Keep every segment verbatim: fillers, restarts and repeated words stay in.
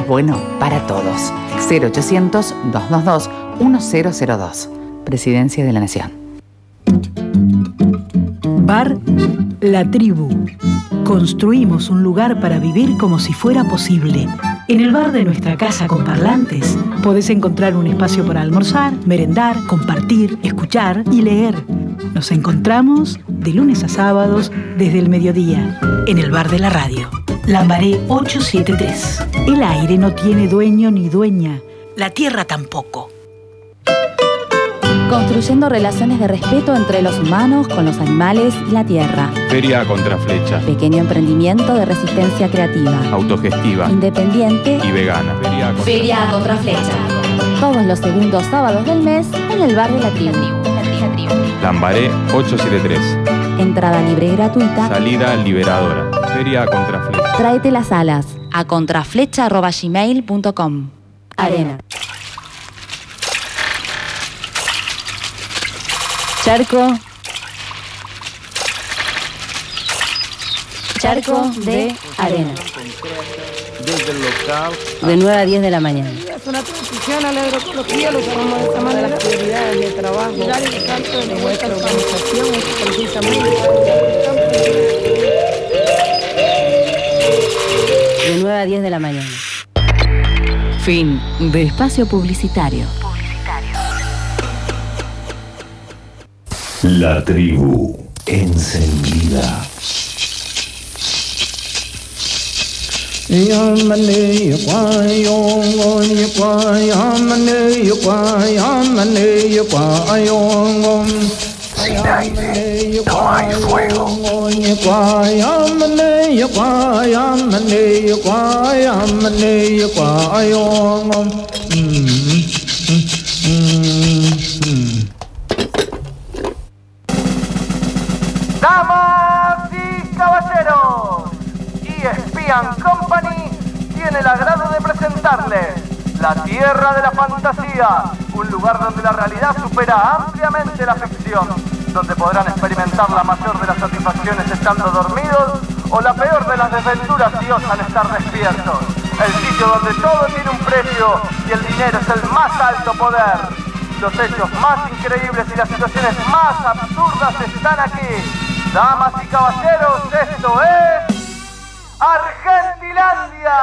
más bueno para todos. cero ochocientos, doscientos veintidós, mil dos. Presidencia de la Nación. Bar La Tribu. Construimos un lugar para vivir como si fuera posible. En el bar de nuestra casa con parlantes podés encontrar un espacio para almorzar, merendar, compartir, escuchar y leer. Nos encontramos de lunes a sábados desde el mediodía en el bar de la radio. Lambaré ochocientos setenta y tres. El aire no tiene dueño ni dueña. La tierra tampoco. Construyendo relaciones de respeto entre los humanos con los animales y la tierra. Feria Contraflecha. Pequeño emprendimiento de resistencia creativa. Autogestiva. Independiente. Y vegana. Feria Contraflecha. Feria Contraflecha. Todos los segundos sábados del mes en el bar de La Tribu. Lambaré ochocientos setenta y tres. Entrada libre y gratuita. Salida liberadora. Feria Contraflecha. Tráete las alas a contraflecha arroba gmail punto com. Arena. Charco. Charco de arena. Desde el local. De nueve a diez de la mañana. Es una transición a la agroecología, lo llamamos de esta manera. Las prioridades de trabajo. El área de salto de nuestra organización es precisamente de nueve a diez de la mañana. Fin de espacio publicitario. La Tribu encendida. Sin aire no hay fuego. Damas y caballeros, E S P and Company tiene el agrado de presentarles La Tierra de la Fantasía, un lugar donde la realidad supera ampliamente la ficción, donde podrán experimentar la mayor de las satisfacciones estando dormidos o la peor de las desventuras si osan estar despiertos. El sitio donde todo tiene un precio y el dinero es el más alto poder. Los hechos más increíbles y las situaciones más absurdas están aquí. Damas y caballeros, esto es Argentilandia.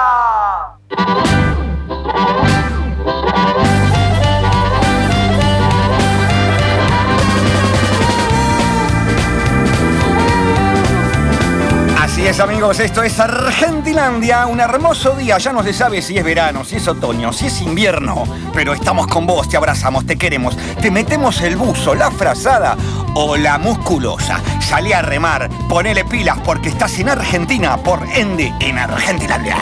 Así es, amigos, esto es Argentilandia, un hermoso día. Ya no se sabe si es verano, si es otoño, si es invierno, pero estamos con vos, te abrazamos, te queremos, te metemos el buzo, la frazada o la musculosa. Salí a remar, ponele pilas porque estás en Argentina, por ende en Argentilandia.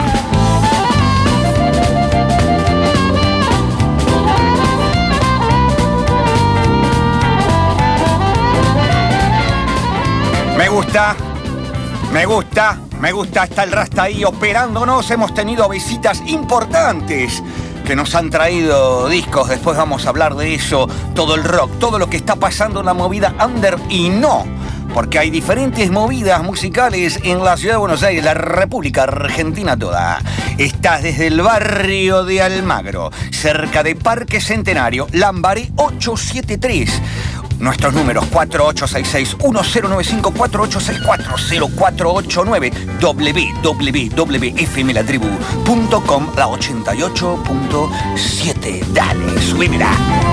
Me gusta. Me gusta, me gusta, está el Rasta ahí operándonos. Hemos tenido visitas importantes que nos han traído discos. Después vamos a hablar de eso, todo el rock, todo lo que está pasando en la movida under y no. Porque hay diferentes movidas musicales en la ciudad de Buenos Aires, la República Argentina toda. Estás desde el barrio de Almagro, cerca de Parque Centenario, Lambaré ochocientos setenta y tres. Nuestros números cuatro ocho seis seis, uno cero nueve cinco, cuatro ocho seis cuatro, cero cuatro ocho nueve, w w w punto f m la tribu punto com, la ochenta y ocho punto siete. Dale, subímela.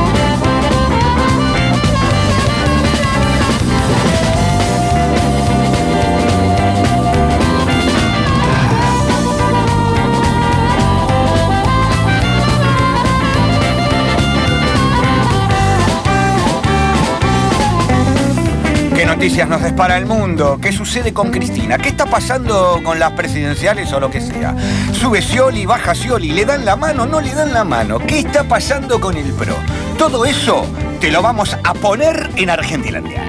¿Qué noticias nos dispara el mundo? ¿Qué sucede con Cristina? ¿Qué está pasando con las presidenciales o lo que sea? Sube Scioli, baja Scioli, ¿le dan la mano? ¿No le dan la mano? ¿Qué está pasando con el PRO? Todo eso te lo vamos a poner en Argentilandia.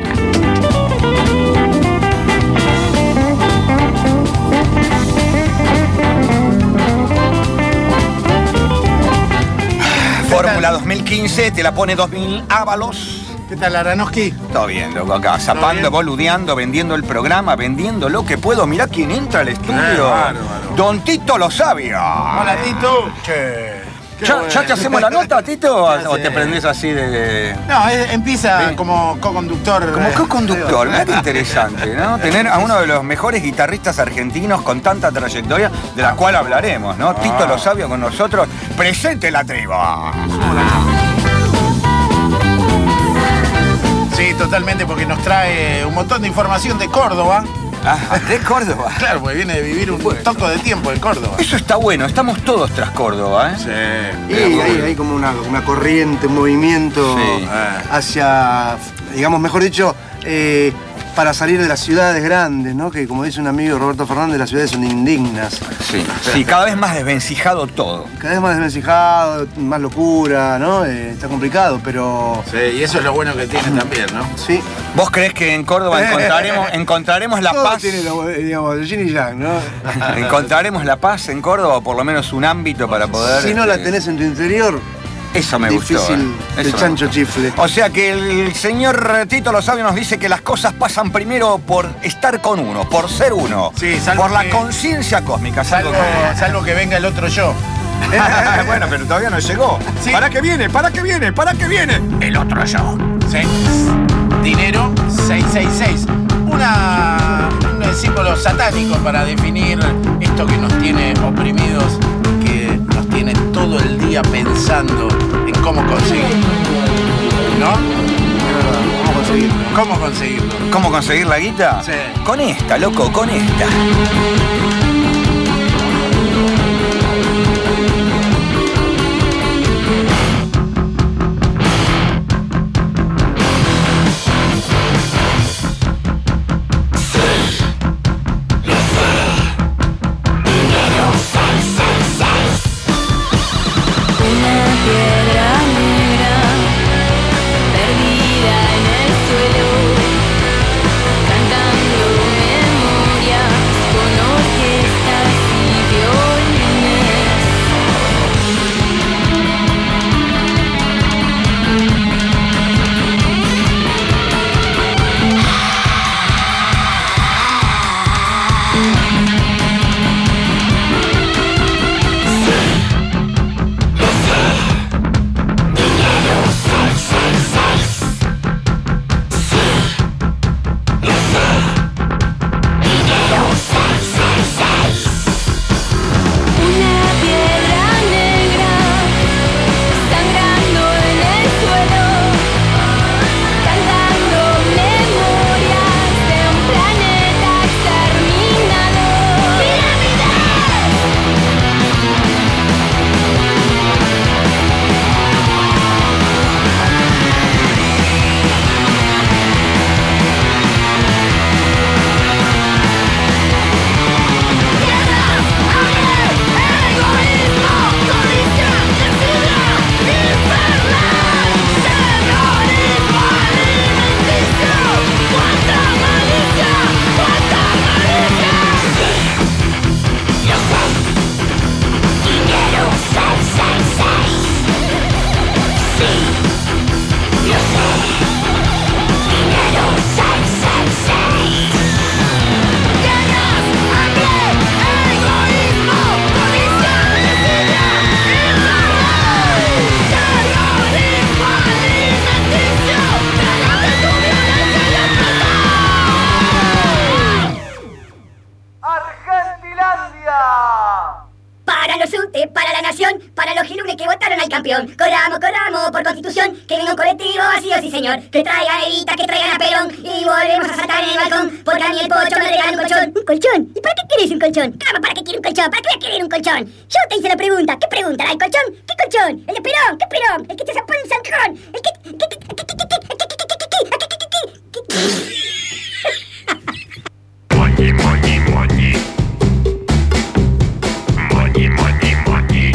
Fórmula dos mil quince te la pone dos mil Ábalos. ¿Qué tal, Aranowski? Todo bien, loco, acá, zapando, boludeando, vendiendo el programa, vendiendo lo que puedo. Mirá quién entra al estudio. Bárbaro. Don Tito lo sabio. Hola, Tito. Che. ¿Ya, bueno. ¿Ya te hacemos la nota, Tito? Ya ¿O sé. te prendés así de...? No, es, empieza Sí. como co-conductor. Como eh, co-conductor, eh, mirá qué interesante, ¿no? Tener a uno de los mejores guitarristas argentinos con tanta trayectoria, de la cual hablaremos, ¿no? Tito lo sabio con nosotros. Presente la tribu. Sí, totalmente, porque nos trae un montón de información de Córdoba. Ah, de Córdoba. Claro, porque viene de vivir un toco de tiempo en Córdoba. Eso está bueno, estamos todos tras Córdoba, ¿eh? Sí. Y hay, hay como una, una corriente, un movimiento Sí. hacia, digamos, mejor dicho, eh, para salir de las ciudades grandes, ¿no? Que como dice un amigo Roberto Fernández, las ciudades son indignas. Sí, sí, cada vez más desvencijado todo. Cada vez más desvencijado, más locura, ¿no? Eh, está complicado, pero... Sí, y eso es lo bueno que tiene también, ¿no? Sí. ¿Vos creés que en Córdoba encontraremos, encontraremos la Todo paz? tiene, lo, digamos, el yin y yang, ¿no? ¿Encontraremos la paz en Córdoba? O por lo menos un ámbito para poder... Si no la este, tenés en tu interior, Eso me gustó. difícil eh. el Eso me chancho gustó. chifle. O sea que el señor Tito lo sabio nos dice que las cosas pasan primero por estar con uno, por ser uno. Sí, salvo por la que- conciencia cósmica. Salvo, Salvo salvo que venga el otro yo. bueno, pero todavía no llegó. Sí. ¿Para qué viene? ¿Para qué viene? ¿Para qué viene? El otro yo. Sí. Dinero seiscientos sesenta y seis. Una, un símbolo satánico para definir esto que nos tiene oprimidos, que nos tiene todo el día pensando en cómo conseguirlo. ¿No? ¿Cómo conseguirlo? ¿Cómo conseguirlo? ¿Cómo conseguir la guita? Sí. Con esta, loco, con esta. Una piedra negra perdida en el suelo, cantando memorias con orquestas y violines. Una piedra negra sangrando en el suelo, cantando memorias de un planeta exterminado. ¡Argentilandia! Para los U T E, para la nación, para los gilunes que votaron al campeón. Corramos, corramos por constitución, que venga un colectivo así o sí señor. Que traigan a Evita, que traigan a Perón, y volvemos a saltar en el balcón, porque a mí el pocho me regala un colchón. ¿Un colchón? ¿Y para qué querés un colchón? ¿Cómo para qué quiere un colchón? ¿Para qué voy a querer un colchón? Yo te hice la pregunta, ¿qué pregunta? ¿La del colchón? ¿Qué colchón? ¿El de Perón? ¿Qué Perón? ¿El que te zapó en San Juan? ¿El que... ¿Qué, qué, qué, qué, qué, qué, qué, qué, qué, qué, qué, qué, qué, Money, money, money. Money, money, money.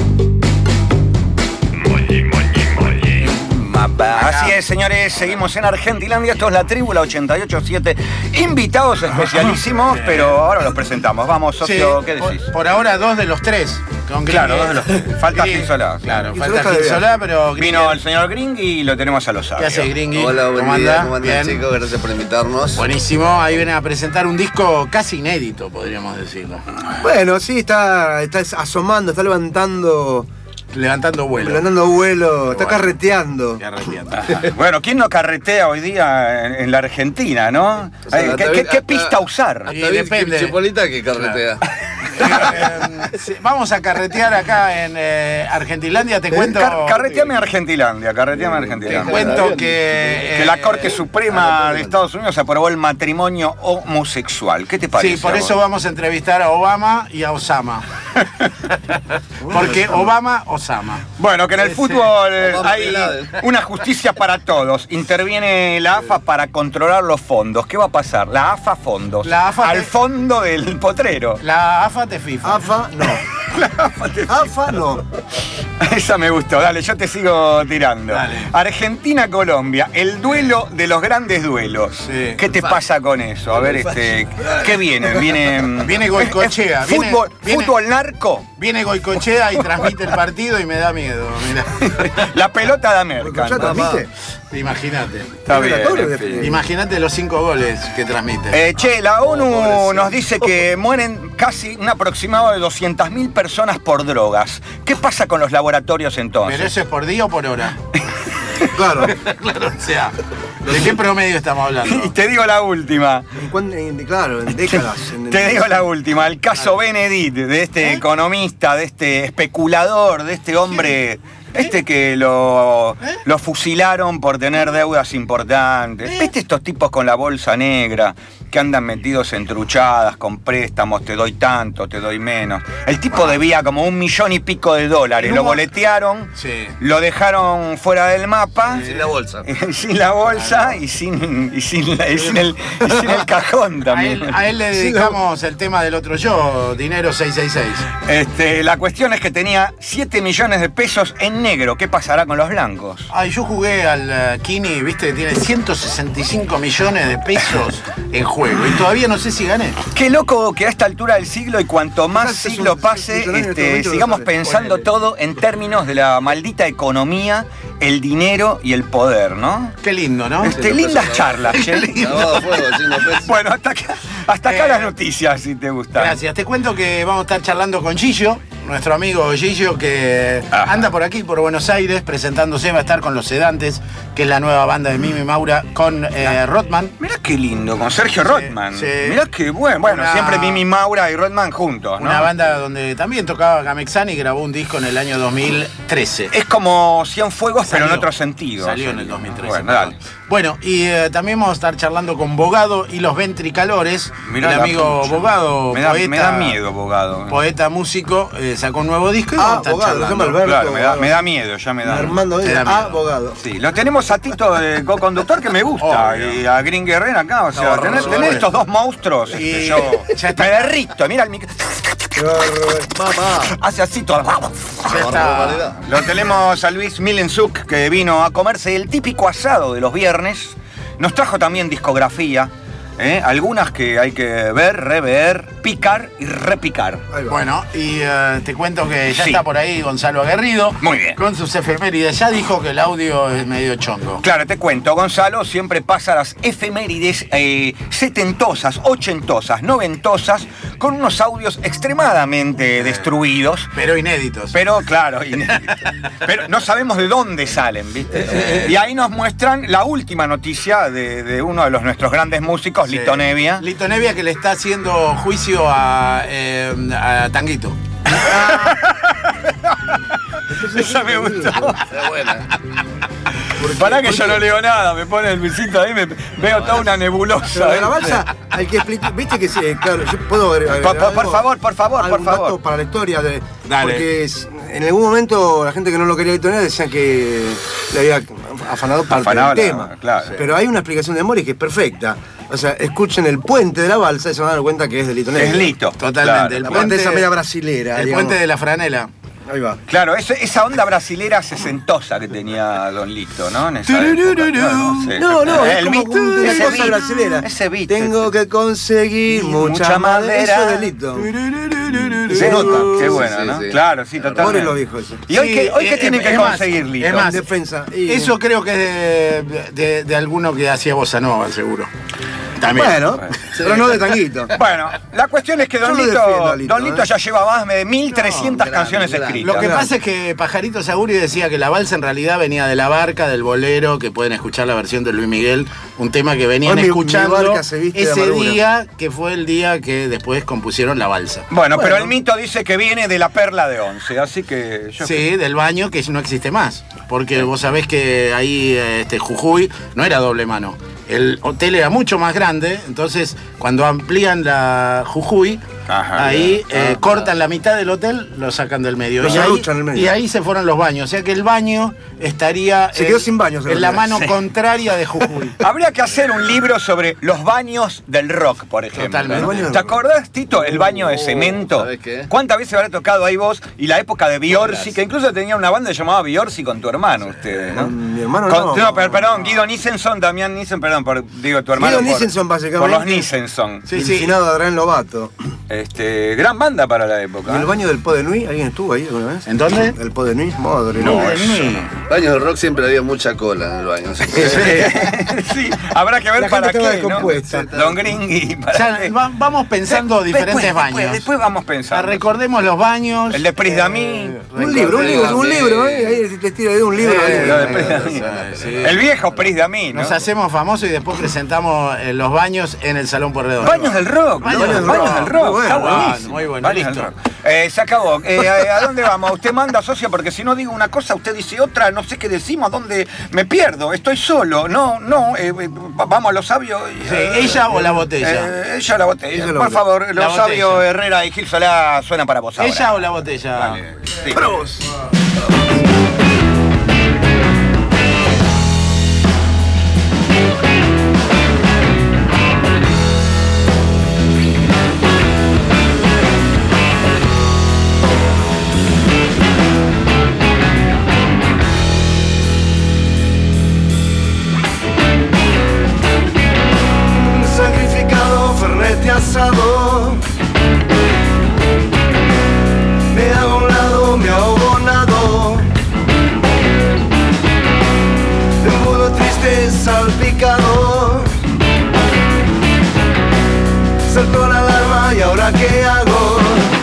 Money, money, money. Así es, señores, seguimos en Argentilandia. Esto es la tribu, la ochenta y ocho punto siete. Invitados especialísimos, pero ahora los presentamos. Vamos, socio, Sí, ¿qué decís? Por, por ahora dos de los tres. Con Claro, Gringui. dos de los Falta Gringui. Gil Solá. Claro, Gil falta Solá Gil de Solá, pero Gringui- Vino el señor Gringui y lo tenemos a los ¿Qué sabios. hace Gringui? Hola, buen ¿Cómo día, anda? ¿cómo andan, Bien. chicos? Gracias por invitarnos. Buenísimo, ahí vienen a presentar un disco casi inédito, podríamos decirlo. Bueno, sí, está, está asomando, está levantando. Levantando vuelo. Levantando vuelo, está Bueno. carreteando. Carreteando. Bueno, ¿quién no carretea hoy día en, en la Argentina, no? O sea, Eh, ¿Qué, hasta- qué- qué hasta- pista usar? Y Hasta Bill depende. Chipolita que carretea. Eh, sí, vamos a carretear acá en eh, Argentilandia, te cuento. Car- carreteame a Argentilandia, carreteame a Argentilandia. Te cuento que. Que la eh, Corte Suprema de Estados Unidos aprobó el matrimonio homosexual. ¿Qué te parece? Sí, por a eso vos? vamos a entrevistar a Obama y a Osama. Porque Obama, Osama. Bueno, que en el Ese- fútbol Obama hay Bin Laden. una justicia para todos. Interviene la A F A para controlar los fondos. ¿Qué va a pasar? La A F A fondos. La A F A Al te- fondo del potrero. La AFA te FIFA. AFA, no. AFA, no. Esa me gustó. Dale, yo te sigo tirando. Dale. Argentina-Colombia, el duelo de los grandes duelos. Sí. ¿Qué te pasa con eso? A ver, este, ¿qué viene? Viene, Viene Goicoechea, ¿Es viene- fútbol, viene- fútbol narco. Viene Goicoechea y transmite el partido y me da miedo. Mirá. La pelota de América. ¿Ya transmite? Imagínate. Está bien, en fin. Imagínate los cinco goles que transmite. Eh, che, la ONU nos dice que mueren casi un aproximado de doscientas mil personas por drogas. ¿Qué pasa con los laboratorios entonces? ¿Pero eso es por día o por hora? Claro. Claro, o sea, ¿de qué promedio estamos Y hablando? te digo la última. En cuan- en- claro, en décadas. en- Te digo la última. El caso Benedict, de este economista, de este especulador, de este hombre. Este que lo, lo fusilaron por tener deudas importantes. ¿Viste estos tipos con la bolsa negra que andan metidos en truchadas, con préstamos, te doy tanto, te doy menos? El tipo debía como un millón y pico de dólares. Lo boletearon, Sí. lo dejaron fuera del mapa. Sin la bolsa. Sin la bolsa y sin, y sin, la- y sin el, y sin el cajón A también. él, a él le dedicamos el tema del otro yo, Dinero seiscientos sesenta y seis. Este, la cuestión es que tenía siete millones de pesos en negro. ¿Qué pasará con los blancos? Ay, yo jugué al uh, Kini, viste, tiene ciento sesenta y cinco millones de pesos en juego y todavía no sé si gané. Qué loco que a esta altura del siglo y cuanto más Quizás es siglo un- pase, es un millonario en este este, momento, lo sigamos sabe. pensando Ponele. todo en términos de la maldita economía, el dinero y el poder, ¿no? Qué lindo, ¿no? Este, lindas charlas, che. Lavado a fuego, haciendo pesos. Bueno, hasta acá, hasta acá Eh, las noticias, si te gustan. Gracias. Te cuento que vamos a estar charlando con Gillo, nuestro amigo Gillo, que Ajá. anda por aquí, por Buenos Aires, presentándose. Va a estar con Los Sedantes, que es la nueva banda de Mimi Maura, con eh, Rothman. Mirá qué lindo, con Sergio Sí, Rothman. sí. Mirá qué bueno. Bueno, Una- siempre Mimi Maura y Rothman juntos, ¿no? Una banda donde también tocaba Gamexani y grabó un disco en el año dos mil trece. Es como Cienfuegos, pero en Salió. otro sentido. Salió en el dos mil trece. Bueno, dale. Bueno, y eh, también vamos a estar charlando con Bogado y los Ventricalores. Mirá el la amigo pucha. Bogado, Me da, poeta, me da miedo, Bogado. poeta, músico, eh, sacó un nuevo disco y Ah, vamos a estar Bogado, charlando. se llama Alberto. Claro, me da, me da miedo, ya me da. Armando Te da es miedo. abogado. Sí, lo tenemos a Tito de co-conductor que me gusta. Obvio. Y a Green Guerrero acá. O sea, No, tener, no, tener no, estos dos monstruos. Y este, yo ya está. me derrito. Mira el micro. Mamá. Hace así todo. Ya está. Barbaridad. Lo tenemos a Luis Milensuk, que vino a comerse el típico asado de los viernes. Nos trajo también discografía. ¿eh? Algunas que hay que ver, rever, picar y repicar. Ahí va. Bueno, y eh, te cuento que ya Sí. está por ahí Gonzalo Aguerrido. Muy bien. Con sus efemérides. Ya dijo que el audio es medio chongo. Claro, te cuento, Gonzalo siempre pasa las efemérides eh, setentosas, ochentosas, noventosas, con unos audios extremadamente destruidos. Pero inéditos. Pero, claro, inéditos. Pero no sabemos de dónde salen, ¿viste? Y ahí nos muestran la última noticia de, de uno de los nuestros grandes músicos, Sí. Lito Nevia. Lito Nevia que le está haciendo juicio a, eh, a Tanguito. Esa me gustó. Es buena. Pará que yo no leo nada, me pone el visito ahí, me veo toda una nebulosa. Pero de la ¿viste? balsa hay que explicar. Viste que sí, claro, yo puedo agregar. Por- por- por algo- favor, por favor, por algún dato favor. para la historia. De, Dale. Porque es- en algún momento la gente que no lo quería detonar decía que le había afanado parte Afanaba del la- tema. claro. Pero hay una explicación de Mori que es perfecta. O sea, escuchen el puente de la balsa y se van a dar cuenta que es de Lito Nevia. Es Lito. Totalmente. Claro. El La puente parte esa media brasilera. El digamos. puente de la franela. Ahí va. Claro, ese, esa onda brasilera sesentosa que tenía Don Lito, ¿no? En esa época, claro, sí. No, no, es el como beat, una ese cosa beat, brasilera. Ese beat. Tengo que conseguir mucha, mucha madera. madera. Eso es delito. Sí, Se nota. Qué Sí, bueno, sí, ¿no? sí. Claro, sí, totalmente. Pobre lo dijo eso. ¿Y hoy Sí, qué, hoy qué eh, tienen que es más, conseguir, Lito? es más, defensa. Y- Eso creo que es de, de, de alguno que hacía bossa nova, seguro. También. Bueno, pero no de tanguito. Bueno, la cuestión es que Don Yo lo Lito, defiendo a Lito, Don Lito ¿eh? ya lleva más de mil trescientas No, canciones grande, escritas. Lo que Claro. pasa es que Pajarito Saguri decía que la balsa en realidad venía de la barca, del bolero, que pueden escuchar la versión de Luis Miguel, un tema que venían Hoy mi- escuchando mi barca se viste de ese amargura. día, que fue el día que después compusieron la balsa. Bueno, pero el mito dice que viene de la perla de Once, así que yo Sí, del baño que no existe más. Porque vos sabés que ahí este, Jujuy no era doble mano. El hotel era mucho más grande, entonces cuando amplían la Jujuy, Ajá, ahí bien. eh, Ah, cortan la mitad del hotel, lo sacan del medio. Lo Y ahí, serruchan en el medio. y ahí se fueron los baños. O sea que el baño estaría Se en- quedó sin baños el en la hotel. mano Sí. contraria de Jujuy. Habría que hacer un libro sobre los baños del rock, por ejemplo. Totalmente. ¿no? El baño del ¿Te rock. acordás, Tito, el baño de cemento? ¿sabés qué? ¿Cuántas veces habrá tocado ahí vos? Y la época de Biorsi, que incluso tenía una banda llamada Biorsi con tu hermano, ustedes, ¿no? Con mi hermano Con- no. per- perdón, Guido Nissenson, Damián Nissen, perdón, por, digo tu hermano. Guido por- Nissenson, básicamente. Por los Nissenson. Sí, sí. Finado Adrián Lobato. Este, gran banda para la época. ¿Y el ¿eh? baño del Po de Nui? ¿Alguien estuvo ahí alguna vez? ¿En dónde? El Po de Nui, madre No, mía. eso. Baños de rock siempre había mucha cola en el baño. ¿sí? Sí, habrá que ver La para gente estaba qué, ¿no? descompuesta. Don Gringui, O para sea, qué. va- vamos pensando Después, diferentes después, baños. Después vamos Ah, pensando. recordemos los baños. El de Prisdamí. eh, Un libro, un libro, un libro, ¿eh? Ahí te tira de un libro. Eh, ahí. Lo de Prisdamí. sí. El viejo Prisdamí, ¿no? Nos hacemos famosos y después presentamos eh, los baños en el Salón Porredón. Baños del rock, Baños ¿no? del Baños rock. del rock, Muy está bueno. buenísimo. Muy bueno, Baños listo. del rock. Eh, se acabó. Eh, ¿A dónde vamos? Usted manda, socia, porque si no digo una cosa, usted dice otra, no sé qué decimos, ¿dónde me pierdo? Estoy solo. No, no, eh, eh, vamos a los sabios. y, Sí, eh, ¿ella o la botella? Eh, ella o la botella. Ella o la Por botella. favor, La los sabios botella. Herrera y Gil Solá suenan para vos ahora. ¿Ella o la botella? Dale, sí. Sacrificado, fernet asado. Me hago a un lado, me ahogo nado. De un modo triste, salpicado. Saltó la alarma y ahora qué hago.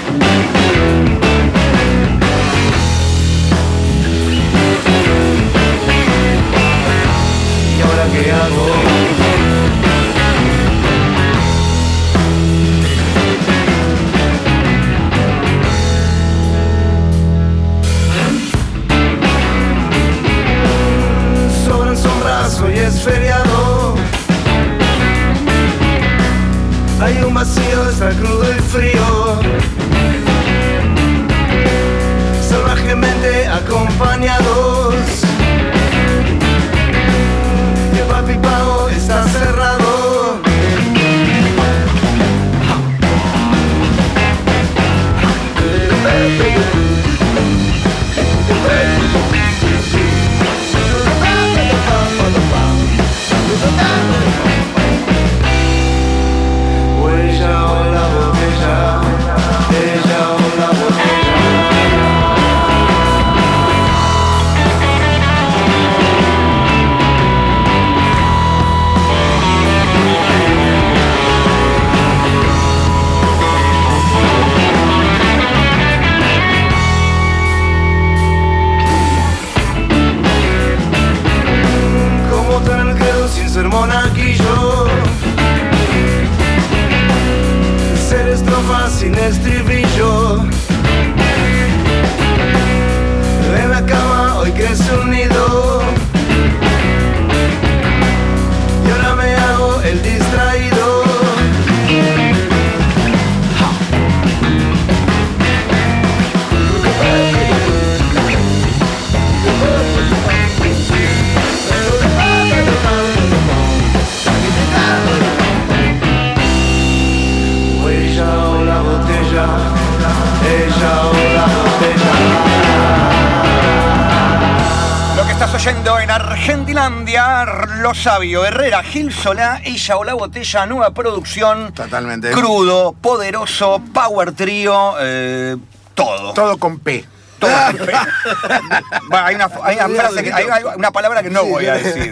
¿Y ahora qué hago? Sobran sombras, hoy es feriado. Hay un vacío, está crudo y frío. Salvajemente acompañados. Y el papi pago está cerrado. O ella o la botella, ella o la botella. oyendo en Argentilandia, Lo Sabio, Herrera, Gil Solá, Ella o la Botella, nueva producción. Totalmente. Crudo, poderoso, power trío, eh, todo. Todo con P. Todo con P. Bueno, hay una, hay una frase que, hay una palabra que no sí, voy a decir.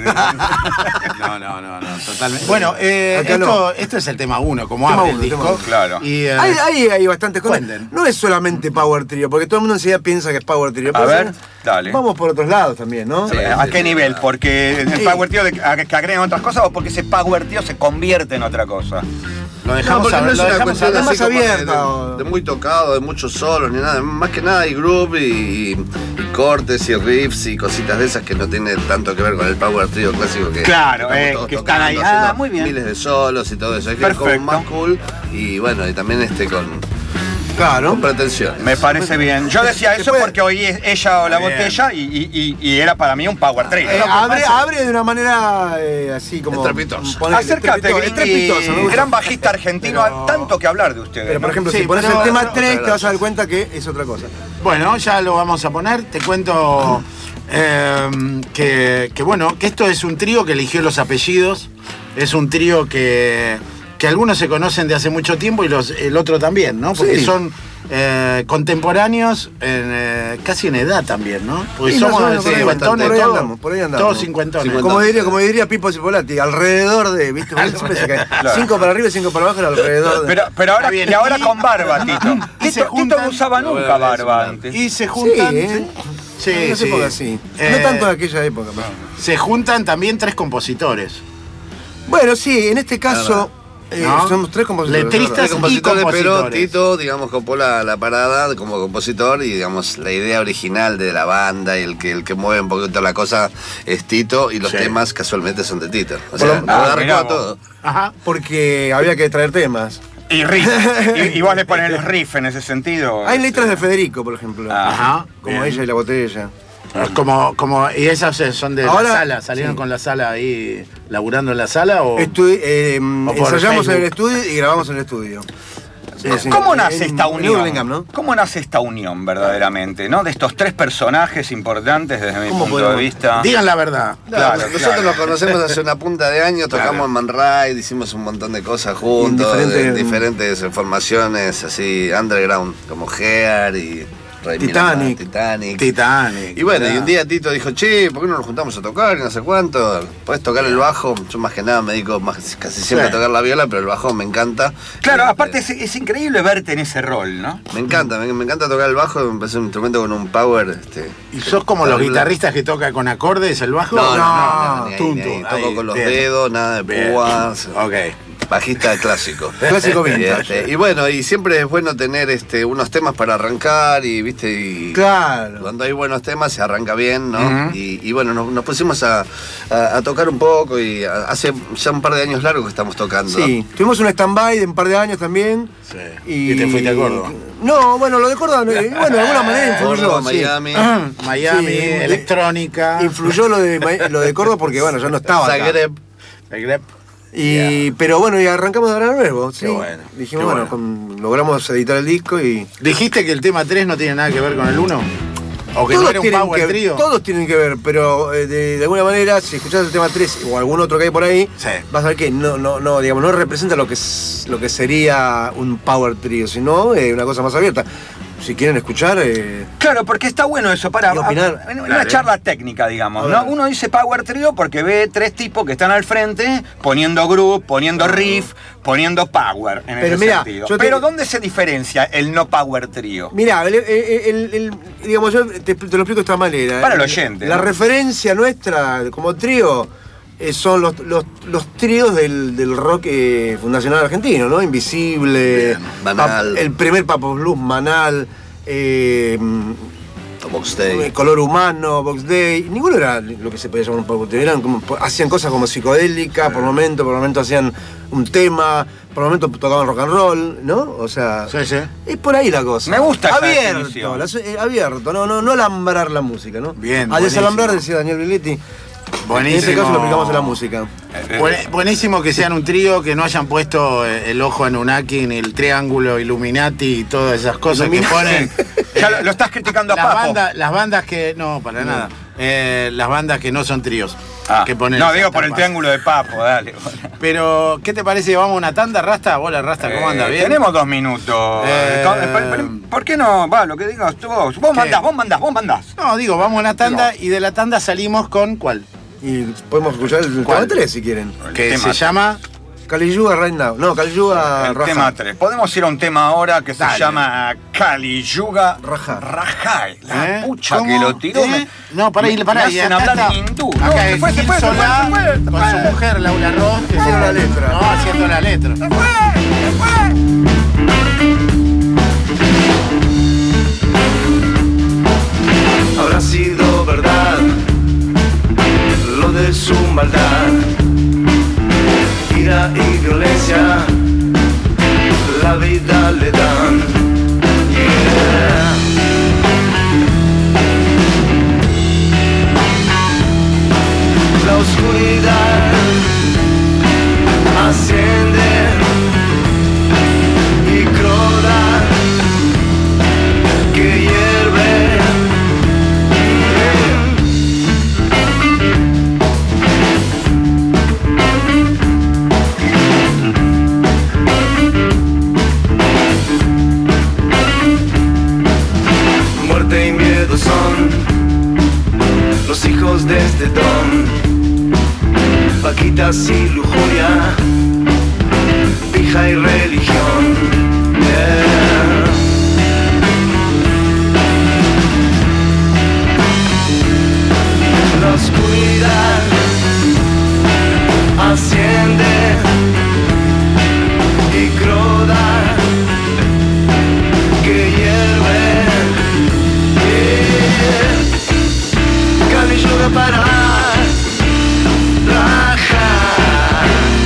No, no, no, no, totalmente. Bueno, eh, esto, no. esto es el tema uno, como tema abre uno, el disco. Claro. Y, uh, hay, hay, hay bastantes cosas. Cuenten. No es solamente Power Trio, porque todo el mundo enseguida piensa que es Power Trio. A ver, dale. Vamos por otros lados también, ¿no? Sí, ¿a qué nivel? ¿Porque en el sí. Power Trio de, a, que agregan otras cosas o porque ese Power Trio se convierte en otra cosa? Lo dejamos no, a, no es lo una dejamos cuestión más abierta. De, de, de muy tocado, de muchos solos, ni nada. Más que nada hay groove y, y cortes y riffs y cositas de esas que no tienen tanto que ver con el Power Trio clásico que, claro, eh, que están ahí. Ah, muy bien. Miles de solos y todo eso. Es que es como más cool y bueno, y también este con... Claro. Con pretensiones. Me parece bien. Yo decía eso porque oí Ella o la Botella y, y, y era para mí un power trio. Eh, abre, abre de una manera eh, así como... Estrepitosa. Acércate, estrepitosa. Gran bajista argentino, pero... tanto que hablar de ustedes. Pero por ejemplo, ¿no? si sí, pones pero... el tema tres te vas a dar cuenta que es otra cosa. Bueno, ya lo vamos a poner. Te cuento eh, que, que bueno, que esto es un trío que eligió los apellidos. Es un trío que... que algunos se conocen de hace mucho tiempo y los, el otro también, ¿no? Porque sí. son eh, contemporáneos en, eh, casi en edad también, ¿no? Porque sí, somos no, no, cincuentones, por ahí todos, andamos, por ahí andamos. todos cincuentones. Como diría, como diría Pipo Cipolatti, alrededor de, ¿viste? Claro. Cinco para arriba y cinco para abajo, era alrededor de... Pero, pero ahora, y ahora con barba, Tito. Y Tito, juntan, Tito no usaba nunca barba antes. Y se juntan... Sí, ¿eh? Sí, en esa sí. época sí. Eh, no tanto en aquella época. Pero... Se juntan también tres compositores. Bueno, sí, en este caso... Eh, ¿no? Somos tres compositores. Letristas tres compositores, y compositores. Pero Tito, digamos, copó la, la parada como compositor y, digamos, la idea original de la banda y el que, el que mueve un poquito la cosa es Tito y los sí. temas casualmente son de Tito. O sea, Bueno, no ah, arrancó todo. Ajá. Porque había que traer temas. Y riff. y, y vos le pones los riffs en ese sentido. Hay letras de Federico, por ejemplo. Ajá. Como Bien. Ella y la Botella. Como, como, ¿y esas son de ahora, la sala? ¿Salieron sí. con la sala ahí, laburando en la sala? O, Estu eh, o ensayamos en el estudio y grabamos en el estudio. Sí, sí. ¿Cómo nace esta unión? ¿no? ¿Cómo nace esta unión verdaderamente, ¿no? De estos tres personajes importantes desde mi punto podemos? de vista. Digan la verdad. Claro, claro, nosotros claro. nos conocemos hace una punta de años, tocamos claro. en Man Ride, hicimos un montón de cosas juntos, en diferentes, en diferentes formaciones así, underground, como Gear y... Titanic. Titanic. Titanic. Y bueno, claro. y un día Tito dijo, che, ¿por qué no nos juntamos a tocar? Y no sé cuánto. ¿Podés tocar el bajo? Yo más que nada me dedico más, casi siempre sí. a tocar la viola, pero el bajo me encanta. Claro, y, aparte es, es increíble verte en ese rol, ¿no? Me encanta, me, me encanta tocar el bajo, me parece un instrumento con un power. Este, ¿Y sos como los guitarristas que tocan con acordes el bajo? No, no, no, no, no tum, ni ahí, ni ahí. tum, Toco ahí, con los bien. dedos, nada de púas. Ok. Bajista clásico. Clásico vintage. Este, y bueno, y siempre es bueno tener este, unos temas para arrancar y viste y claro. cuando hay buenos temas se arranca bien, ¿no? Uh-huh. y, y bueno, nos, nos pusimos a, a, a tocar un poco y a, hace ya un par de años largos que estamos tocando. Sí, tuvimos un stand-by de un par de años también. Sí. Y, ¿Y te fuiste a Córdoba? No, bueno, lo de Córdoba, bueno, de alguna manera influyó. Córdoba, sí. Miami. Miami, sí, electrónica. Influyó lo de, lo de Córdoba porque bueno, yo no estaba acá. Zagreb. Zagreb. Y, yeah. Pero bueno, y arrancamos de ahora nuevo. Sí. Qué bueno. Dijimos, Qué bueno, bueno. Con, logramos editar el disco y. ¿Dijiste que el tema tres no tiene nada que ver con el uno? ¿O que todos no era un power que, trío? Todos tienen que ver, pero eh, de, de alguna manera, si escuchás el tema tres o algún otro que hay por ahí, sí. vas a ver que no, no, no, digamos, no representa lo que, es, lo que sería un power trío, sino eh, una cosa más abierta. Si quieren escuchar... Eh, claro, porque está bueno eso, para opinar. En una charla técnica, digamos, ¿no? Uno dice power trio porque ve tres tipos que están al frente poniendo groove, poniendo riff, poniendo power en pero ese mirá, sentido. te... Pero ¿dónde se diferencia el no power trio? Mirá, el, el, el, el, digamos, yo te, te lo explico de esta manera. Para el oyente. La ¿no? referencia nuestra como trío eh, son los, los, los tríos del, del rock eh, fundacional argentino, ¿no? Invisible, bien, Manal. Pap, el primer Papo Blues, Manal, eh, Box Day. Color Humano, Box Day. Ninguno era lo que se podía llamar un power trio. Eran como, hacían cosas como psicodélicas, sí. por momento, por momento hacían un tema, por momento tocaban rock and roll, ¿no? O sea, sí, sí. es por ahí la cosa. Me gusta esa abierto, la, eh, abierto, no, no, no alambrar la música, ¿no? Bien. A desalambrar, decía Daniel Viletti. Buenísimo. En este caso lo aplicamos a la música. Buenísimo que sean un trío, que no hayan puesto el ojo Anunnaki, ni el triángulo Illuminati y todas esas cosas Illuminati. que ponen. Ya lo, lo estás criticando a las Papo. Bandas, las bandas que. No, para no. nada. eh, las bandas que no son tríos. Ah, que ponen no, digo por el triángulo de Papo, dale. Pero, ¿qué te parece? ¿Vamos a una tanda, Rasta? Hola, Rasta, ¿cómo anda? Eh, ¿Bien? Tenemos dos minutos. Eh, ¿Por, por, por qué no? Va, lo que digas tú. Vos, vos mandás, vos mandás, vos mandás. No, digo, vamos a una tanda y de la tanda salimos con ¿cuál? Y podemos escuchar el tema tres si quieren. Que se llama Caliyuga Right Now. No, Caliyuga El Raja. tema tres. Podemos ir a un tema ahora que se Dale. llama Caliyuga Raja. Rajai. La ¿Eh? pucha ¿Cómo? que lo tiró. ¿Eh? Me, No, pará, me, pará, me y hacen acá hablar está- en hindú. Acá No, se es fue, se Gil fue, se fue, Solá se fue, se con fue. su mujer Laura Ross. que Haciendo la letra. No, haciendo la letra. Se fue, se fue. Habrá sido verdad lo de su maldad, ira y violencia, la vida le dan. Yeah. La oscuridad asciende y cruda que hierve. Muerte y miedo son los hijos de este don, vaquitas y lujuria, pija y religión. Yeah. La oscuridad asciende y cruda que hierve. Yeah. Caliyuga para rajar.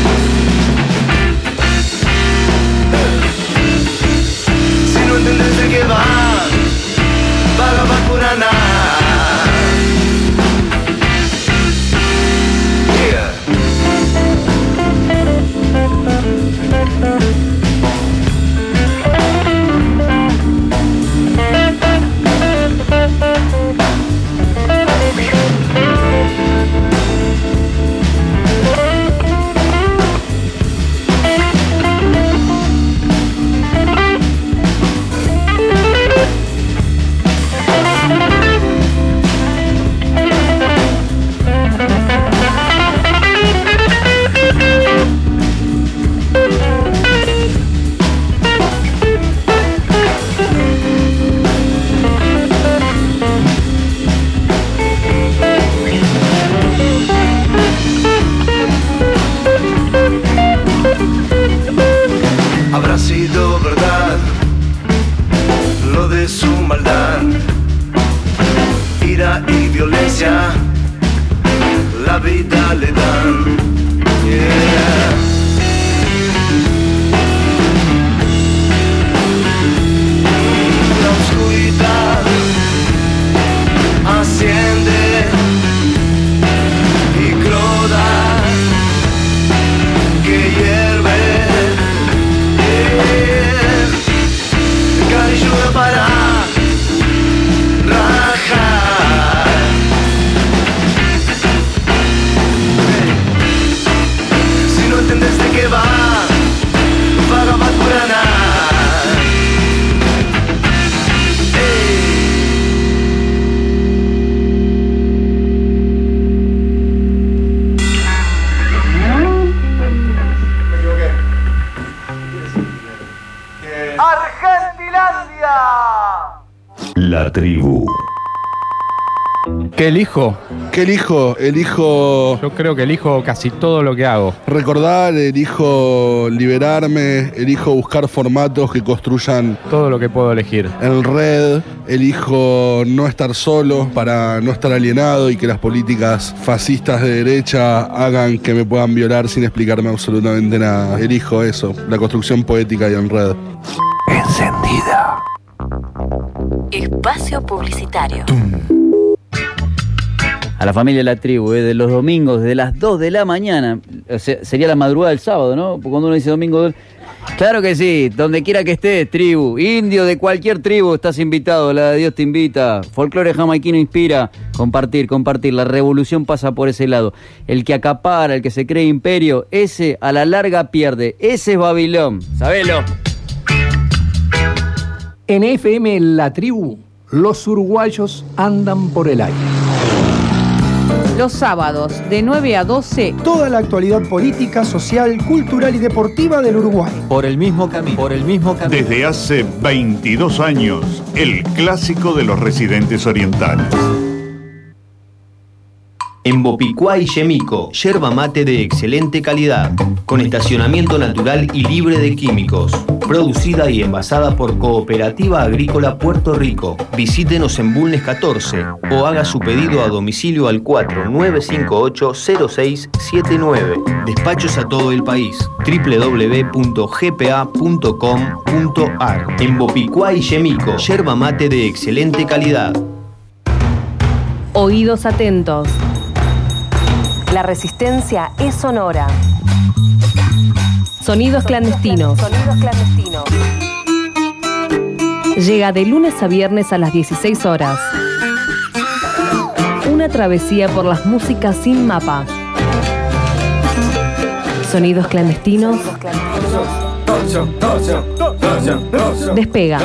Si no entiendes de qué va, Bhagavad Purana. Yeah. Habrá sido verdad lo de su maldad, ira y violencia, la vida le dan. Yeah. La oscuridad asciende y cruda que hierve. Caliyuga para rajar. Si no entiendes de qué va, Bhagavad Purana. ¡Argentilandia! La tribu. ¿Qué elijo? ¿Qué elijo? Elijo Yo creo que elijo casi todo lo que hago. recordar, elijo liberarme, elijo buscar formatos que construyan Todo lo que puedo elegir. en red, elijo no estar solo para no estar alienado y que las políticas fascistas de derecha hagan que me puedan violar sin explicarme absolutamente nada. Elijo eso, la construcción poética y en red. Encendida. Espacio publicitario. A la familia de la tribu, ¿eh? De los domingos, de las dos de la mañana, o sea, sería la madrugada del sábado, ¿no? Porque cuando uno dice domingo, Claro que sí, donde quiera que estés, tribu. Indio de cualquier tribu, estás invitado, la de Dios te invita. Folclore jamaiquino inspira. Compartir, compartir. La revolución pasa por ese lado. El que acapara, el que se cree imperio, ese a la larga pierde. Ese es Babilón. Sabelo. En F M La Tribu, los uruguayos andan por el aire. Los sábados de nueve a doce. Toda la actualidad política, social, cultural y deportiva del Uruguay. Por el mismo camino. Por el mismo camino. Desde hace veintidós años, el clásico de los residentes orientales. En Bopicuá y Yemico, yerba mate de excelente calidad, con estacionamiento natural y libre de químicos. Producida y envasada por Cooperativa Agrícola Puerto Rico. Visítenos en Bulnes catorce o haga su pedido a domicilio al cuatro nueve cinco ocho cero seis siete nueve. Despachos a todo el país. doble u doble u doble u punto g p a punto com punto a r. En Bopicuá y Yemico, yerba mate de excelente calidad. Oídos atentos. La resistencia es sonora. Sonidos clandestinos. Sonidos clandestinos. Llega de lunes a viernes a las dieciséis horas. Una travesía por las músicas sin mapa. Sonidos clandestinos. Despega.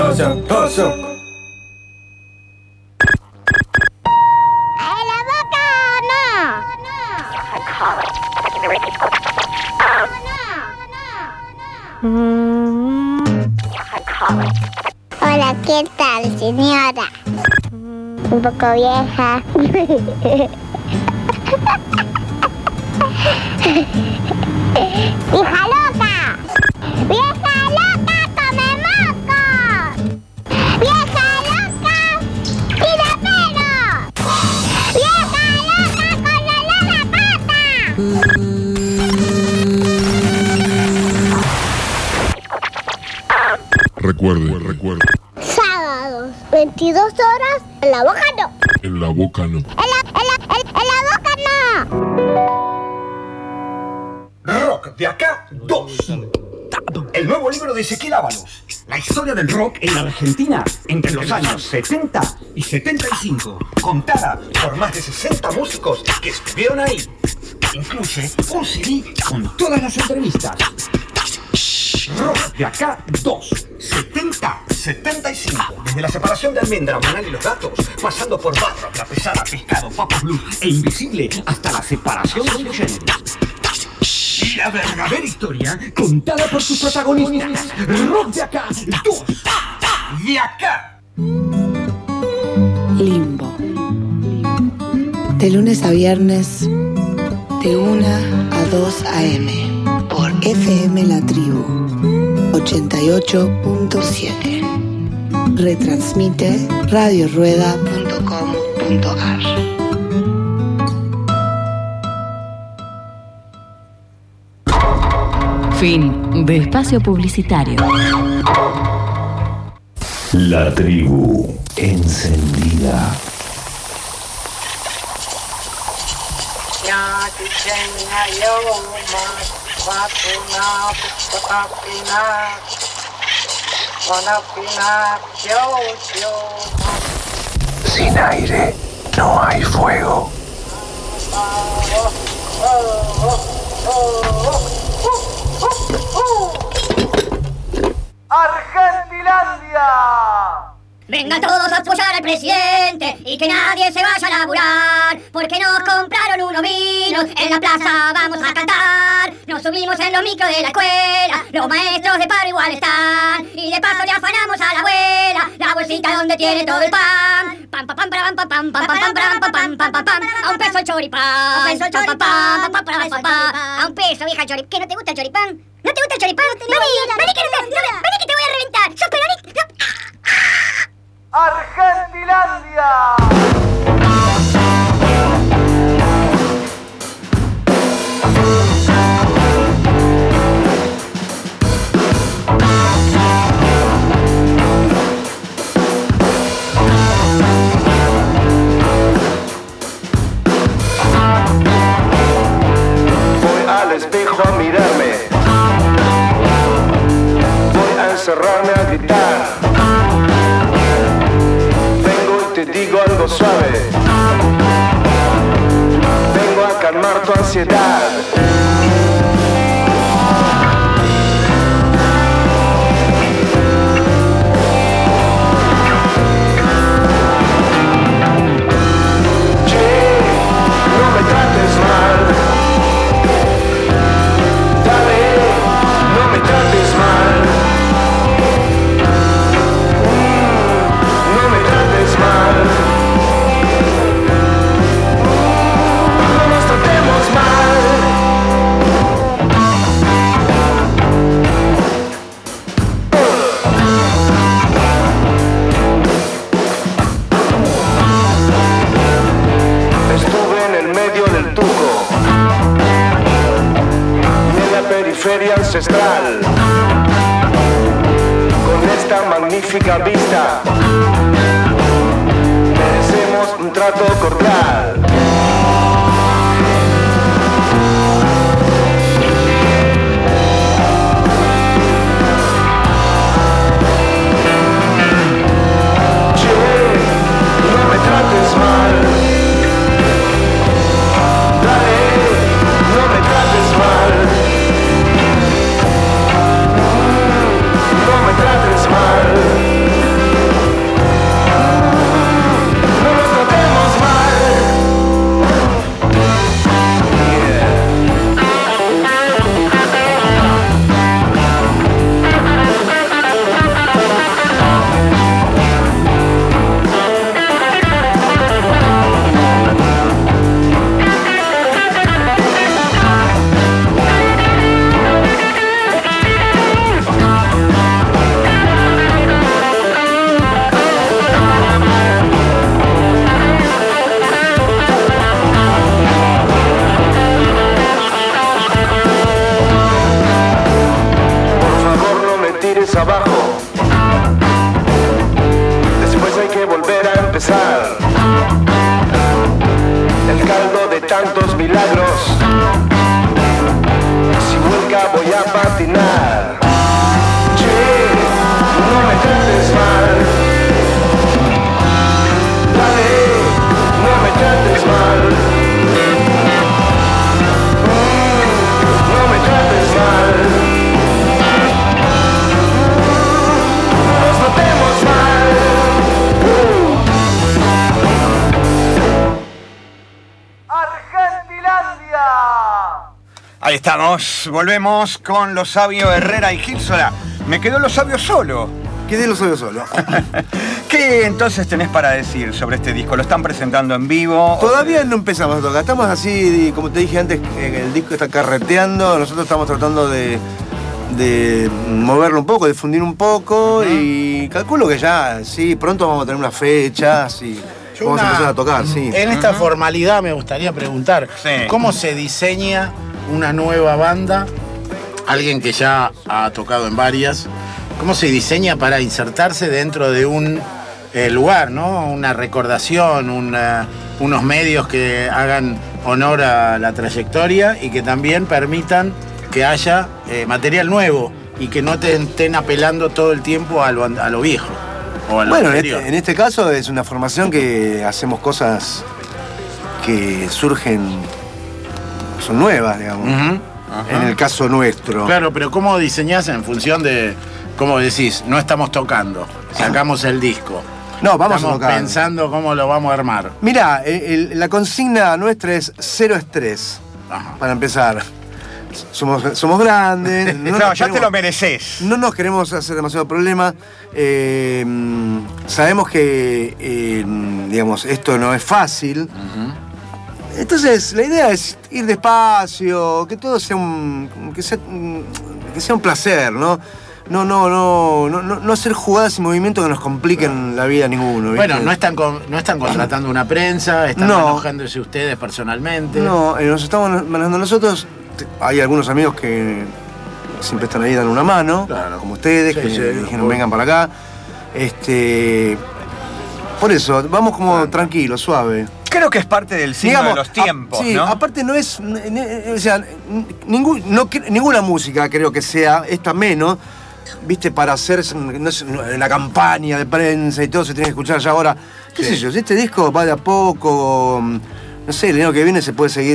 Hola, ¿qué tal, señora? Un poco vieja. ¡Vieja loca! ¡Vieja loca, come moco! ¡Vieja loca, tira pelo! ¡Vieja loca con olor a pata! Recuerde, recuerde. Sábados, veintidós horas, en la boca no. En la boca no. En la, en la, en, en la boca no. Rock de acá dos. El nuevo libro de Ezequiel Ábalos. La historia del rock en la Argentina entre los años setenta y setenta y cinco. Contada por más de sesenta músicos que estuvieron ahí. Incluye un C D con todas las entrevistas. Rock de acá dos. setenta, setenta y cinco. Desde la separación de Almendra, Manal y los Gatos, pasando por Barro, La Pesada, Pescado, Papo Blue e Invisible, hasta la separación de los géneros. La verdadera historia contada por sus protagonistas. Rock de acá dos. De acá. Limbo. De lunes a viernes, de una a dos a eme, por F M La Tribu ochenta y ocho punto siete. Retransmite radio rueda punto com punto a r. Fin de espacio publicitario. La tribu encendida. Sin aire no hay fuego. ¡Argentilandia! Vengan todos a apoyar al presidente y que nadie se vaya a laburar, porque nos compraron unos vinos, en la plaza vamos a cantar. Nos subimos en los micros de la escuela, los maestros de paro igual están, y de paso le afanamos a la abuela la bolsita donde tiene todo el pan. Pam pam pam pam pam pam pam pam pam pam pam pam pam pam. A un peso el choripán, a un peso el choripán, a un peso vieja choripán. ¿Qué no te gusta el choripán? ¿No te gusta el choripán? Vení, vení que no te, vení que te voy a reventar. ¡Sos peronista! ¡Argentilandia! Voy al espejo a mirarme. algo suave. Vengo a calmar tu ansiedad. Feria ancestral, con esta magnífica vista, merecemos un trato cordial. Che, no me trates mal. Dale, no me trates mal. No me trates mal. No nos tratemos mal. Abajo, después hay que volver a empezar. El caldo de tantos milagros, si vuelca voy a patinar. Che, no me trates mal. Dale, no me trates mal. No me trates mal. Ahí estamos, volvemos con Los Sabios Herrera y Gilsola. Me quedó Los Sabios solo. Quedé Los Sabios solo. ¿Qué entonces tenés para decir sobre este disco? ¿Lo están presentando en vivo? Todavía no empezamos a tocar. Estamos así, como te dije antes, el disco está carreteando. Nosotros estamos tratando de, de moverlo un poco, de difundir un poco. Uh-huh. Y calculo que ya, sí, pronto vamos a tener unas fechas y vamos una, a empezar a tocar, sí. En esta uh-huh. formalidad me gustaría preguntar, sí. ¿Cómo se diseña una nueva banda? Alguien que ya ha tocado en varias. ¿Cómo se diseña para insertarse dentro de un eh, lugar, ¿no? Una recordación, una, unos medios que hagan honor a la trayectoria y que también permitan que haya eh, material nuevo y que no te estén apelando todo el tiempo a lo, a lo viejo o a lo bueno, en anterior? este, en este caso es una formación que hacemos cosas que surgen, son nuevas, digamos. Uh-huh. En el caso nuestro. Claro, pero ¿cómo diseñás en función de, cómo decís, no estamos tocando, sacamos el disco? No, vamos estamos a tocar. Pensando cómo lo vamos a armar. Mirá, el, el, la consigna nuestra es cero estrés. Ajá. Para empezar. Somos, somos grandes. No, no ya queremos, te lo mereces. No nos queremos hacer demasiado problema. Eh, sabemos que, eh, digamos, esto no es fácil. Uh-huh. Entonces, la idea es ir despacio, que todo sea un, que sea, que sea un placer, ¿no? No, no, no, no, no, no hacer jugadas y movimientos que nos compliquen la vida a ninguno. ¿viste? Bueno, no están, con, no están contratando una prensa, están no. manejándose ustedes personalmente. No, eh, nos estamos manejando nosotros. Hay algunos amigos que siempre están ahí dando una mano, claro. Como ustedes, sí, que sí, dijeron vengan para acá. Este, por eso, vamos como tranquilos, suave. Creo que es parte del signo Digamos, de los tiempos, a, sí, ¿no? Aparte no es, o sea, ningún, no, ninguna música creo que sea esta menos, viste, para hacer no sé, la campaña de prensa y todo se tiene que escuchar ya ahora. ¿Qué sí. sé yo? Si este disco va de a poco, no sé, el año que viene se puede seguir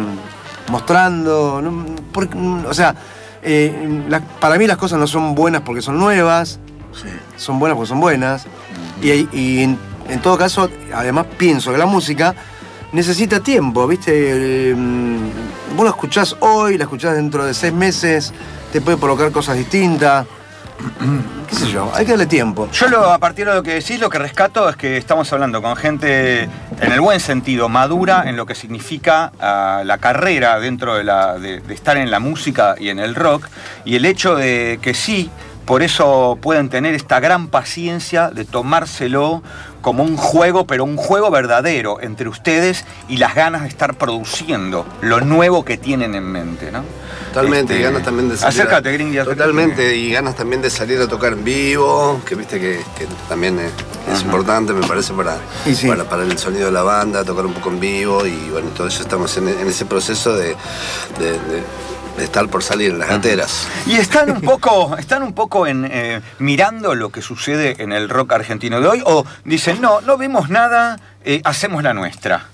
mostrando. ¿no? Porque, o sea, eh, la, para mí las cosas no son buenas porque son nuevas, sí. son buenas porque son buenas. Uh-huh. Y, y en, en todo caso, además pienso que la música necesita tiempo, ¿viste? Eh, vos la escuchás hoy, la escuchás dentro de seis meses, te puede provocar cosas distintas. ¿Qué sé yo? Hay que darle tiempo. Yo lo, a partir de lo que decís, lo que rescato es que estamos hablando con gente, en el buen sentido, madura en lo que significa uh, la carrera dentro de, la, de, de estar en la música y en el rock, y el hecho de que sí, por eso pueden tener esta gran paciencia de tomárselo como un juego, pero un juego verdadero entre ustedes y las ganas de estar produciendo lo nuevo que tienen en mente, ¿no? Totalmente, este, y ganas también de salir. Acércate, Gringy. Totalmente, y ganas también de salir a tocar en vivo, que viste que, que también es, es importante, me parece, para, sí. para, para el sonido de la banda, tocar un poco en vivo, y bueno, todo eso estamos en, en ese proceso de, de, de de estar por salir en las gateras. Y están un poco, están un poco en, eh, mirando lo que sucede en el rock argentino de hoy, o dicen, no, no vemos nada, eh, hacemos la nuestra.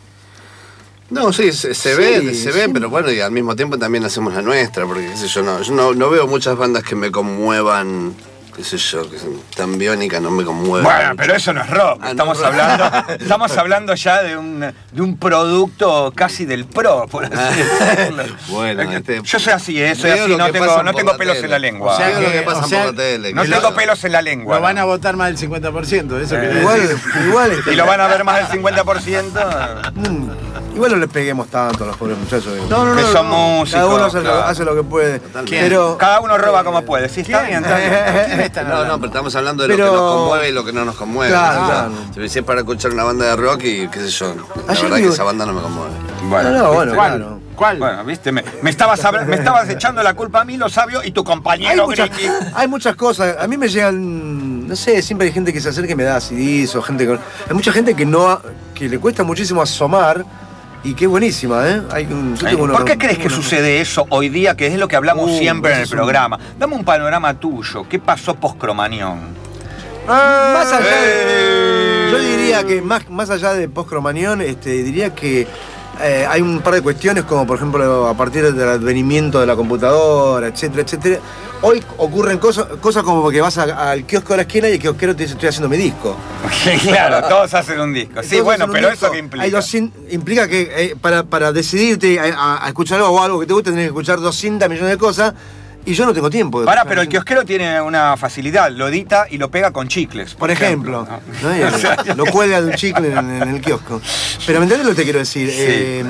No, sí, se, se Sí, ve, se sí. ve, pero bueno, y al mismo tiempo también hacemos la nuestra, porque qué sé yo, no, yo no, no veo muchas bandas que me conmuevan, qué sé yo, que son tan biónicas, no me conmueven. Bueno, pero eso no es rock, Ah, estamos no es rock. hablando, estamos hablando ya de un, de un producto casi del pro, por así decirlo. Bueno, este, Yo soy así, eh, soy veo así, lo no que tengo, pasa no por tengo la pelos tele. en la lengua. O sea, que lo que pasa o sea, por la tele. No que tengo lo- pelos en la lengua. Lo van ¿no? a votar más del cincuenta por ciento, eso Eh, quiere Igual, decir. igual, este, Y lo van a ver más del cincuenta por ciento. mm, igual no les peguemos tanto a los pobres muchachos. No, no, no, que son músicos. Cada uno hace, claro. lo, hace lo que puede. ¿Quién? Pero Cada uno roba como puede. Sí, está bien, está bien. No, no, pero estamos hablando de Pero- lo que nos conmueve y lo que no nos conmueve. Claro, ¿no? claro. Si me decís para escuchar una banda de rock y qué sé yo, la Ayer verdad digo- que esa banda no me conmueve. Bueno, No, no, bueno, ¿cuál? claro. ¿Cuál? Bueno, viste, me, me, estabas habla- me estabas echando la culpa a mí, lo sabio, y tu Hay compañero muchas, Gringy. hay muchas cosas. A mí me llegan, no sé, siempre hay gente que se acerca y me da C Ds o gente con. Hay mucha gente que no, que le cuesta muchísimo asomar y que es buenísima, ¿eh? Hay un, yo tengo uno- ¿Por qué crees que uno- sucede eso hoy día, que es lo que hablamos Uh, siempre en el eso es un- programa? Dame un panorama tuyo. ¿Qué pasó post-Cromañón? Más allá de, yo diría que más, más allá de post-Cromañón, este, diría que eh, hay un par de cuestiones como por ejemplo a partir del advenimiento de la computadora, etcétera, etcétera. Hoy ocurren cosas, cosas como que vas a- al kiosco de la esquina y el kiosquero te dice estoy haciendo mi disco. Claro, todos hacen un disco. Sí, Todos bueno, hacen un pero disco. eso qué implica. Hay dos cin- implica que eh, para, para decidirte a, a- a escuchar algo o algo que te guste tenés que escuchar doscientos millones de cosas y yo no tengo tiempo. de Pará, escuchar pero el eso. kiosquero tiene una facilidad, lo edita y lo pega con chicles. Por ejemplo, ¿no? ¿no? Y, eh, lo cuelga de un chicle en, en el kiosco. Pero ¿me entendés lo que te quiero decir? Sí. Eh,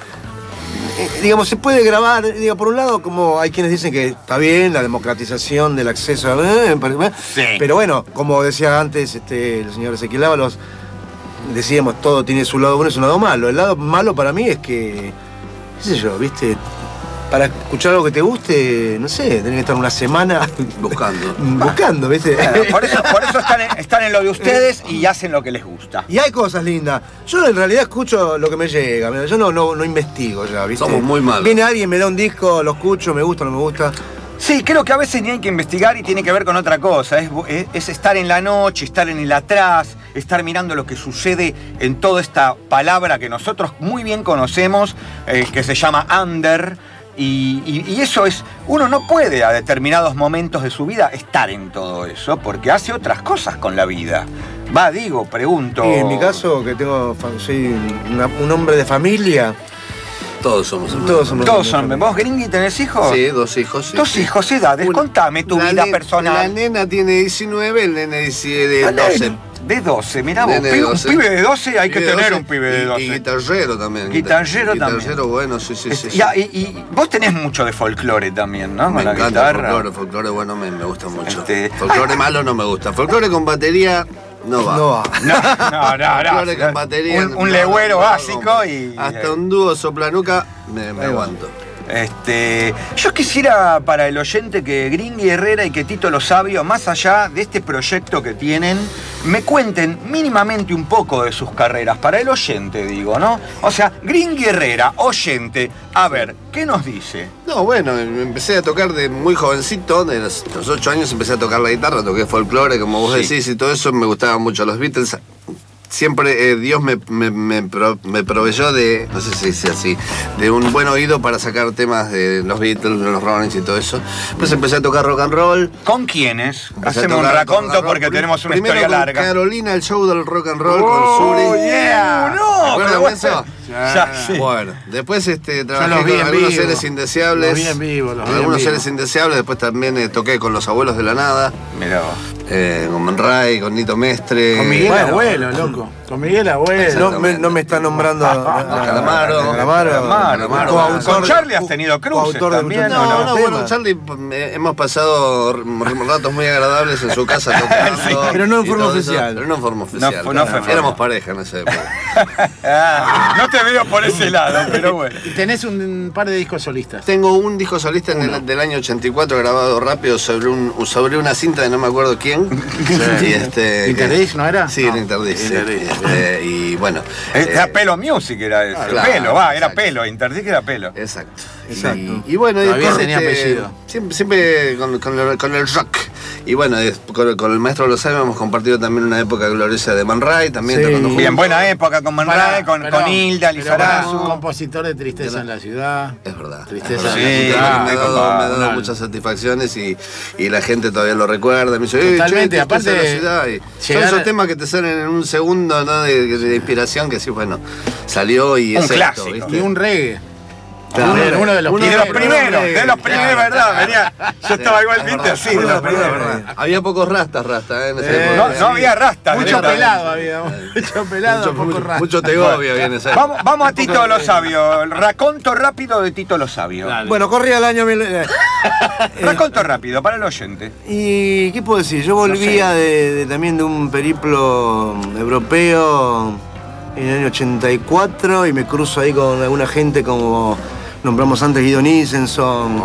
eh, digamos, se puede grabar, digo, por un lado, como hay quienes dicen que está bien la democratización del acceso a... eh, Sí. Pero bueno, como decía antes este, el señor Ezequiel Ábalos, decíamos, todo tiene su lado bueno y su lado malo. El lado malo para mí es que, qué sé yo, viste, para escuchar algo que te guste, no sé, tenés que estar una semana Buscando. buscando, ¿viste? Bueno, por eso, por eso están, en, están en lo de ustedes y hacen lo que les gusta. Y hay cosas lindas. Yo en realidad escucho lo que me llega. mira, Yo no, no, no investigo ya, ¿viste? Somos muy malos. Viene alguien, me da un disco, lo escucho, me gusta, no me gusta. Sí, creo que a veces ni hay que investigar y tiene que ver con otra cosa. Es, es- es estar en la noche, estar en el atrás, estar mirando lo que sucede en toda esta palabra que nosotros muy bien conocemos, eh, que se llama under. Y, y- y eso es, uno no puede a determinados momentos de su vida estar en todo eso, porque hace otras cosas con la vida. Va, digo, pregunto. Y en mi caso, que tengo, fa- soy una- un hombre de familia. Todos somos hermanos. Todos somos Todos son. ¿Vos, Gringy, tenés hijos? Sí, dos hijos. Sí, Dos sí. hijos, edades, Una- contame tu la vida ne- personal. La nena tiene diecinueve, el nene dice Ah, de doce. De doce, mirá vos, Nene de pibe- un doce. pibe de doce hay que Pibe de tener doce un pibe de y- doce. Y guitarrero también. Guitarrero también. Guitarrero, bueno, sí, sí, sí. Este, ya, y, y vos tenés mucho de folclore también, ¿no? Me Con la encanta el guitarra. folclore, folclore bueno me, me gusta mucho. Este- Folclore malo no me gusta. Folclore con batería no va. No va. No, no, no. no. Folclore con batería. Un, un no, legüero no, no, básico no. y. Hasta un dúo soplanuca me, me Ahí va. aguanto. Este, yo quisiera para el oyente que Gringui Herrera y que Tito Lo Sabio, más allá de este proyecto que tienen, me cuenten mínimamente un poco de sus carreras. Para el oyente, digo, ¿no? O sea, Gringui Herrera, oyente, a ver, ¿qué nos dice? No, bueno, empecé a tocar de muy jovencito, de los, los ocho años empecé a tocar la guitarra, toqué folclore, como vos sí. decís, y todo eso, me gustaban mucho los Beatles. Siempre eh, Dios me, me, me, pro, me proveyó de, no sé si dice así, de un buen oído para sacar temas de los Beatles, de los Rollins y todo eso. Pues empecé a tocar rock and roll. ¿Con quiénes? Hacemos un raconto porque tenemos una Primero historia con larga. Carolina, el show del rock and roll oh, con Suri. Yeah. Uh, no, ¿te acuerdas de eso? Ya, sí. Bueno, después este, trabajé los vi con en algunos vivo. seres indeseables. Los vi en vivo, los vi en algunos vivo. seres indeseables. Después también eh, toqué con los Abuelos de la Nada. Mirá. Eh, con Man Ray, con Nito Mestre. Con Miguel Bueno. Abuelo, loco. Con Miguel Abuelo. No me, no me está nombrando a, a, a Calamaro. a Calamaro. Calamaro, Coautor Calamaro. de- Con Charlie has tenido cruces coautor de también, muchos ¿o No, temas. no, bueno, Charlie, eh, hemos pasado ratos muy agradables en su casa tocando. Sí, pero no en y forma todo eso, oficial. Pero no en forma oficial. No, no fue Éramos forma. pareja en esa época. Ah, no te veo por ese lado, pero bueno. Y tenés un par de discos solistas. Tengo un disco solista en el, del año ochenta y cuatro grabado rápido sobre un sobre una cinta de no me acuerdo quién. Y este, ¿Interdisc no era? Sí, No. el Interdisc. sí. Interdisc. Este, y bueno. Era eh, Pelo Music, era eso. claro, pelo, va, era exacto. pelo. Interdisc era pelo. Exacto. Exacto. Y, y bueno, y Todavía después, tenía apellido. Siempre, siempre con, con, el, con el rock. Y bueno, es- con, con el maestro Lo Sabio hemos compartido también una época gloriosa de Man Ray, también Sí. tocando juntos. Bien, buena época con Man Pará, Ray, con, pero- con Hilda, pero pará, Lizarazu. un compositor de Tristeza en la Ciudad. Es verdad. Tristeza Es en verdad. la Sí, me, Ciudad. ha dado, compadre. me ha dado No, muchas satisfacciones y, y la gente todavía lo recuerda. Me dice, "Eh, Totalmente, che, aparte Tristeza de en la Ciudad". Y son llegar esos a- temas que te salen en un segundo, ¿no? de, de inspiración que sí, bueno, salió y Un es clásico. esto, ¿viste? Y un reggae. Claro. Uno, uno de los Y de los primeros, de los primeros, Claro. ¿verdad? Venía, yo estaba igual, Es viste, verdad, así, es de los verdad, primeros. es verdad. Había pocos rastas, rastas, ¿eh? En esa Eh, época. No, no había rasta. Mucho directamente. pelado había. Mucho pelado, Mucho, poco mucho, rasta. mucho Tegovia había en esa época. Vamos, vamos a Tito Lo Sabio. El raconto rápido de Tito Lo Sabio. Dale. Bueno, corría el año... mil- eh, Raconto rápido, para el oyente. ¿Y qué puedo decir? Yo volvía de, de- también de un periplo europeo en el año ochenta y cuatro y me cruzo ahí con alguna gente como nombramos antes Guido Nissenson,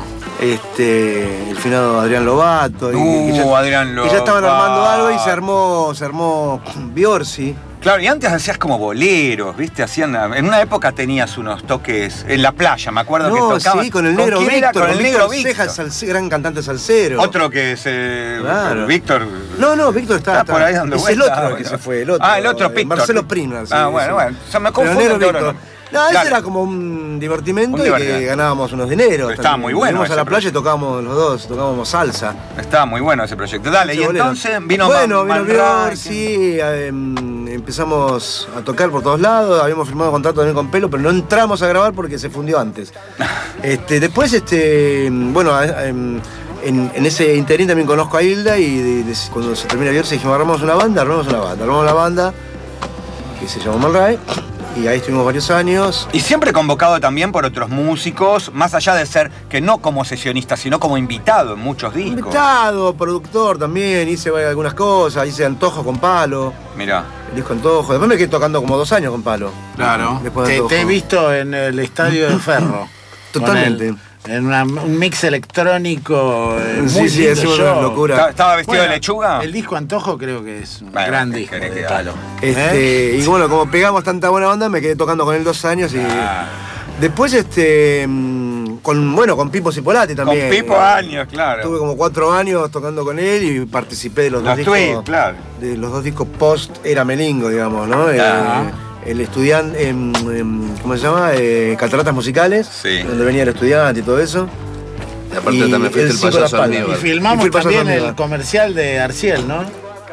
este, el finado Adrián Lobato. y- Uh, y ya, Adrián y ya estaban Lobato. armando algo y se armó, se armó Biorsi. Claro, y antes hacías como boleros, ¿viste? Hacían, en una época tenías unos toques en la playa, me acuerdo No, que tocaban. sí, con el negro quién era? Víctor, Con el negro Víctor. Ceja, salse- gran cantante salsero. Otro que es eh, Claro. Víctor. No, no, Víctor está, Está por ahí dando es el vueltas, otro ah, que bueno. se fue, el otro. Ah, el otro, eh, Víctor. Marcelo Prima. sí, Ah, sí. bueno, bueno. O sea, me Pero confundo negro entre Víctor. uno. No, ese Dale. era como un divertimento Un y divertimento. que ganábamos unos dineros. Estaba muy bueno Fuimos ese a la playa y proyecto. tocábamos los dos, tocábamos salsa. Estaba muy bueno ese proyecto. Dale, y Ese bolero. entonces vino Bueno, Man- vino Man Ray, Bior, sí, eh, empezamos a tocar por todos lados, habíamos firmado contrato también con Pelo, pero no entramos a grabar porque se fundió antes. este, después, este, bueno, eh, en, en ese interín también conozco a Hilda y de- de- cuando se termina Bior se dijimos, armamos una banda, armamos una banda, armamos la banda que se llamó Man Ray. Y ahí estuvimos varios años. Y siempre convocado también por otros músicos, más allá de ser que no como sesionista, sino como invitado en muchos discos. Invitado, productor también, hice algunas cosas, hice Antojo con Palo, Mirá. el disco Antojo. Después me quedé tocando como dos años con Palo. Claro. Después de Te, Antojo. te he visto en el estadio de Ferro. Totalmente. Con el- en una- un mix electrónico eh, Sí, muy sí, lindo hacemos show. una locura. ¿Estaba- ¿Estaba vestido Bueno, de lechuga? El disco Antojo creo que es un Bueno, gran ¿qué disco querés de que Palo. Este, ¿Eh? Y bueno, como pegamos tanta buena onda, me quedé tocando con él dos años y. Ah. Después, este. mm, Con, bueno, con Pipo Cipolati también. Con Pipo años, claro. Tuve como cuatro años tocando con él y participé de los, Los dos tweets, discos. claro. De los dos discos post Era Melingo, digamos, ¿no? Eh, Ah. el estudiante, em, em, ¿cómo se llama? Eh, Cataratas Musicales, Sí. donde venía el estudiante y todo eso. Y aparte Y también fuiste el el Cinco payaso de la Espalda. Aníbal. Y Y fui filmamos el payaso también Aníbal. el comercial de Arciel, ¿no?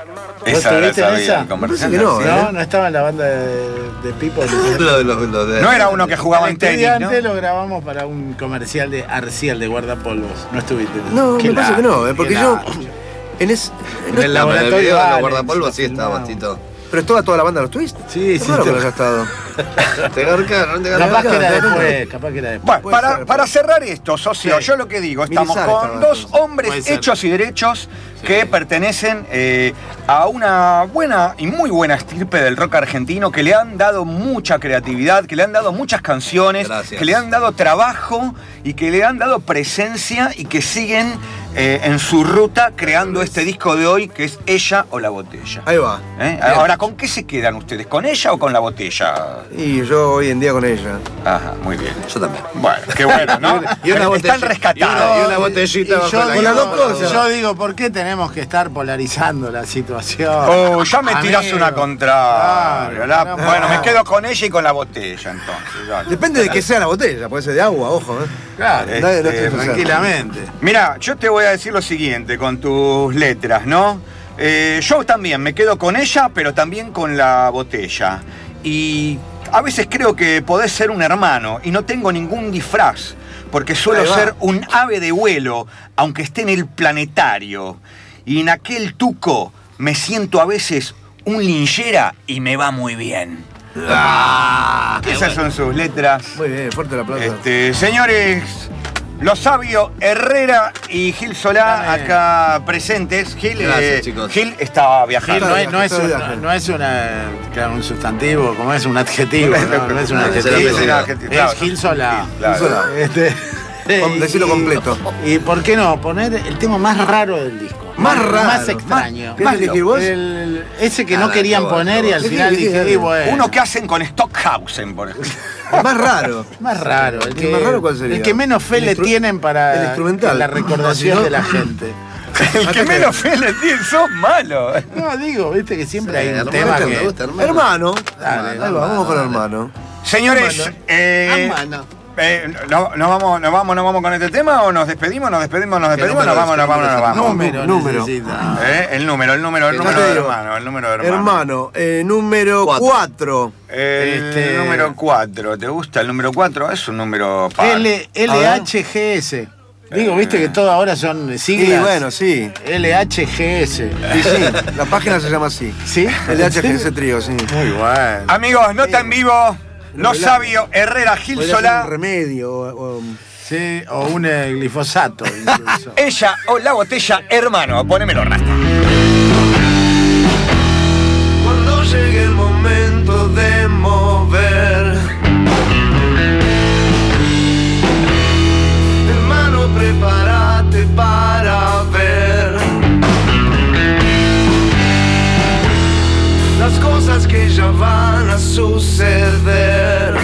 Esa la estuviste en sabía, esa? el comercial Parece que no, de ¿eh? Arciel. No, no estaba en la banda de, de Pipo. Lo de los- lo de- No era uno que jugaba El en tenis, ¿no? estudiante lo grabamos para un comercial de Arciel de guardapolvos. No estuviste. No, Qué me parece que no, eh, qué porque yo. lástima. En, es, En el No, pero en el laboratorio video de Allen, los guardapolvos sí se estaba, filmaba. Tito. Pero es toda, toda la banda de los Twist. Sí, sí. Claro que te- no haya estado. Te garcaron, te Capaz que era garcaron. después, capaz que era después. Bueno, para, para cerrar esto, socio, Sí. yo lo que digo, estamos Milizar con estaba dos entonces. hombres Puede ser. hechos y derechos que pertenecen eh, a una buena y muy buena estirpe del rock argentino, que le han dado mucha creatividad, que le han dado muchas canciones, Gracias. que le han dado trabajo y que le han dado presencia y que siguen eh, en su ruta creando este disco de hoy, que es Ella o la Botella. Ahí va. ¿Eh? Ahora, ¿con qué se quedan ustedes? ¿Con ella o con la botella? Y yo hoy en día con ella. Ajá, muy bien. Yo también. Bueno, qué bueno, ¿no? Y una Están botella- rescatados. y una- y una botellita Y bajo yo la digo, Las dos cosas. Yo digo, ¿por qué tenemos que estar polarizando la situación? Oh, ya me tirás Amigo. una contraria. Claro, La- no, bueno, no. me quedo con ella y con la botella, entonces. dale. Depende de que sea la botella, puede ser de agua, ojo, ¿eh? Claro, Este, No, no estoy pensando. tranquilamente. Mira, yo te voy a decir lo siguiente con tus letras, ¿no? Eh, yo también me quedo con ella, pero también con la botella. Y a veces creo que podés ser un hermano y no tengo ningún disfraz, porque suelo Ahí va. ser un ave de vuelo, aunque esté en el planetario. Y en aquel tuco me siento a veces un linchera y me va muy bien. Ah, qué Esas bueno. son sus letras. Muy bien, fuerte el aplauso. Este, señores, los sabios Herrera y Gil Solá Dame. acá presentes. Gil, Gracias, eh, chicos. Gil estaba Gil, viajando. no es, no es Todo un, viaje. no es una, claro, un sustantivo, como es un adjetivo, no, no es un No, adjetivo. es un Es, adjetivo, claro. Gil Solá. Claro. Gil Solá. Este, Com- decilo y- completo. Y por qué no poner el tema más raro del disco. Más raro. Más extraño. ¿Querés elegir vos? El- ese que Ah, no querían no, poner y al Elegí, final elegí, dije, dale. y bueno. Uno que hacen con Stockhausen, por ejemplo. El más raro. Más raro. El ¿El que, más raro cuál sería? el que menos fe El le instru- tienen para el instrumental. la recordación No, si no- de la gente. El que menos fe le tiene, sos malo. No, digo, viste que siempre hay un hermano, tema me que... gusta, hermano. Hermano. Dale, Ahí va, vamos con hermano. Señores, Hermano. eh, Hermano. eh, ¿no- ¿nos vamos, nos vamos, nos vamos con este tema o nos despedimos? ¿Nos despedimos? ¿Nos ¿Qué despedimos? número Nos vamos, es? nos ¿Qué vamos, nos número es? vamos. Número, Número. necesita. Eh, El número, el número, el ¿Qué número te de digo? hermano, el número de hermano. Hermano, eh, número Cuatro. cuatro. El Este- número cuatro, ¿te gusta el número cuatro? Es un número par. L, LHGS. Digo, viste que todo ahora son Sí, siglas. bueno, sí. L H G S. Sí, sí. La página se llama así. ¿Sí? El H G S Trío, sí. Muy bueno. Amigos, nota en vivo. Los Revelado. sabios Herrera Gil Podría ser Solá. un remedio o, o- Sí, o un eh, glifosato incluso. Ella o la botella, hermano. Ponémelo, rasta. Cuando llegue el momento de mover, hermano, prepárate para ver las cosas que ya van a suceder.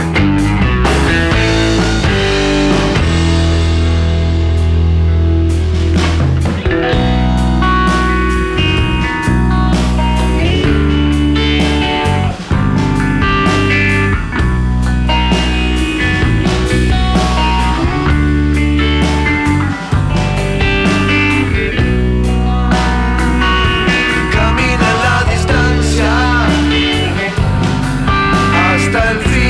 Camina en la distancia hasta el fin.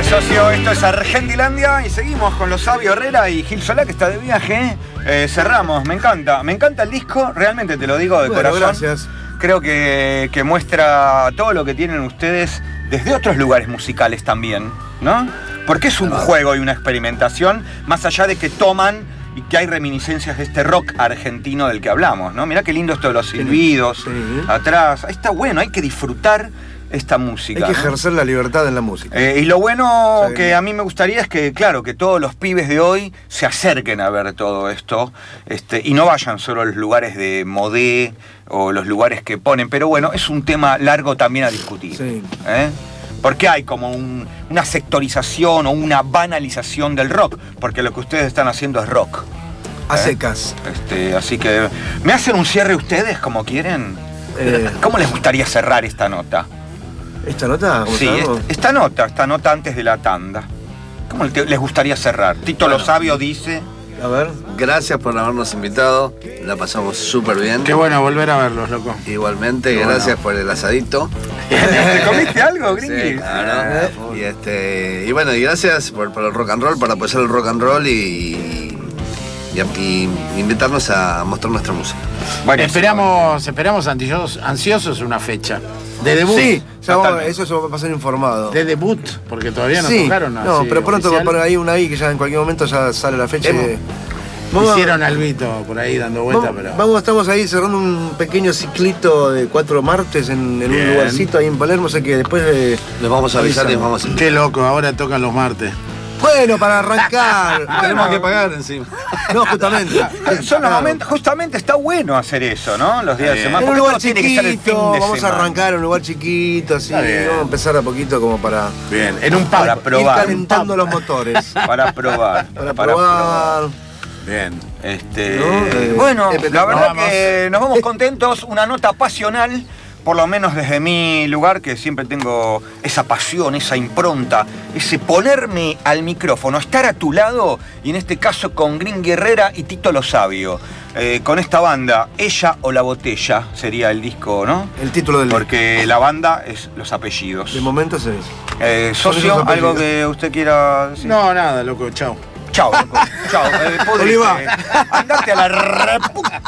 socio, esto es Argentilandia y seguimos con los Sabio Herrera y Gil Solá, que está de viaje. Eh, cerramos, me encanta, me encanta el disco, realmente te lo digo de bueno, corazón. Gracias. Creo que, que muestra todo lo que tienen ustedes desde otros lugares musicales también, ¿no? Porque es un juego y una experimentación, más allá de que toman y que hay reminiscencias de este rock argentino del que hablamos, ¿no? Mirá qué lindo esto de los silbidos, sí. atrás. Ahí está bueno, hay que disfrutar esta música. Hay que ¿no? ejercer la libertad en la música. Eh, y lo bueno sí. que a mí me gustaría es que, claro, que todos los pibes de hoy se acerquen a ver todo esto este, y no vayan solo a los lugares de modé o los lugares que ponen. Pero bueno, es un tema largo también a discutir. Sí. ¿eh? Porque hay como un, una sectorización o una banalización del rock, porque lo que ustedes están haciendo es rock. A ¿eh? secas. Este, así que, ¿me hacen un cierre ustedes como quieren? Eh... ¿Cómo les gustaría cerrar esta nota? ¿Esta nota? Sí, esta, esta nota, esta nota antes de la tanda. ¿Cómo les gustaría cerrar? Tito bueno, Lo Sabio dice... A ver. Gracias por habernos invitado, la pasamos súper bien. Qué bueno volver a verlos, loco. Igualmente, Qué gracias bueno. por el asadito. ¿Te comiste algo, Gringy? Sí, claro. Y, este, y bueno, y gracias por, por el rock and roll, por apoyar el rock and roll y... Y, y invitarnos a mostrar nuestra música. Bueno, esperamos, esperamos ansiosos, ansiosos una fecha. De debut. Sí, ya vamos, eso se va a ser informado. De debut, porque todavía no sí, tocaron. No, pero pronto oficial. Va a poner ahí una ahí que ya en cualquier momento ya sale la fecha. De... Vamos Hicieron a... Albito por ahí dando vuelta, vamos, pero. Vamos, estamos ahí cerrando un pequeño ciclito de cuatro martes en, en un lugarcito ahí en Palermo, o sea que después eh, les vamos a avisar y les vamos a... Qué loco, ahora tocan los martes. Bueno, para arrancar. Tenemos que pagar encima. No, justamente. Son los momentos, justamente está bueno hacer eso, ¿no? Los días de semana. En un lugar chiquito, tiene que ser el fin de vamos semana. a arrancar en un lugar chiquito, así. Vamos a empezar a poquito como para. Bien, en un pub. Para probar. Ir calentando los motores. Para probar. Para, para probar. probar. Bien. Este, ¿no? eh, bueno, eh, la verdad vamos. que nos vamos contentos. Una nota pasional. Por lo menos desde mi lugar, que siempre tengo esa pasión, esa impronta, ese ponerme al micrófono, estar a tu lado, y en este caso con Gringy Herrera y Tito Lo Sabio. Eh, con esta banda, Ella o la Botella, sería el disco, ¿no? El título del Porque disco. La banda es los apellidos. De momento es eso. Eh, socio, ¿algo que usted quiera decir? No, nada, loco, chao. Chao, loco. Chao. Eh, Oliva. Andate a la reputa.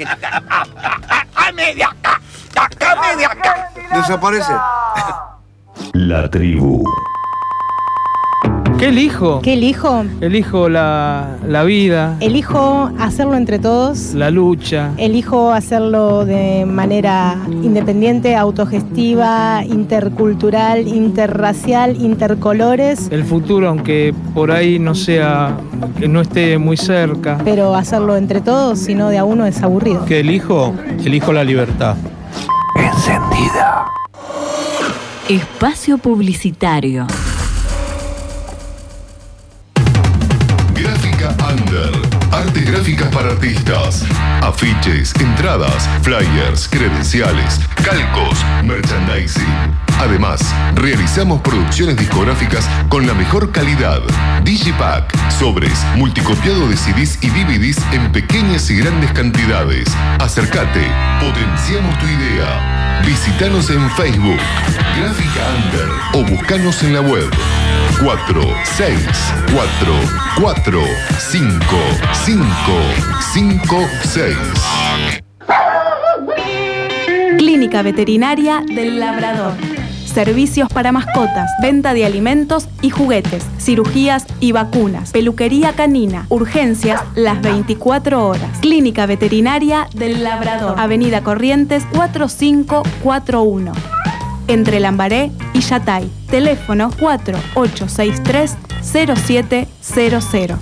¡A media acá! ¡Acá, media acá! Desaparece. La tribu. ¿Qué elijo? ¿Qué elijo? Elijo la, la vida. Elijo hacerlo entre todos. La lucha. Elijo hacerlo de manera independiente, autogestiva, intercultural, interracial, intercolores. El futuro, aunque por ahí no sea, que no esté muy cerca. Pero hacerlo entre todos, si no de a uno, es aburrido. ¿Qué elijo? Elijo la libertad. Encendida. Espacio publicitario. Gráfica Under. Artes gráficas para artistas. Afiches, entradas, flyers, credenciales, calcos, merchandising. Además, realizamos producciones discográficas con la mejor calidad. Digipack, sobres, multicopiado de C Ds y D V Ds en pequeñas y grandes cantidades. Acércate, potenciamos tu idea. Visítanos en Facebook, Gráfica Under, o buscanos en la web. cuatro seis cuatro cuatro cinco cinco cinco seis. Clínica Veterinaria del Labrador. Servicios para mascotas, venta de alimentos y juguetes, cirugías y vacunas, peluquería canina, urgencias las veinticuatro horas. Clínica Veterinaria del Labrador, Avenida Corrientes cuatro cinco cuatro uno. Entre Lambaré y Yatay. Teléfono cuatro ocho seis tres cero siete cero cero.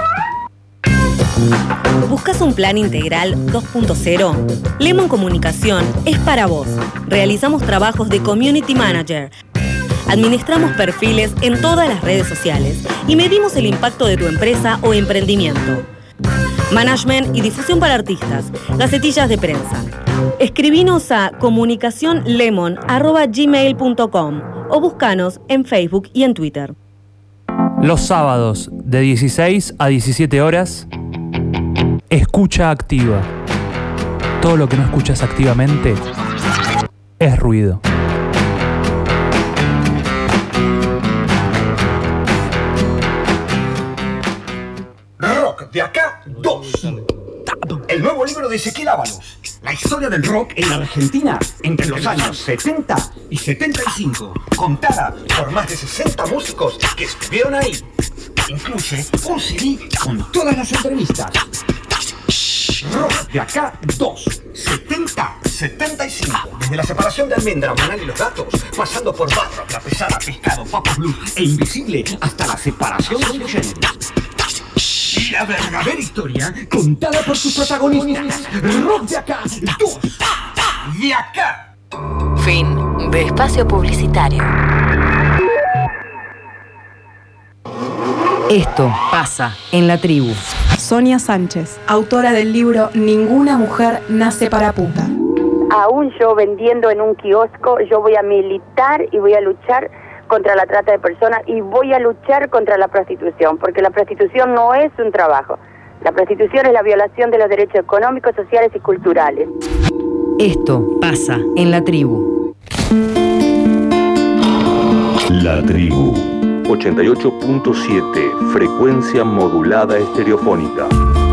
¿Buscas un plan integral dos punto cero? Lemon Comunicación es para vos. Realizamos trabajos de Community Manager. Administramos perfiles en todas las redes sociales y medimos el impacto de tu empresa o emprendimiento. Management y difusión para artistas. Gacetillas de prensa. Escribinos a comunicacionlemon arroba gmail punto com o búscanos en Facebook y en Twitter. Los sábados de dieciséis a diecisiete horas, escucha activa. Todo lo que no escuchas activamente es ruido. nuevo libro de Ezequiel Ábalos. La historia del rock en la Argentina entre los años setenta y setenta y cinco. Contada por más de sesenta músicos que estuvieron ahí. Incluye un C D con todas las entrevistas. Rock de acá dos. setenta, setenta y cinco. Desde la separación de Almendra, Manal y los Gatos, pasando por Barro, La Pesada, Pescado, Papo Blue e Invisible, hasta la separación de los géneros. La verdadera historia contada por sus protagonistas. Rock de acá dos. De acá. Fin de espacio publicitario. Esto pasa en la tribu. Sonia Sánchez, autora del libro Ninguna mujer nace para puta. Aún yo vendiendo en un kiosco, yo voy a militar y voy a luchar contra la trata de personas y voy a luchar contra la prostitución, porque la prostitución no es un trabajo. La prostitución es la violación de los derechos económicos, sociales y culturales. Esto pasa en la tribu. La tribu. ochenta y ocho punto siete, frecuencia modulada estereofónica.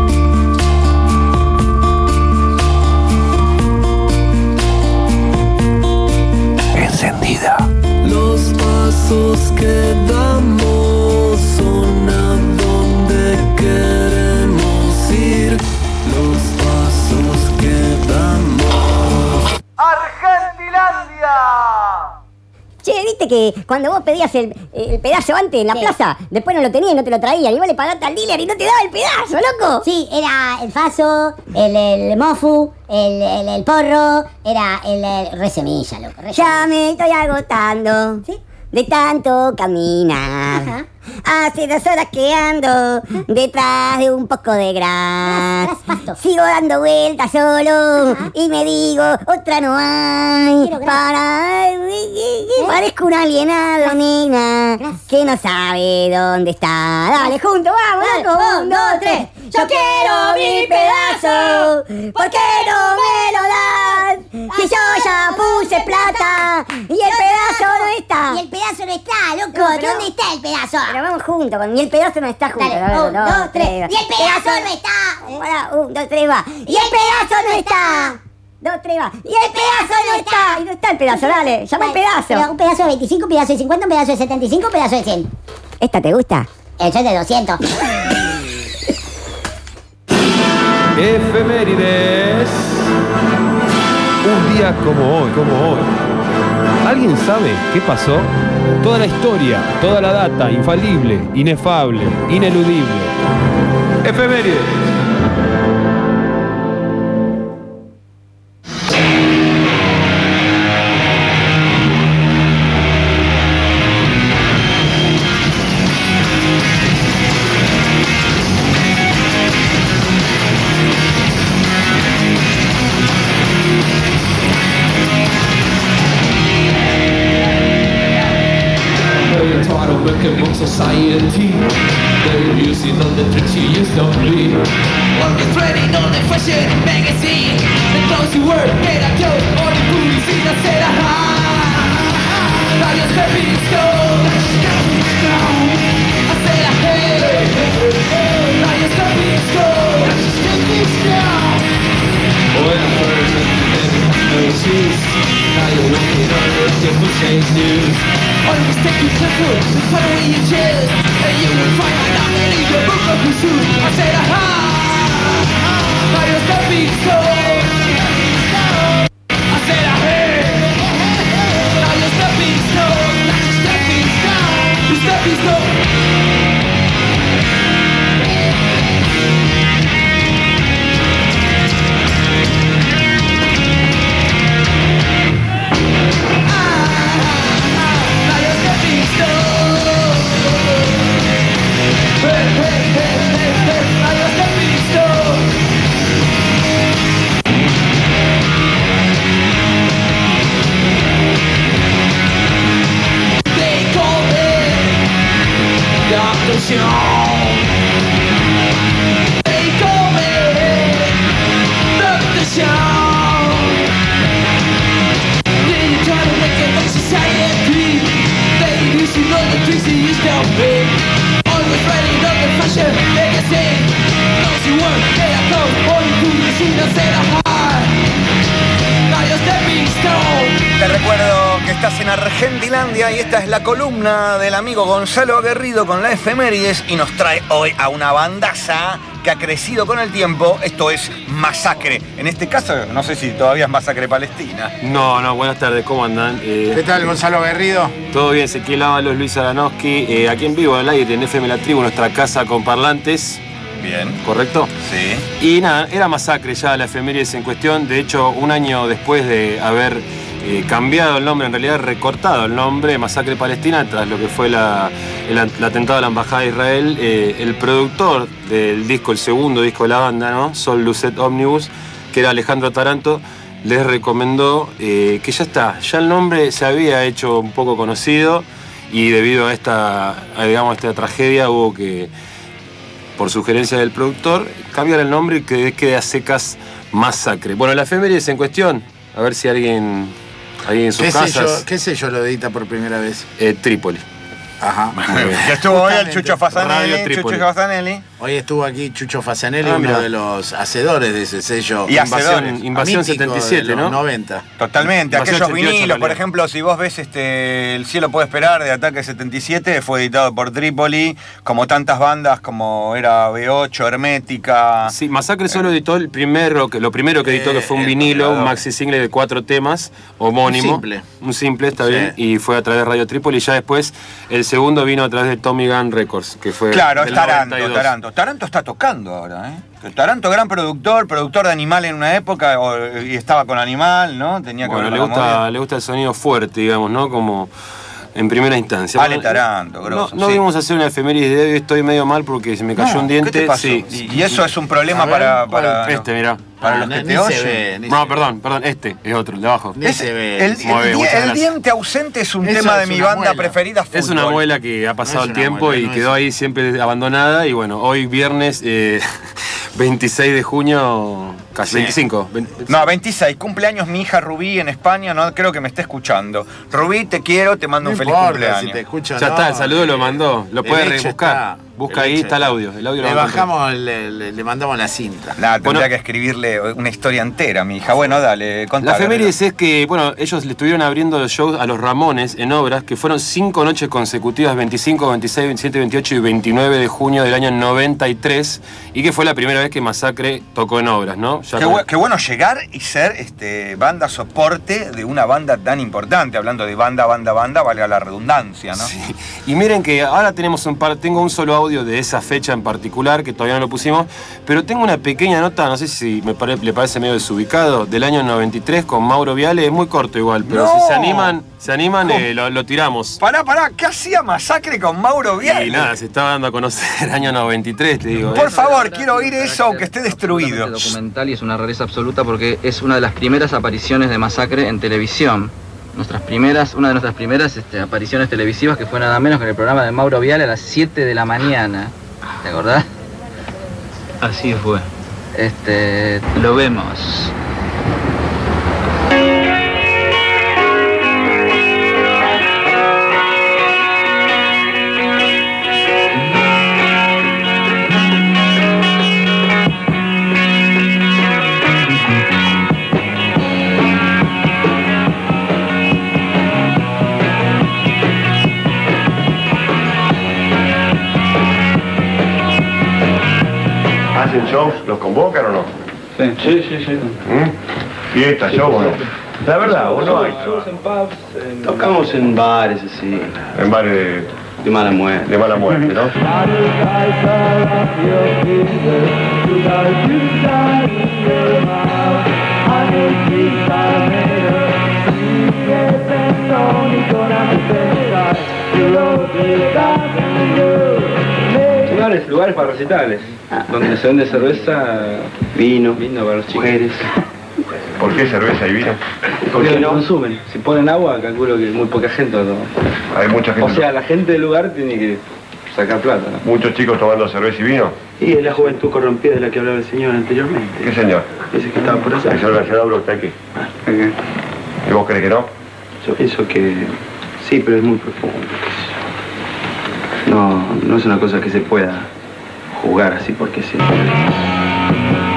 Encendida. Los pasos que damos son a donde queremos ir. Los pasos que damos. ¡Argentilandia! Che, viste que cuando vos pedías el, el pedazo antes en la sí. plaza, después no lo tenías y no te lo traían, y vos le pagaste al dealer y no te daba el pedazo, loco. Sí, era el faso, el, el mofu, el, el, el porro, era el, el re semilla, loco. Re ya semilla. Me estoy agotando. ¿Sí? De tanto caminar. Ajá. Hace dos horas que ando detrás de un poco de gras. Sigo dando vueltas solo. Ajá. Y me digo, otra no hay. Para... ¿Eh? Parezco un alienado, nena, Gracias. Que no sabe dónde está. Dale, juntos, vamos, dale. Un, dos, tres. Yo quiero mi pedazo. ¿Por qué no me lo das? Si yo ya puse plata y el pedazo no está. Y el pedazo no está, loco. No, pero, ¿dónde está el pedazo? Pero vamos juntos, y el pedazo no está junto. Dale, un, dos, dos, tres. tres. Y el pedazo no está. Para, un, dos, tres, va. Y el pedazo no está. Dos, tres, va. Y el pedazo no está. Y no está el pedazo, dale. Llama el pedazo. Pero un pedazo de veinticinco, un pedazo de cincuenta, un pedazo de setenta y cinco, un pedazo de cien. ¿Esta te gusta? El set de doscientos. Efemérides. Un día como hoy, como hoy. ¿Alguien sabe qué pasó? Toda la historia, toda la data, infalible, inefable, ineludible. Efemérides. Society, they're using all the tricks you used to be. Always trading on the fashion magazine. The clothes you wear, head a clothes, all the publicidad said aha. Radio stepping stone, I said a hey. Radio stepping stone, stepping stone. When I first met you, no shoes. Now you're walking on the different change news. Always take you careful, and put away your chairs, and you will find my number in your book of pursuit. I said, aha, now you're stepping stone. I said, ah, hey, now you're stepping stone. Now you're stepping stone. You're stepping stone. Te recuerdo que estás en Argentilandia y esta es la columna del amigo Gonzalo Aguerrido con la efemérides y nos trae hoy a una bandaza que ha crecido con el tiempo. Esto es Masacre. En este caso, no sé si todavía es Masacre Palestina. No, no, buenas tardes, ¿cómo andan? Eh, ¿Qué tal, Gonzalo Aguerrido? Todo bien, Ezequiel Ábalos, Luis Aranowski, eh, aquí en vivo al aire en F M La Tribu, nuestra casa con parlantes. Bien. ¿Correcto? Sí. Y nada, era Masacre ya la efemérides en cuestión. De hecho, un año después de haber eh, cambiado el nombre, en realidad recortado el nombre, Masacre Palestina, tras lo que fue la, el, el atentado a la Embajada de Israel, eh, el productor del disco, el segundo disco de la banda, ¿no? Sol Lucet Omnibus, que era Alejandro Taranto, les recomendó eh, que ya está, ya el nombre se había hecho un poco conocido y debido a esta, a, digamos, a esta tragedia hubo que, por sugerencia del productor, cambiar el nombre y que quede a secas Masacre. Bueno, la efemérides en cuestión, a ver si alguien, alguien en sus ¿Qué casas... sello, ¿Qué sello lo edita por primera vez? Eh, Trípoli. Ajá. Ya estuvo hoy el Chucho Fasanelli. Chucho Fasanelli. Hoy estuvo aquí Chucho Fasanelli, Ah, uno mira. de los hacedores de ese sello. Y hacedores. Invasión mítico setenta y siete, de los ¿no? noventa. Totalmente. Invasión Aquellos ochenta y ocho, vinilos, por realidad. ejemplo, si vos ves este El cielo puede esperar de Ataque setenta y siete, fue editado por Trípoli, como tantas bandas como era B ocho, Hermética. Sí, Masacre solo editó el primero, que, lo primero que editó, que fue un vinilo, un maxi single de cuatro temas, homónimo. Un simple. Un simple, está Sí. bien, y fue a través de Radio Trípoli. Y ya después, el segundo vino a través de Tommy Gun Records, que fue Claro, es del Taranto, noventa y dos. Taranto. Taranto está tocando ahora, ¿eh? Taranto, gran productor, productor de Animal en una época, o- y estaba con Animal, ¿no? Tenía que Bueno, ver le con la gusta, movida. le gusta el sonido fuerte, digamos, ¿no? Como en primera instancia. Ale Bueno, Taranto, no, grosso, no sí. vimos hacer una efeméride de hoy, estoy medio mal porque se me cayó No, un ¿qué diente. te pasó? Sí. Y- y eso es un problema A ver, para- ¿cuál? para- Este, mirá. para los que te oyen. No, perdón, perdón, este es otro, el de abajo. Ni se ve. El, Muy bien, el- muchas el gracias. diente ausente es un Eso tema de es mi una banda muela. preferida, Fútbol. Es una muela que ha pasado No el es una tiempo muela, y no quedó es- ahí siempre abandonada. Y bueno, hoy viernes eh, veintiséis de junio, casi Sí. veinticinco. No, veintiséis, cumpleaños mi hija Rubí en España, no creo que me esté escuchando. Rubí, te quiero, te mando No un feliz importa cumpleaños. si te escucha o Ya no. está, el saludo lo mandó. Lo El puede hecho rebuscar. está. Busca El ahí, hecho está el está. audio. El audio lo Le va a encontrar. bajamos, le, le- le mandamos la cinta. Nada, tendría Bueno. que escribirle una historia entera, mi hija. Bueno, dale, La contale. efemérides es que, bueno, ellos le estuvieron abriendo los shows a los Ramones en obras, que fueron cinco noches consecutivas, veinticinco, veintiséis, veintisiete, veintiocho y veintinueve de junio del año noventa y tres, y que fue la primera vez que Masacre tocó en obras, ¿no? Ya Qué, con- bu- qué bueno llegar y ser este, banda soporte de una banda tan importante. Hablando de banda, banda, banda, valga la redundancia, ¿no? Sí. Y miren que ahora tenemos un par, tengo un solo audio de esa fecha en particular, que todavía no lo pusimos, pero tengo una pequeña nota, no sé si me pare- le parece medio desubicado, del año noventa y tres con Mauro Viale, es muy corto igual, pero No. si se animan, se animan, ¿Cómo? eh, lo, lo tiramos. Pará, pará, ¿qué hacía Masacre con Mauro Viale? Y nada, se estaba dando a conocer el año noventa y tres, te digo. Por ¿eh? favor, quiero oír eso aunque esté destruido. Documental y es una rareza absoluta porque es una de las primeras apariciones de Masacre en televisión. Nuestras primeras, una de nuestras primeras este, apariciones televisivas, que fue nada menos que en el programa de Mauro Viale a las siete de la mañana. ¿Te acordás? Así fue. Este, lo vemos. ¿Hacen shows? ¿Los convocan o no? Sí, sí, sí. sí. ¿Mm? ¿Fiesta, show o no? La verdad, ¿o no hay? Tocamos en bares así. En bares de, De mala muerte. de mala muerte, ¿no? Lugares, lugares para recitales. Donde se vende cerveza, vino, vino para los chicos. Mujeres. ¿Por qué cerveza y vino? Porque no consumen. Si ponen agua, calculo que muy poca gente lo toma. Hay mucha gente. O sea, la gente del lugar tiene que sacar plata, ¿no? Muchos chicos tomando cerveza y vino. Y es la juventud corrompida de la que hablaba el señor anteriormente. ¿Qué señor? Ese que estaba por allá. El señor García está aquí. ¿Y vos crees que no? Yo pienso que sí, pero es muy profundo. No, no es una cosa que se pueda jugar así porque sí.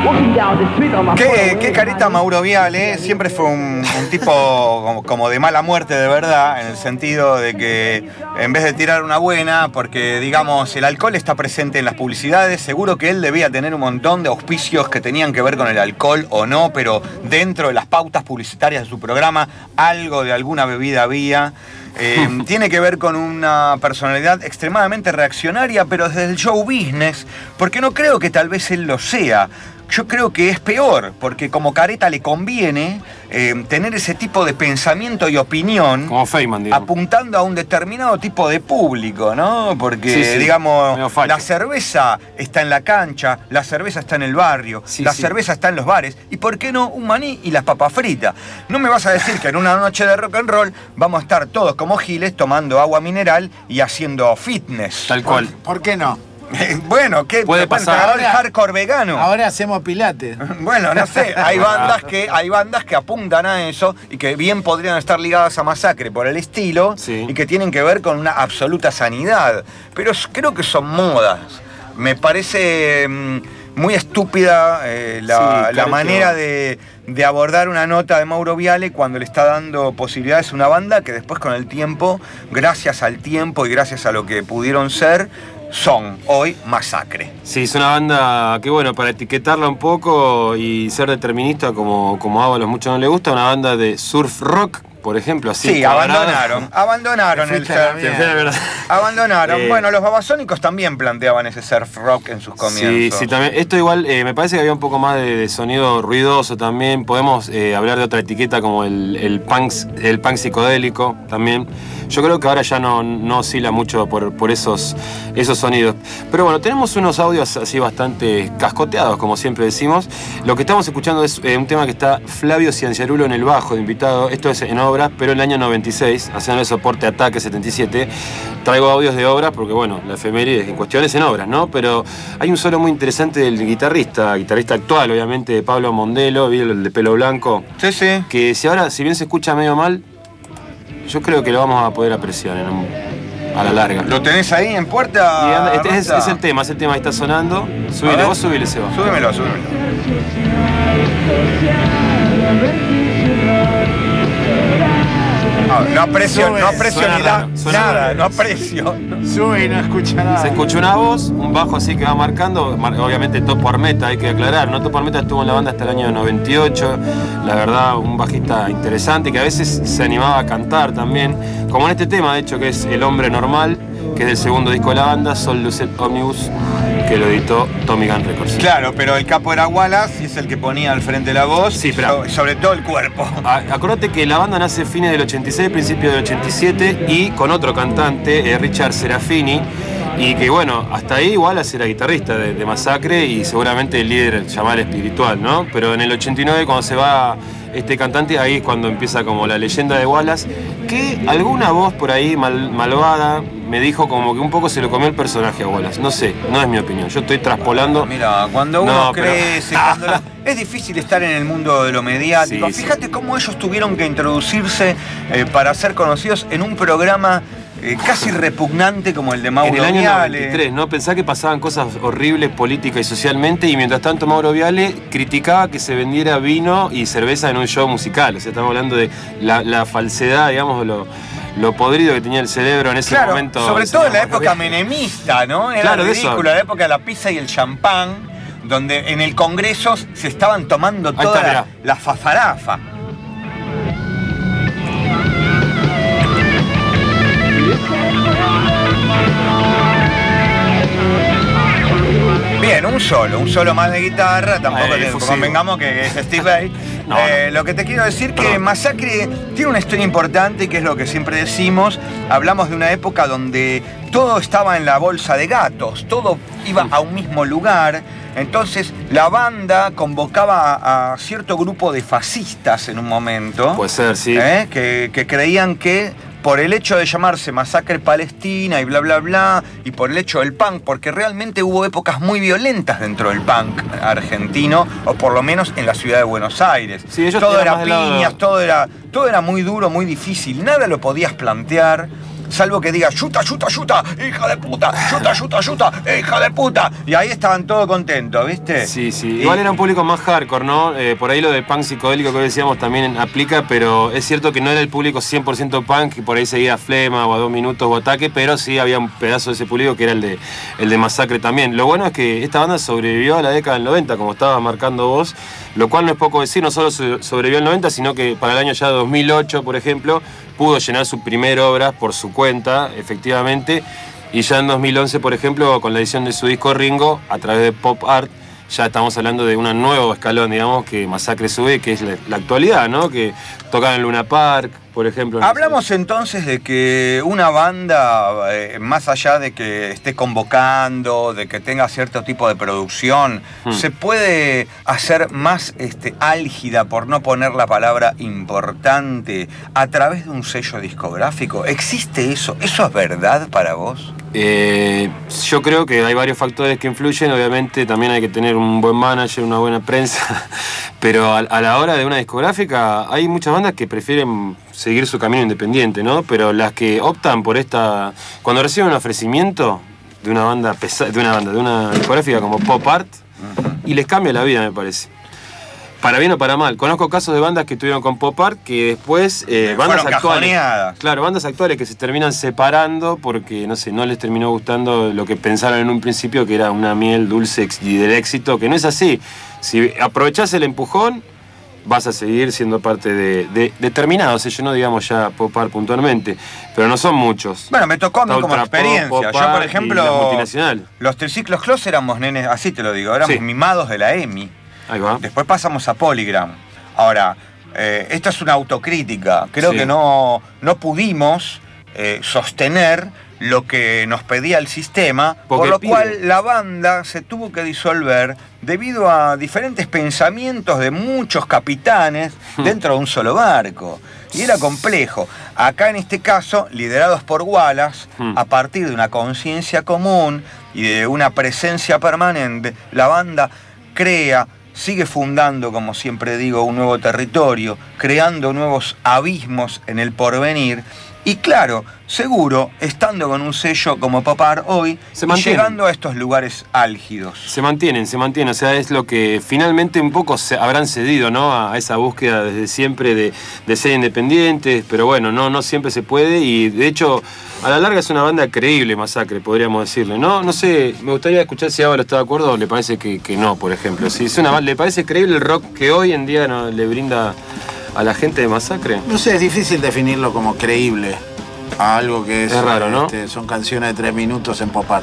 Qué, qué carita Mauro Viale, siempre fue un, un tipo como, como de mala muerte de verdad, en el sentido de que en vez de tirar una buena, porque digamos el alcohol está presente en las publicidades, seguro que él debía tener un montón de auspicios que tenían que ver con el alcohol o no, pero dentro de las pautas publicitarias de su programa algo de alguna bebida había. Eh, tiene que ver con una personalidad extremadamente reaccionaria, pero desde el show business, porque no creo que tal vez él lo sea. Yo creo que es peor, porque como careta le conviene eh, tener ese tipo de pensamiento y opinión, como Feynman, digamos, apuntando a un determinado tipo de público, ¿no? Porque, sí, sí, digamos, la cerveza está en la cancha, la cerveza está en el barrio, sí, la sí. cerveza está en los bares, y ¿por qué no un maní y las papas fritas? No me vas a decir que en una noche de rock and roll vamos a estar todos como giles tomando agua mineral y haciendo fitness. Tal cual. ¿Por, ¿por qué no? Bueno, ¿qué puede pasar? Ahora, el hardcore vegano. Ahora hacemos pilates. Bueno, no sé, hay bandas que hay bandas que apuntan a eso y que bien podrían estar ligadas a Masacre por el estilo, sí, y que tienen que ver con una absoluta sanidad, pero creo que son modas. Me parece mmm, muy estúpida eh, la, sí, la manera de, de abordar una nota de Mauro Viale cuando le está dando posibilidades a una banda que después con el tiempo, gracias al tiempo y gracias a lo que pudieron ser, son hoy Masacre. Sí, es una banda que, bueno, para etiquetarla un poco y ser determinista como, como a Ábalos mucho no le gusta, una banda de surf rock, por ejemplo, así. Sí, abandonaron, abandonaron el surf. Abandonaron. Eh, bueno, los Babasónicos también planteaban ese surf rock en sus comienzos. Sí, sí, también. Esto igual, eh, me parece que había un poco más de, de sonido ruidoso también. Podemos eh, hablar de otra etiqueta como el, el, punk, el punk psicodélico también. Yo creo que ahora ya no, no oscila mucho por, por esos, esos sonidos. Pero bueno, tenemos unos audios así bastante cascoteados, como siempre decimos. Lo que estamos escuchando es eh, un tema que está Flavio Cianciarulo en el bajo de invitado. Esto es en obras, pero en el año noventa y seis, haciendo el soporte a Ataque setenta y siete. Traigo audios de obras porque, bueno, la efeméride en cuestión es en obras, ¿no? Pero hay un solo muy interesante del guitarrista, guitarrista actual, obviamente, de Pablo Mondelo, el de pelo blanco. Sí, sí. Que si ahora, si bien se escucha medio mal, yo creo que lo vamos a poder apreciar en un, a la larga. ¿Lo tenés ahí en puerta? Y anda, este es, es el tema, es el tema que está sonando. Subile, vos subile, Seba. Súbemelo, súbemelo. No, no aprecio, Sube, no aprecio ni la, nada, raro. no aprecio. Sube y no escucha nada. Se escuchó una voz, un bajo así que va marcando, obviamente Topo Armeta, hay que aclarar, ¿no? Topo Armeta estuvo en la banda hasta el año noventa y ocho, la verdad, un bajista interesante que a veces se animaba a cantar también, como en este tema, de hecho, que es El Hombre Normal, que es del segundo disco de la banda, Sol Lucet Omnibus, que lo editó Tommy Gun Records. Claro, pero el capo era Wallace y es el que ponía al frente la voz, sí, pero sobre, sobre todo el cuerpo. Acordate que la banda nace fines del ochenta y seis, principios del ochenta y siete y con otro cantante, eh, Richard Serafini, y que bueno, hasta ahí Wallace era guitarrista de, de Masacre y seguramente el líder llamar espiritual, ¿no? Pero en el ochenta y nueve cuando se va este cantante, ahí es cuando empieza como la leyenda de Wallace, que alguna voz por ahí mal, malvada me dijo como que un poco se lo comió el personaje a Wallace. No sé, no es mi opinión, yo estoy traspolando. Mira, cuando uno no, crece, pero... cuando la... es difícil estar en el mundo de lo mediático. Sí, Fíjate sí. cómo ellos tuvieron que introducirse eh, para ser conocidos en un programa Eh, casi repugnante como el de Mauro Viale. En el año noventa y tres, ¿no? Pensá que pasaban cosas horribles política y socialmente y mientras tanto Mauro Viale criticaba que se vendiera vino y cerveza en un show musical. O sea, estamos hablando de la, la falsedad, digamos, lo, lo podrido que tenía el cerebro en ese claro, momento. Sobre todo en la época menemista, ¿no? Era claro, ridículo, la época de la pizza y el champán, donde en el Congreso se estaban tomando toda está, la, la fafarafa. Bien, un solo, un solo más de guitarra, tampoco Ay, te, convengamos que es Steve Vai. no, eh, no. Lo que te quiero decir que Masacre tiene una historia importante, que es lo que siempre decimos. Hablamos de una época donde todo estaba en la bolsa de gatos, todo iba a un mismo lugar. Entonces la banda convocaba a, a cierto grupo de fascistas en un momento. Puede ser, sí. ¿eh? que, que creían que por el hecho de llamarse Masacre Palestina y bla bla bla, y por el hecho del punk, porque realmente hubo épocas muy violentas dentro del punk argentino, o por lo menos en la ciudad de Buenos Aires. Sí, ellos todo era piñas, lado... todo era, todo era muy duro, muy difícil, nada lo podías plantear. salvo que diga yuta, yuta, yuta, hija de puta, yuta, yuta, yuta, hija de puta. Y ahí estaban todos contentos, ¿viste? Sí, sí. Y- Igual era un público más hardcore, ¿no? Eh, por ahí lo de punk psicodélico que hoy decíamos también aplica, pero es cierto que no era el público cien por ciento punk, y por ahí seguía Flema o a dos minutos o Ataque, pero sí había un pedazo de ese público que era el de, el de Masacre también. Lo bueno es que esta banda sobrevivió a la década del noventa, como estabas marcando vos, lo cual no es poco decir, no solo so- sobrevivió al noventa, sino que para el año ya dos mil ocho, por ejemplo, pudo llenar su primer obra por su cuenta, efectivamente, y ya en dos mil once, por ejemplo, con la edición de su disco Ringo, a través de Pop Art, ya estamos hablando de un nuevo escalón, digamos, que Masacre sube, que es la, la actualidad, ¿no? Que tocan en Luna Park, por ejemplo. Hablamos entonces de que una banda, eh, más allá de que esté convocando, de que tenga cierto tipo de producción, Hmm. se puede hacer más este, álgida, por no poner la palabra importante, a través de un sello discográfico. ¿Existe eso? ¿Eso es verdad para vos? Eh, yo creo que hay varios factores que influyen, obviamente también hay que tener un buen manager, una buena prensa, pero a, a la hora de una discográfica hay muchas bandas que prefieren seguir su camino independiente, ¿no? Pero las que optan por esta, cuando reciben un ofrecimiento de una banda pesada, de una banda, de una discográfica como Pop Art, y les cambia la vida, me parece. Para bien o para mal. Conozco casos de bandas que estuvieron con Pop Art que después, eh, bandas fueron actuales. cajoneadas. Claro, bandas actuales que se terminan separando porque, no sé, no les terminó gustando lo que pensaron en un principio, que era una miel dulce ex- y del éxito, que no es así. Si aprovechás el empujón, vas a seguir siendo parte de, de determinados, ellos no digamos ya Pop Art puntualmente, pero no son muchos. Bueno, me tocó a mí Está como Ultra experiencia. Pop, Yo, Pop por Art y ejemplo, las multinacionales. los Triciclos Clos éramos nenes, así te lo digo, éramos Sí. mimados de la E M I. Ahí va. Después pasamos a Polygram. Ahora, eh, esto es una autocrítica. Creo Sí. que no, no pudimos eh, sostener lo que nos pedía el sistema, Porque por lo pide. cual la banda se tuvo que disolver debido a diferentes pensamientos de muchos capitanes dentro de un solo barco. Y era complejo. Acá en este caso, liderados por Wallace, a partir de una conciencia común y de una presencia permanente, la banda crea, sigue fundando, como siempre digo, un nuevo territorio, creando nuevos abismos en el porvenir. Y claro, seguro, estando con un sello como Pop Art hoy, Se y mantiene. llegando a estos lugares álgidos. Se mantienen, se mantienen, o sea, es lo que finalmente un poco se habrán cedido, ¿no? A esa búsqueda desde siempre de, de ser independientes, pero bueno, no, no siempre se puede y de hecho a la larga es una banda creíble, Masacre, podríamos decirle, ¿no? No sé, me gustaría escuchar si Álvaro está de acuerdo o le parece que, que no, por ejemplo. Si es una, ¿le parece creíble el rock que hoy en día no, le brinda a la gente de Masacre? No sé, es difícil definirlo como creíble a algo que es... Es raro, ¿no? este, son canciones de tres minutos en pop art.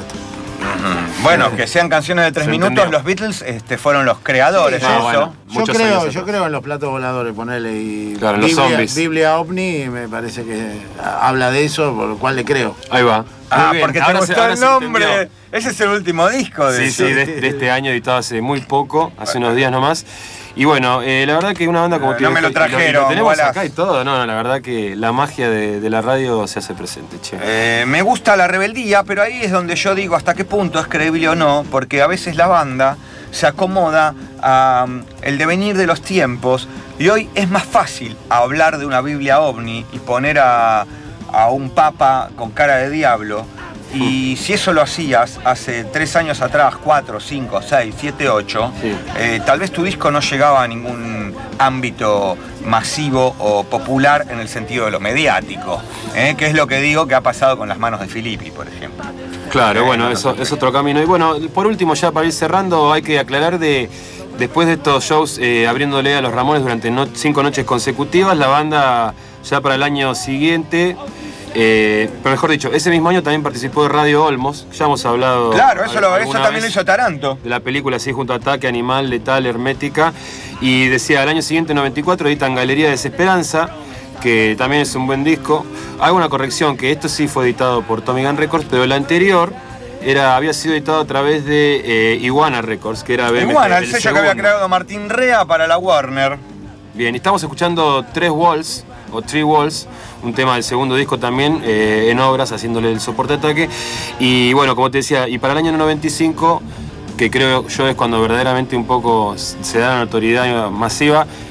Bueno, que sean canciones de tres Se minutos, entendió. los Beatles este, fueron los creadores Sí, de yo- eso. Yo creo, yo creo en los platos voladores, ponele, y Claro, en los Biblia, zombies. Biblia OVNI me parece que habla de eso, por lo cual le creo. Ahí va. Ah, Muy bien, porque te ahora se- gustó ahora el se nombre. entendió. Ese es el último disco de Sí, sí, de, de este año, editado hace muy poco, hace unos días nomás. Y bueno, eh, la verdad que una banda como No te- me lo y trajeron, y lo tenemos Wallace. acá y todo, no, no, la verdad que la magia de, de la radio se hace presente, che. Eh, me gusta la rebeldía, pero ahí es donde yo digo hasta qué punto es creíble o no, porque a veces la banda se acomoda a um, el devenir de los tiempos y hoy es más fácil hablar de una Biblia ovni y poner a, a un papa con cara de diablo. Y si eso lo hacías hace tres años atrás, cuatro, cinco, seis, siete, ocho, eh, tal vez tu disco no llegaba a ningún ámbito masivo o popular en el sentido de lo mediático, ¿eh? Que es lo que digo que ha pasado con Las Manos de Filippi, por ejemplo. Claro, bueno, eso es otro camino. Y bueno, por último, ya para ir cerrando, hay que aclarar de, después de estos shows eh, abriéndole a los Ramones durante no- cinco noches consecutivas, la banda ya para el año siguiente, eh, pero mejor dicho, ese mismo año también participó de Radio Olmos, ya hemos hablado. Claro, eso, lo, eso alguna también lo vez hizo Taranto. de la película así junto a Ataque, Animal, Letal, Hermética, y decía, al año siguiente, noventa y cuatro, editan Galería de Desesperanza, que también es un buen disco. Hago una corrección, que esto sí fue editado por Tommy Gun Records, pero el anterior era, había sido editado a través de eh, Iguana Records, que era B M G, Igual, el sello que había segundo. creado Martín Rea para la Warner. Bien, y estamos escuchando Tres Walls, o Three Walls, un tema del segundo disco también, eh, en obras, haciéndole el soporte ataque. Y bueno, como te decía, y para el año noventa y cinco, que creo yo es cuando verdaderamente un poco se da la notoriedad masiva,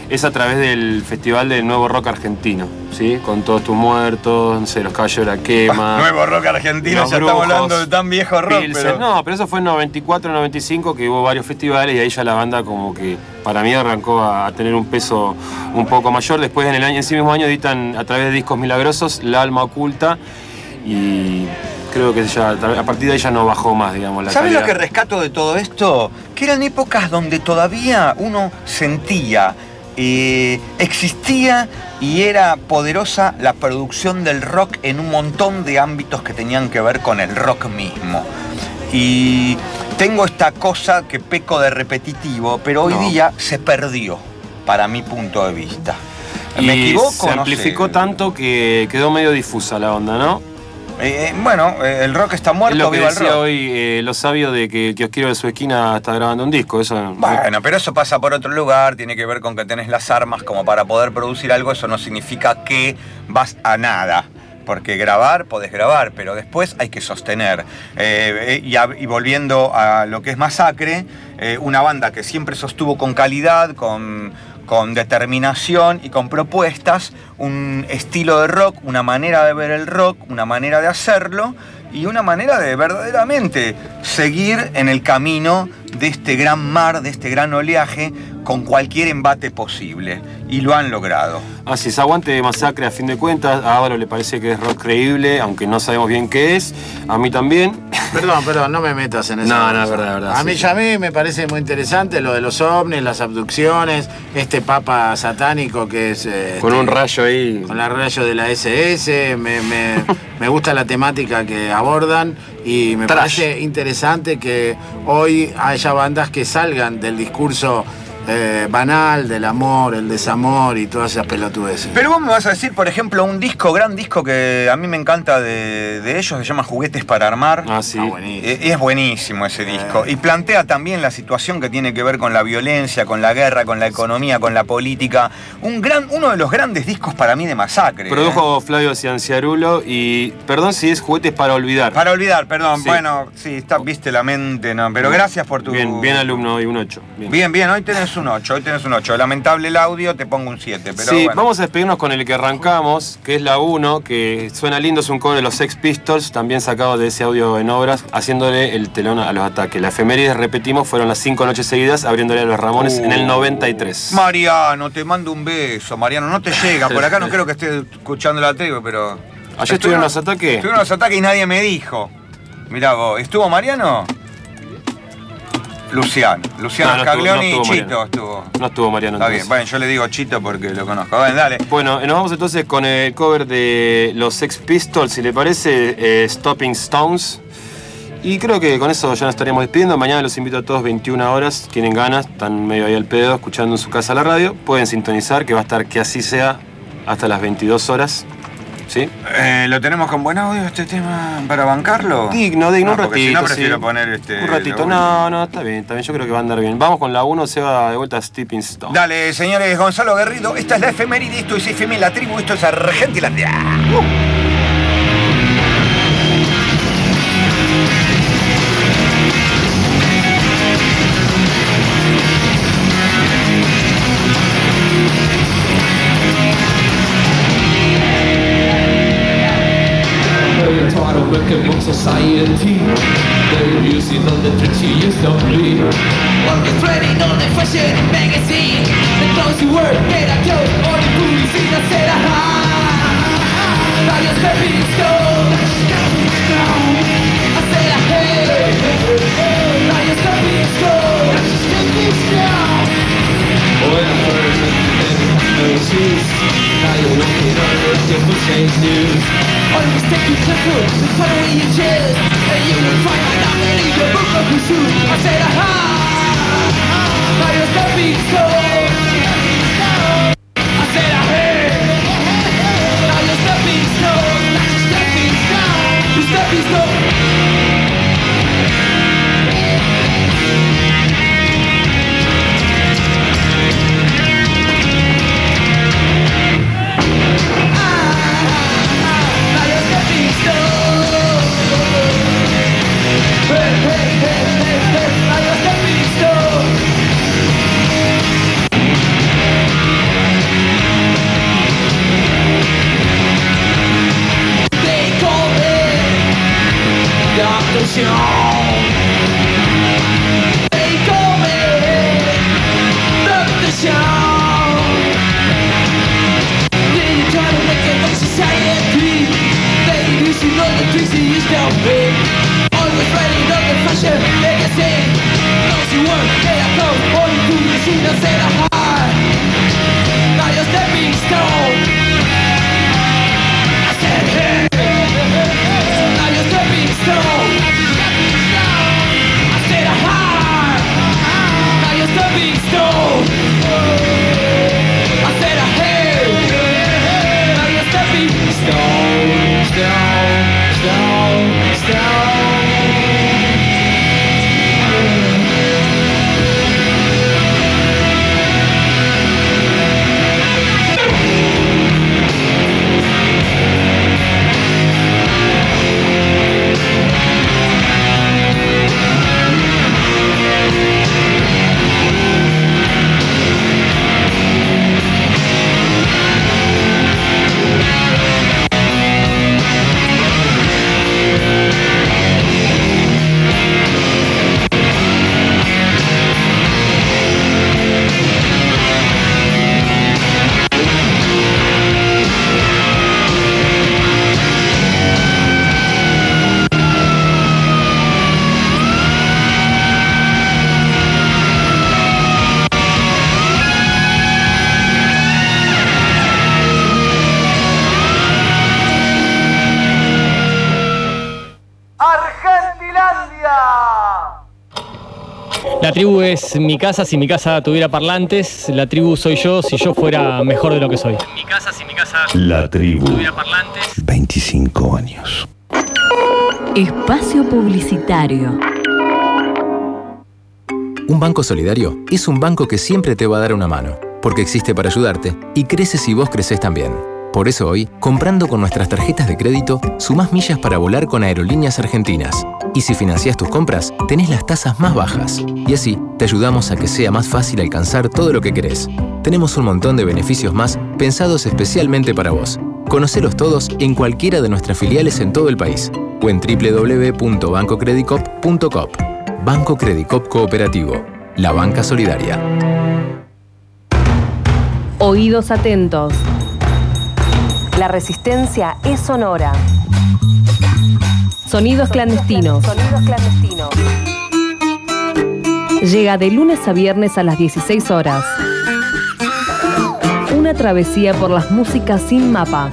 es a través del Festival del Nuevo Rock Argentino, ¿sí? Con Todos tus muertos, no sé, Los Caballeros de la Quema. Nuevo Rock Argentino, Los ya Brujos, estamos hablando de tan viejo rock. Pilsen. Pero... No, pero eso fue en noventa y cuatro, noventa y cinco, que hubo varios festivales y ahí ya la banda como que para mí arrancó a tener un peso un poco mayor. Después en el año, en ese mismo año editan a través de Discos Milagrosos La Alma Oculta y creo que ya, a partir de ahí ya no bajó más, digamos, la ¿Sabes calidad. lo que rescato de todo esto? Que eran épocas donde todavía uno sentía, eh, existía y era poderosa la producción del rock en un montón de ámbitos que tenían que ver con el rock mismo. Y tengo esta cosa que peco de repetitivo, pero hoy No. día se perdió, para mi punto de vista. Y ¿Me equivoco? se No amplificó sé. tanto que quedó medio difusa la onda, ¿no? Eh, bueno, eh, el rock está muerto, Es lo que viva el decía rock. hoy eh, lo sabio de que el kiosquero de su esquina está grabando un disco. Eso, Bueno, pero eso pasa por otro lugar, tiene que ver con que tenés las armas como para poder producir algo, eso no significa que vas a nada. Porque grabar, podés grabar, pero después hay que sostener. Eh, y, a, y volviendo a lo que es Masacre, eh, una banda que siempre sostuvo con calidad, con, con determinación y con propuestas, un estilo de rock, una manera de ver el rock, una manera de hacerlo y una manera de verdaderamente seguir en el camino de este gran mar, de este gran oleaje, con cualquier embate posible. Y lo han logrado. Así es, aguante Masacre a fin de cuentas. A Álvaro le parece que es rock creíble, aunque no sabemos bien qué es. A mí también. Perdón, perdón, no me metas en eso. No, no, es verdad, es verdad. A sí, mí, sí. ya a mí me parece muy interesante lo de los ovnis, las abducciones, este papa satánico que es... eh, Con este, un rayo ahí. Con el rayo de la ese ese, me, me, me gusta la temática que abordan y me Trash. parece interesante que hoy haya bandas que salgan del discurso eh, banal del amor, el desamor y todas esas pelotudeces. Pero vos me vas a decir, por ejemplo, un disco, gran disco que a mí me encanta de, de ellos, se llama Juguetes para Armar. Ah, sí. Eh, es buenísimo ese disco. Y plantea también la situación que tiene que ver con la violencia, con la guerra, con la economía, con la política. Un gran, uno de los grandes discos para mí de Masacre. Produjo Flavio Cianciarulo y perdón si es Juguetes para Olvidar. Para olvidar, perdón. Sí. Bueno, sí, está, viste la mente, ¿no? Pero gracias por tu... Bien, bien alumno hoy, un ocho. Bien. Bien, bien, hoy tenés un ocho, hoy tenés un ocho. Lamentable el audio, te pongo un siete, pero sí, bueno. vamos a despedirnos con el que arrancamos, que es la uno, que suena lindo, es un cover de los Sex Pistols, también sacado de ese audio en obras, haciéndole el telón a los ataques. La efemérides, repetimos, fueron las cinco noches seguidas, abriéndole a los Ramones Uh. en el noventa y tres. Mariano, te mando un beso, Mariano. No te llega, por acá no creo que esté escuchando la tribu, pero... ¿Ayer estuvieron los ataques? Estuvieron los ataques y nadie me dijo. Mirá vos, ¿estuvo Mariano? Luciano. Luciano No, no estuvo- Scaglioni no estuvo y Chito Mariano. estuvo. No estuvo Mariano Está entonces. bien, bueno, yo le digo Chito porque lo conozco. Bueno, dale. Bueno, nos vamos entonces con el cover de los Sex Pistols, si le parece, eh, Stopping Stones. Y creo que con eso ya nos estaríamos despidiendo. Mañana los invito a todos, veintiuna horas. Tienen ganas, están medio ahí al pedo, escuchando en su casa la radio. Pueden sintonizar, que va a estar que así sea hasta las veintidós horas. ¿Sí? Eh, ¿Lo tenemos con buen audio este tema para bancarlo? Digno, digno, un No, porque si ratito. no prefiero sí. poner este... Un ratito, la no, no, está bien, está bien. Yo creo que va a andar bien. Vamos con la uno, se va de vuelta a Stepping Stone. Dale, señores, Gonzalo Garrido, esta es la efeméride, esto es F M La Tribu, esto es Argentilandia. Uh. Very tired of wicked book society. They're using all the tricks you used to be. Orchestrating on the fashion magazine. The clothes you wear, get a clothes, all the movies in the set of Now you're stepping stone. I said, hey, now you're stepping stone. Stepping stone. When I first met you, no shoes. Now you're walking on the different change news. All the mistakes you took through, the fun way you choose. And you will find my number in your book of pursuit. I said, aha, now you're stepping stone. I said, hey, now you're stepping stone. Stepping stone, you're stepping stone. Hey, hey, hey, hey, hey, now you're stepping stone. La tribu es mi casa si mi casa tuviera parlantes. La tribu soy yo si yo fuera mejor de lo que soy. Mi casa si mi casa La tribu. tuviera parlantes. veinticinco años. Espacio publicitario. Un banco solidario es un banco que siempre te va a dar una mano, porque existe para ayudarte y crece si vos creces también. Por eso hoy, comprando con nuestras tarjetas de crédito, sumás millas para volar con Aerolíneas Argentinas. Y si financiás tus compras, tenés las tasas más bajas. Y así, te ayudamos a que sea más fácil alcanzar todo lo que querés. Tenemos un montón de beneficios más pensados especialmente para vos. Conocelos todos en cualquiera de nuestras filiales en todo el país o en doble u doble u doble u punto banco credicop punto com. Banco Credicop Cooperativo, la banca solidaria. Oídos atentos. La resistencia es sonora. Sonidos clandestinos. Sonidos clandestinos. Llega de lunes a viernes a las dieciséis horas. Una travesía por las músicas sin mapa.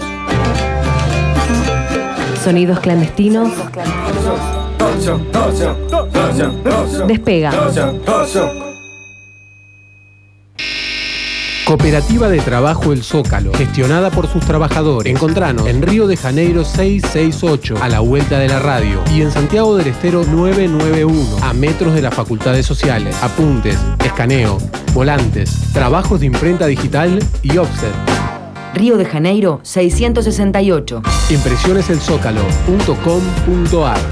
Sonidos clandestinos. Despega. Cooperativa de Trabajo El Zócalo, gestionada por sus trabajadores. Encontranos en Río de Janeiro seiscientos sesenta y ocho, a la vuelta de la radio, y en Santiago del Estero novecientos noventa y uno, a metros de las facultades sociales. Apuntes, escaneo, volantes, trabajos de imprenta digital y offset. Río de Janeiro seiscientos sesenta y ocho. Impresiones el zócalo punto com punto ar.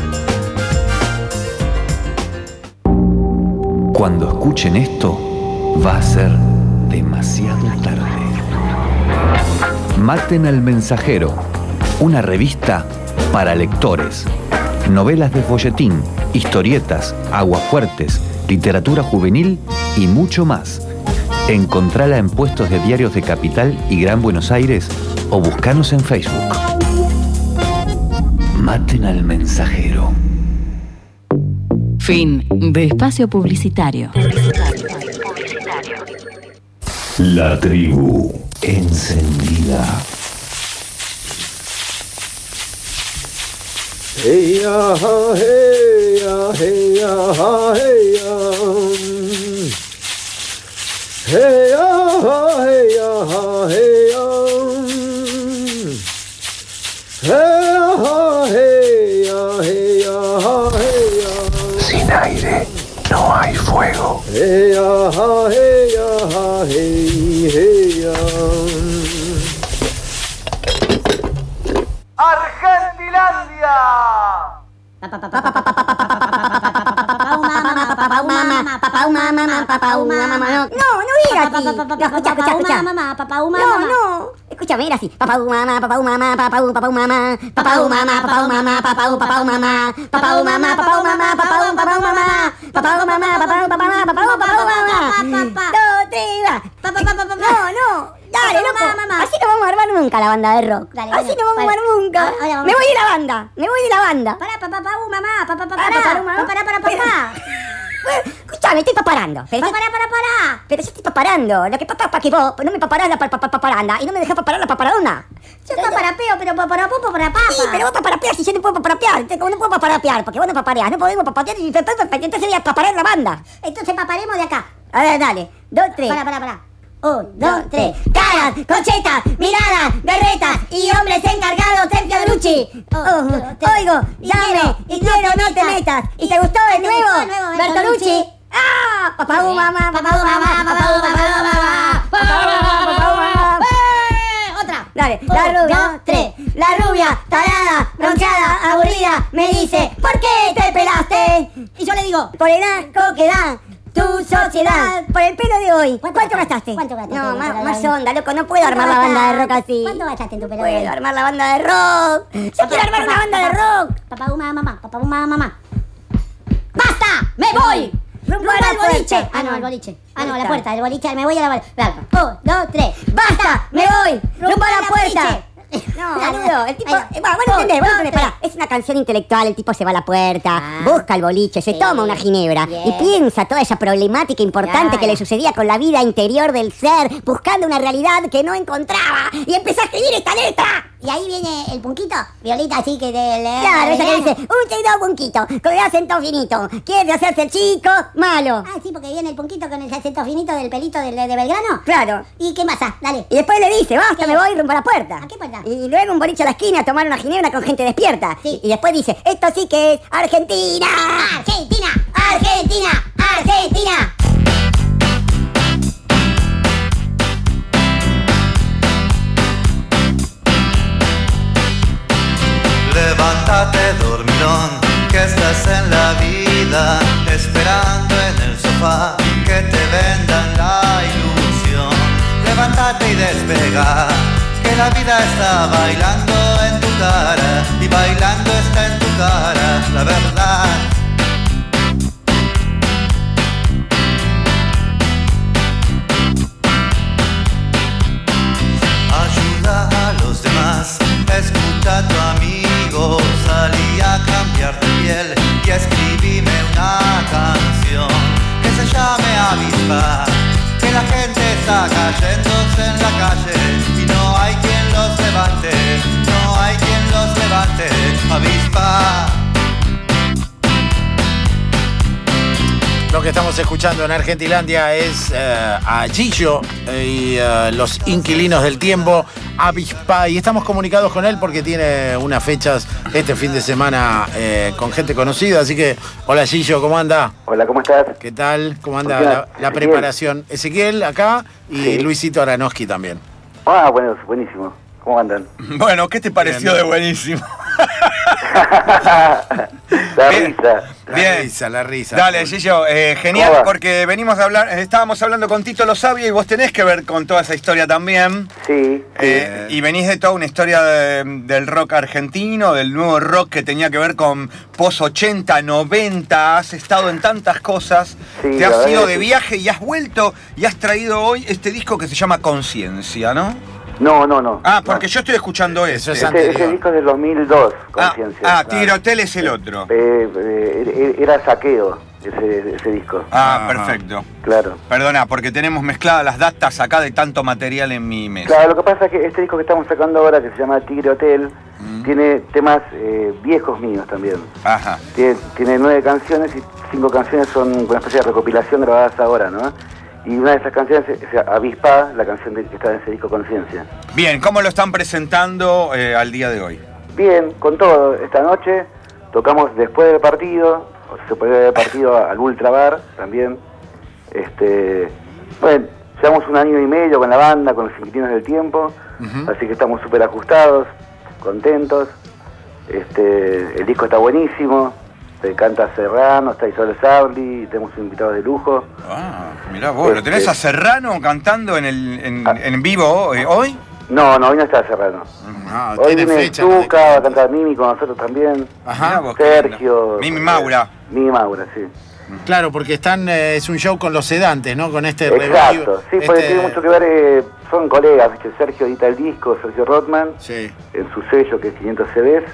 Cuando escuchen esto, va a ser demasiado tarde. Maten al mensajero, una revista para lectores. Novelas de folletín, historietas, aguafuertes, literatura juvenil y mucho más. Encontrala en puestos de diarios de Capital y Gran Buenos Aires o buscanos en Facebook. Maten al mensajero. Fin de espacio publicitario. La tribu encendida. Hey ya, hey ya, hey ya, hey ya. Hey ya, hey ya, hey ya. Hey ya, hey ya, hey ya. Sin aire no hay fuego. Hey ya, hey ya, hey, hey ya. ¡Argentilandia! No, no era así. No, escucha, escucha, escucha. No, no. Escúchame, era así. Papá, mamá, papá, mamá, papá, papá, mamá, papá, mamá, papá, mamá, papá, papá, mamá, papá, mamá, papá, mamá, papá, papá, mamá, papá, mamá, papá, papá, mamá, papá, papá, mamá. Dos, tres, va. No, no. Dale, loco. Así no vamos a armar nunca la banda de rock. Así no vamos a armar nunca. Me voy de la banda. Me voy de la banda. Pará, papá, papá, mamá, papá, papá, papá, pará, pará, papá. Escuchame, estoy paparando. Pero pará, pará, pará. Pero yo estoy paparando. Lo que pasa es que vos no me paparás la paparanda y no me dejás paparar la paparadona. Yo paparapeo, pero paparapó, paparapapa. Sí, pero vos paparapeas y yo no puedo paparapear. ¿Cómo no puedo paparapear? Porque vos no papareás. No podemos paparapear y entonces voy a paparar la banda. Entonces paparemos de acá. A ver, dale. Dos, tres. Pará, pará, pará. Un, dos, tres. Caras, conchetas, miradas, berretas y hombres encargados en Fiorucci. Oh, oigo, llame y quiero no te metas. ¿Y te gustó de nuevo, Bertolucci? ¡Ah! Papá, mamá, papá, mamá, papá, mamá, papá, mamá. Otra. Dale. La rubia, tres. La rubia, tarada, bronceada, aburrida, me dice, ¿por qué te pelaste? Y yo le digo, por el asco que da tu sociedad, por el pelo de hoy. ¿Cuánto, ¿Cuánto gastaste? ¿Cuánto gastaste? No, más, más onda, loco, no puedo armar la banda de rock así. ¿Cuánto gastaste en tu pelo de hoy? Puedo armar la banda de rock. Yo quiero armar una banda de rock. Papá, mamá, mamá, papá, mamá, mamá. ¡Basta! ¡Me voy! ¡Rumbo al boliche! Ah, no, al boliche. Ah, no, a la puerta, el boliche, me voy a la puerta. Un, dos, tres. ¡Basta! ¡Me voy! ¡Rumbo a la puerta! No, boludo, el tipo... Bueno, vos no entendés, vos no entendés, pará. Es una canción intelectual, el tipo se va a la puerta, ah, busca el boliche, se sí. toma una ginebra yeah. y piensa toda esa problemática importante claro. que le sucedía con la vida interior del ser, buscando una realidad que no encontraba, y empezó a escribir esta letra. Y ahí viene el punquito, Violita, así que del... Claro, esa que dice, un seguido punquito, con el acento finito. ¿Quiere hacerse el chico? Malo. Ah, sí, porque viene el punquito con el acento finito del pelito del, de Belgrano. Claro. ¿Y qué pasa? Dale. Y después le dice, basta, me voy rumbo a la puerta. ¿A qué puerta? Y luego un boliche a la esquina a tomar una ginebra con gente despierta. Sí. Y después dice, esto sí que es Argentina. Argentina, Argentina, Argentina. Levántate, dormilón, que estás en la vida, esperando en el sofá que te vendan la ilusión. Levántate y despega, que la vida está bailando en tu cara, y bailando está en tu cara la verdad. Ayuda a los demás, escucha a tu amigo, salí a cambiar de piel y escribime una canción que se llame Avispa, que la gente está cayéndose en la calle y no hay quien los levante, no hay quien los levante, Avispa. Lo que estamos escuchando en Argentilandia es uh, a Gillo y uh, los inquilinos del tiempo, Avispa, y estamos comunicados con él porque tiene unas fechas este fin de semana eh, con gente conocida, así que hola Gillo, ¿cómo anda? Hola, ¿cómo estás? ¿Qué tal? ¿Cómo anda la, la preparación? Ezequiel acá y sí. Luisito Aranowski también. Ah, bueno, buenísimo. ¿Cómo andan? Bueno, ¿qué te pareció Bien. de buenísimo? La Bien. risa. La Bien. risa, la risa. Dale, Gillo, eh, genial, porque venimos a hablar, estábamos hablando con Tito Lo Sabio y vos tenés que ver con toda esa historia también. Sí. Eh, y venís de toda una historia de, del rock argentino, del nuevo rock que tenía que ver con post ochenta, noventa, has estado en tantas cosas, Sí, te has la ido verdad de que sí. viaje y has vuelto y has traído hoy este disco que se llama Conciencia, ¿no? No, no, no. Ah, porque yo estoy escuchando ese. Ese, ese disco es del dos mil dos, Conciencia. Ah, Tigre Hotel es el otro. Eh, eh, era Saqueo, ese, ese disco. Ah, perfecto. Claro. Perdona, porque tenemos mezcladas las datas acá de tanto material en mi mesa. Claro, lo que pasa es que este disco que estamos sacando ahora, que se llama Tigre Hotel, mm. tiene temas eh, viejos míos también. Ajá. Tiene, tiene nueve canciones y cinco canciones son una especie de recopilación grabadas ahora, ¿no? Y una de esas canciones es Avispa, la canción de, que está en ese disco Conciencia. Bien, ¿cómo lo están presentando eh, al día de hoy? Bien, con todo. Esta noche tocamos después del partido, o sea, se puede ver el partido al Ultra Bar también. Este, bueno, llevamos un año y medio con la banda, con los inquilinos del tiempo, uh-huh. así que estamos súper ajustados, contentos. Este, el disco está buenísimo. Canta Serrano, está Isabel Sabli, tenemos invitados de lujo. Ah, mirá vos, ¿lo tenés a Serrano cantando en el en, ah, en vivo eh, hoy? No, no, hoy no está Serrano. Ah, hoy viene Tuca, va a cantar Mimi con nosotros también. Ajá. Sergio. Mimi Maura. Mimi Maura, sí. Claro, porque están eh, es un show con los sedantes, ¿no? Con este revival. Exacto, sí, porque este... tiene mucho que ver, eh, son colegas, ¿viste? Sergio edita el disco, Sergio Rothman, sí. en su sello que es quinientos C Ds.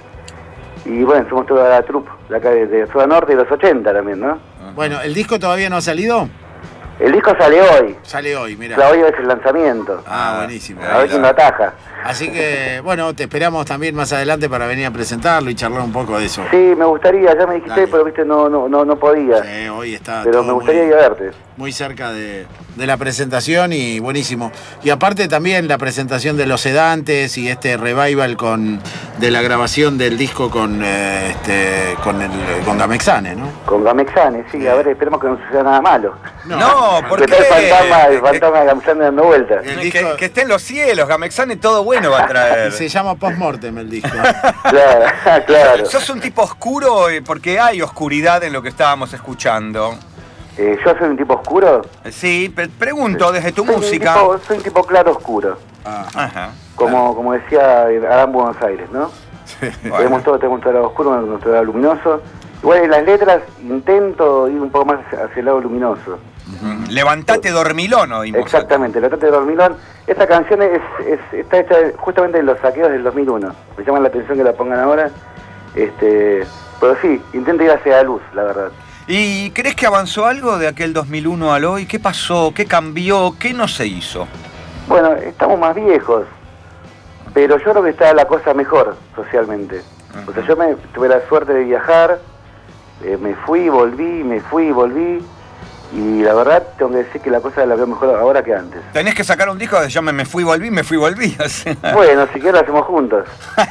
Y bueno, somos toda la troupe de acá de, de Zona Norte de los ochenta también, ¿no? Bueno, ¿el disco todavía no ha salido? El disco sale hoy. Sale hoy, mira. O sea, hoy es el lanzamiento. Ah, buenísimo. A ver quién lo ataja. Así que, bueno, te esperamos también más adelante para venir a presentarlo y charlar un poco de eso. Sí, me gustaría, ya me dijiste, Dale. pero viste, no, no, no, no podía. Sí, hoy está. Pero me gustaría muy, ir a verte. Muy cerca de, de la presentación y buenísimo. Y aparte también la presentación de los sedantes y este revival con de la grabación del disco con eh, este con el con Gamexane, ¿no? Con Gamexane, sí, a ver, esperemos que no suceda nada malo. No, no ¿por qué? El fantasma, el fantasma de Gamexane dando vueltas. Que, que esté en los cielos, Gamexane todo bueno va a traer. Se llama Postmortem el disco. Claro, claro. ¿Sos un tipo oscuro? Porque hay oscuridad en lo que estábamos escuchando. Eh, ¿Yo soy un tipo oscuro? Sí, pe pregunto desde tu soy música. Un tipo, soy un tipo claro oscuro. Ah, ajá. Como, claro. como decía Adán Buenos Aires, ¿no? Sí, bueno. Tenemos todo, tenemos nuestro lado oscuro, nuestro lado luminoso. Igual en las letras intento ir un poco más hacia, hacia el lado luminoso. Uh-huh. Levantate dormilón, oímos. Exactamente, Levantate dormilón. Esta canción es, es, está hecha justamente en los saqueos del dos mil uno. Me llama la atención que la pongan ahora. Este, pero sí, intento ir hacia la luz, la verdad. ¿Y crees que avanzó algo de aquel dos mil uno al hoy? ¿Qué pasó? ¿Qué cambió? ¿Qué no se hizo? Bueno, estamos más viejos. pero yo creo que está la cosa mejor socialmente. O sea, yo me tuve la suerte de viajar, eh, me fui, volví, me fui, volví, y la verdad tengo que decir que la cosa la veo mejor ahora que antes. Tenés que sacar un disco que se llame Me fui, volví, me fui, volví. O sea. Bueno, si quieres lo hacemos juntos.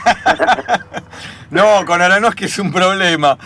No, con Aronofsky es un problema.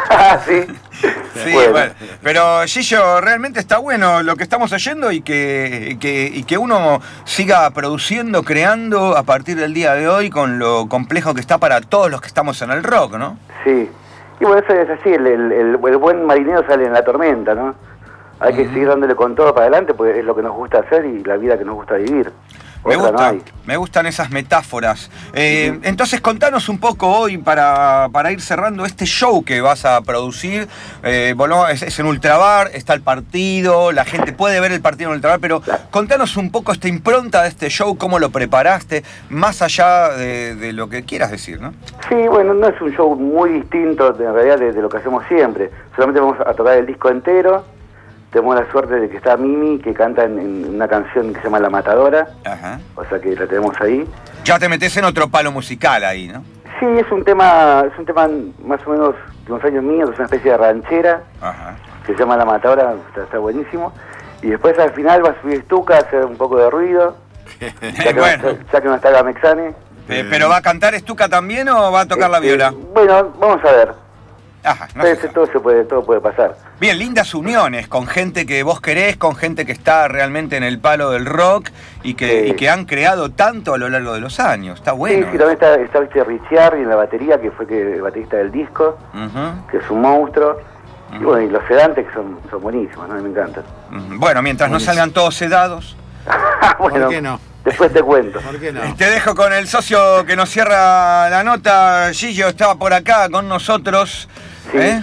Sí. Sí, bueno. bueno. Pero Gillo, realmente está bueno lo que estamos oyendo y que, y que, y que uno siga produciendo, creando a partir del día de hoy con lo complejo que está para todos los que estamos en el rock, ¿no? Sí. Y bueno, eso es así, el, el, el, el buen marinero sale en la tormenta, ¿no? Hay uh-huh. que seguir dándole con todo para adelante porque es lo que nos gusta hacer y la vida que nos gusta vivir. Me gusta, no me gustan esas metáforas. Eh, uh-huh. Entonces contanos un poco hoy para, para ir cerrando este show que vas a producir. Eh, bueno, es, es en Ultrabar, está el partido, la gente puede ver el partido en Ultrabar, pero contanos un poco esta impronta de este show, cómo lo preparaste, más allá de, de lo que quieras decir, ¿no? Sí, bueno, no es un show muy distinto en realidad de, de lo que hacemos siempre. Solamente vamos a tocar el disco entero. Tenemos la suerte de que está Mimi, que canta en, en una canción que se llama La Matadora. Ajá. O sea que la tenemos ahí. Ya te metés en otro palo musical ahí, ¿no? Sí, es un tema, es un tema más o menos de unos años míos, es una especie de ranchera. Ajá. Que se llama La Matadora, está, está buenísimo. Y después al final va a subir Stuka a hacer un poco de ruido. Ya que, bueno. no, está, ya que no está Gamexane. Eh, ¿Pero va a cantar Stuka también o va a tocar eh, la viola? Eh, bueno, vamos a ver. Ajá, no sé, todo se puede, todo puede pasar. Bien, lindas uniones con gente que vos querés, con gente que está realmente en el palo del rock y que, sí. y que han creado tanto a lo largo de los años. Está bueno. Sí, sí, también está, está ¿viste? Richard en la batería, que fue que el baterista del disco, uh-huh. que es un monstruo. Uh-huh. Y bueno, y los sedantes que son, son buenísimos, ¿no? Me encantan. Uh-huh. Bueno, mientras Buenísimo. no salgan todos sedados. Bueno, ¿por qué no? Después te cuento. ¿Por qué no? Te dejo con el socio que nos cierra la nota. Gillo estaba por acá con nosotros. Sí. ¿Eh?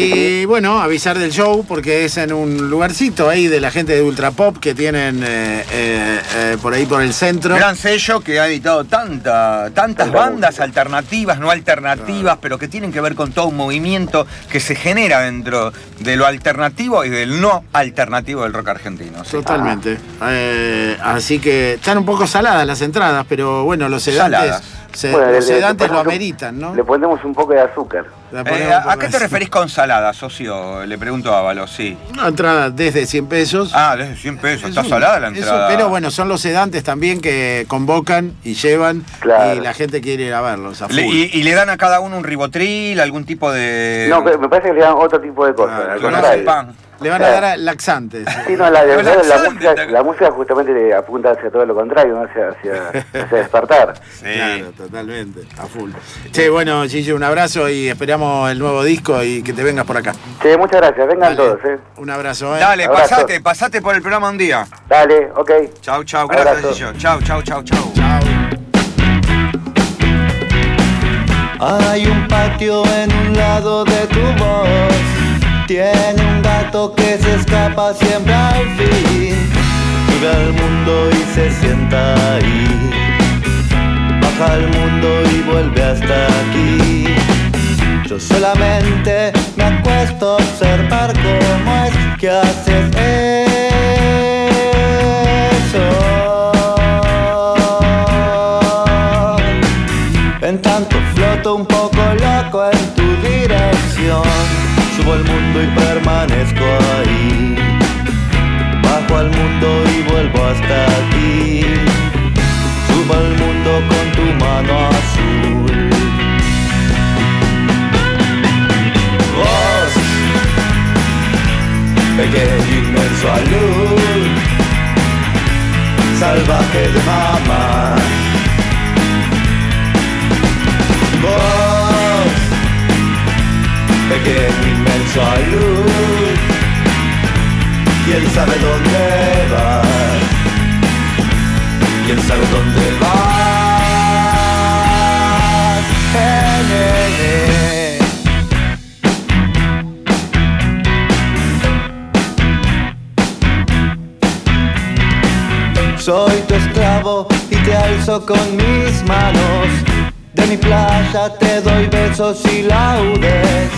Y bueno, avisar del show porque es en un lugarcito ahí de la gente de Ultra Pop que tienen eh, eh, eh, por ahí por el centro. Gran sello que ha editado tanta, tantas bandas alternativas, no alternativas, ah. pero que tienen que ver con todo un movimiento que se genera dentro de lo alternativo y del no alternativo del rock argentino. ¿Sí? Totalmente. Ah. Eh, así que están un poco saladas las entradas, pero bueno, los sedantes, se, bueno, los le, sedantes le lo ameritan, ¿no? Le ponemos un poco de azúcar. Eh, ¿A, ¿A qué te referís con salada, socio? Le pregunto a Ábalos, sí. Una entrada desde cien pesos. Ah, desde cien pesos. Está un, salada la entrada. Eso, pero bueno, son los sedantes también que convocan y llevan. Claro. Y la gente quiere ir a verlos a full. Le, y, ¿Y le dan a cada uno un ribotril, algún tipo de...? No, me parece que le dan otro tipo de cosas. Ah, no no pan. Le van a dar a laxantes. Sí, no, la, la, la, la, música, la música justamente apunta hacia todo lo contrario, ¿no? hacia, hacia, hacia despertar. Sí, claro, totalmente, a full. Che, bueno, Gillo, un abrazo y esperamos el nuevo disco y que te vengas por acá. Che, muchas gracias, vengan Dale. todos, ¿eh? Un abrazo, ¿eh? Dale, abrazo. pasate, pasate por el programa un día. Dale, ok. Chau, chau, gracias, Gillo. Chau, chau, chau, chau. Chau. Hay un patio en un lado de tu voz. Tiene un gato que se escapa siempre al fin. Sube al mundo y se sienta ahí. Baja al mundo y vuelve hasta aquí. Yo solamente me acuesto a observar cómo es que haces eso. En tanto floto un poco loco en tu dirección. Subo al mundo y permanezco ahí. Bajo al mundo y vuelvo hasta aquí. Subo al mundo con tu mano azul. Vos, pequeño inmenso a luz, salvaje de mamá. Vos, pequeño inmenso a luz, quién sabe dónde vas, quién sabe dónde vas. Eh, eh, eh. Soy tu esclavo y te alzo con mis manos. De mi playa te doy besos y laudes.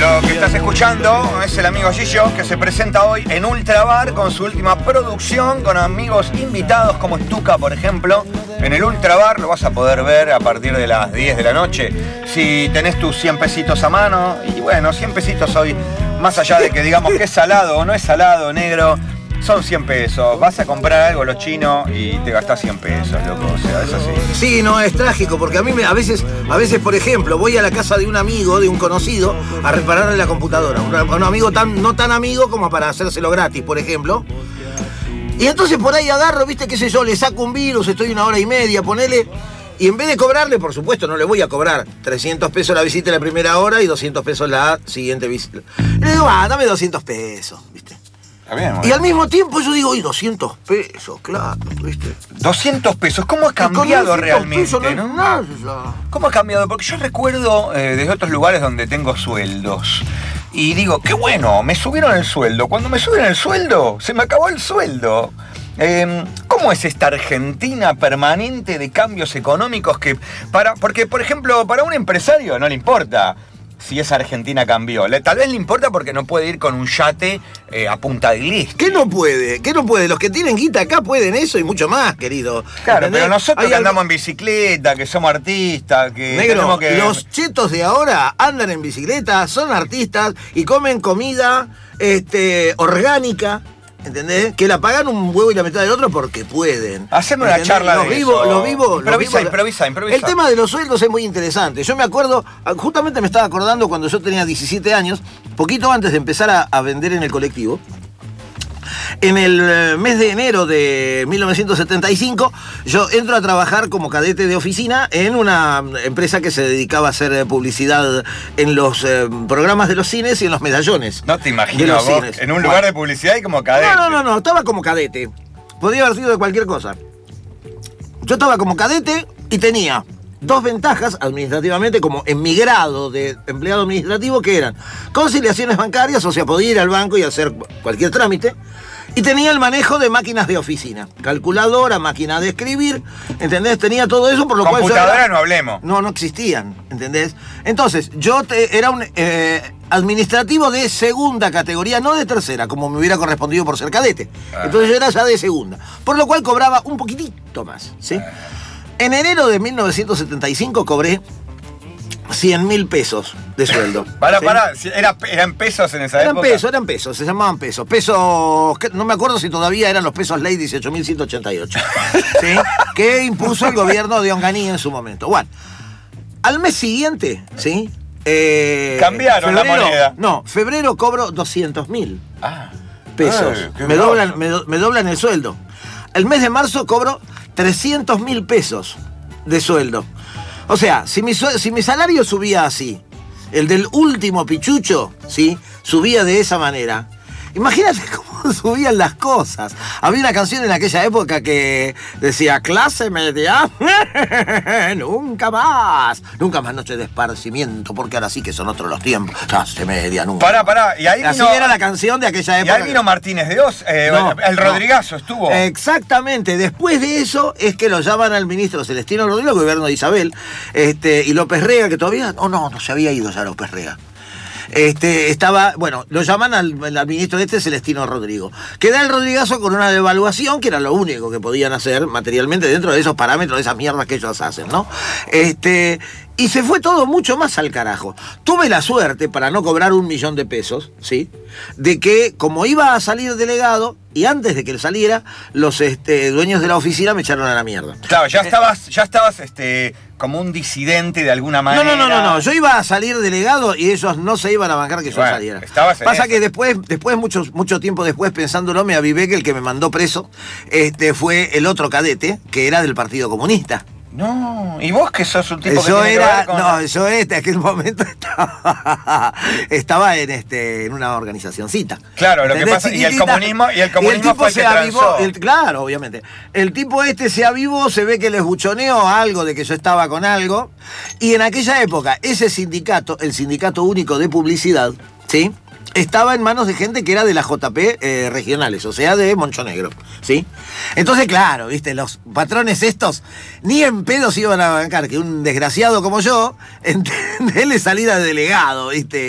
Lo que estás escuchando es el amigo Gillo, que se presenta hoy en Ultrabar con su última producción, con amigos invitados como Stuka, por ejemplo. En el Ultrabar lo vas a poder ver a partir de las diez de la noche. Si tenés tus cien pesitos a mano, y bueno, cien pesitos hoy, más allá de que digamos que es salado o no es salado, negro, son cien pesos. Vas a comprar algo los chinos y te gastás cien pesos, loco. O sea, es así. Sí, no, es trágico, porque a mí me, a veces, a veces, por ejemplo, voy a la casa de un amigo, de un conocido, a repararle la computadora. Un, un amigo tan, no tan amigo como para hacérselo gratis, por ejemplo. Y entonces por ahí agarro, viste, qué sé yo, le saco un virus, estoy una hora y media, ponele. Y en vez de cobrarle, por supuesto, no le voy a cobrar trescientos pesos la visita en la primera hora y doscientos pesos la siguiente visita. Y le digo, ah, dame doscientos pesos, viste. Bien, y al mismo tiempo yo digo, y doscientos pesos, claro, ¿viste? doscientos pesos, ¿cómo ha cambiado realmente? Pesos, no, ¿no? Nada. ¿Cómo ha cambiado? Porque yo recuerdo eh, desde otros lugares donde tengo sueldos. Y digo, qué bueno, me subieron el sueldo. Cuando me suben el sueldo, se me acabó el sueldo. Eh, ¿Cómo es esta Argentina permanente de cambios económicos que para, porque, por ejemplo, para un empresario no le importa si esa Argentina cambió? Le, tal vez le importa porque no puede ir con un yate eh, a Punta del Este. ¿Qué no puede? ¿Qué no puede? Los que tienen guita acá pueden eso y mucho más, querido. Claro, ¿entendés? pero nosotros que algo... andamos en bicicleta, que somos artistas, que Negro, tenemos que... los chetos de ahora andan en bicicleta, son artistas y comen comida este, orgánica. ¿Entendés? Que la pagan un huevo y la mitad del otro porque pueden. Haceme una charla los de vivo, eso. Los vivo, improvisa, los vivo, improvisa, improvisa. El tema de los sueldos es muy interesante. Yo me acuerdo, justamente me estaba acordando cuando yo tenía diecisiete años, poquito antes de empezar a, a vender en el colectivo. En el mes de enero de mil novecientos setenta y cinco, yo entro a trabajar como cadete de oficina en una empresa que se dedicaba a hacer publicidad en los eh, programas de los cines y en los medallones. No te imagino vos cines. En un lugar bueno. de publicidad y como cadete. No, no, no, no, estaba como cadete. Podría haber sido de cualquier cosa. Yo estaba como cadete y tenía dos ventajas administrativamente como en mi grado de empleado administrativo, que eran conciliaciones bancarias, o sea, podía ir al banco y hacer cualquier trámite. Y tenía el manejo de máquinas de oficina, calculadora, máquina de escribir, ¿entendés? Tenía todo eso, por lo cual... Computadora no hablemos. No, no existían, ¿entendés? Entonces, yo te, era un eh, administrativo de segunda categoría, no de tercera, como me hubiera correspondido por ser cadete. Ah. Entonces yo era ya de segunda, por lo cual cobraba un poquitito más, ¿sí? Ah. En enero de mil novecientos setenta y cinco cobré cien mil pesos de sueldo. Para, ¿sí? para, ¿era, ¿eran pesos en esa eran época? Eran pesos, eran pesos, se llamaban pesos. Pesos, no me acuerdo si todavía eran los pesos ley dieciocho mil ciento ochenta y ocho, ¿sí? Que impuso el gobierno de Onganía en su momento. Bueno, al mes siguiente, ¿sí? Eh, Cambiaron febrero, la moneda. No, febrero cobro doscientos mil ah, pesos. Ay, me, doblan, me, me doblan el sueldo. El mes de marzo cobro trescientos mil pesos de sueldo. O sea, si mi, si mi salario subía así, el del último pichucho, ¿sí? Subía de esa manera. Imagínate cómo subían las cosas. Había una canción en aquella época que decía, clase media, nunca más. Nunca más noche de esparcimiento, porque ahora sí que son otros los tiempos. Clase media, nunca Pará, pará. Y ahí Así vino, era la canción de aquella época. Y ahí vino Martínez de Oz, eh, no, el Rodrigazo no. estuvo. Exactamente. Después de eso es que lo llaman al ministro Celestino Rodrigo, gobierno de Isabel, este, y López Rega, que todavía... Oh, no, no se había ido ya López Rega. Este, estaba, bueno, lo llaman al, al ministro este, Celestino Rodrigo, que da el Rodrigazo con una devaluación, que era lo único que podían hacer materialmente dentro de esos parámetros, de esas mierdas que ellos hacen, ¿no? Este, y se fue todo mucho más al carajo. Tuve la suerte, para no cobrar un millón de pesos, ¿sí? De que, como iba a salir delegado, y antes de que él saliera, los este, dueños de la oficina me echaron a la mierda. Claro, ya estabas, ya estabas este, como un disidente de alguna manera. No, no, no, no, no. Yo iba a salir delegado y ellos no se iban a bancar que yo bueno, saliera. Pasa que después, después mucho, mucho tiempo después, pensándolo, me avivé que el que me mandó preso este, fue el otro cadete, que era del Partido Comunista. No, ¿y vos que sos un tipo yo que tiene era, que ver con... No, yo en aquel momento estaba, estaba en este en una organizacioncita. Claro, lo que pasa, y el comunismo, y el comunismo y el tipo fue el que se avivó, el, transó. Claro, obviamente. El tipo este se avivó, se ve que les buchoneó algo de que yo estaba con algo, y en aquella época, ese sindicato, el Sindicato Único de Publicidad, ¿sí?, estaba en manos de gente que era de las J P eh, regionales, o sea, de Monchonegro, ¿sí? Entonces, claro, viste, los patrones estos ni en pedos iban a bancar que un desgraciado como yo, entendé, le saliera de delegado, viste.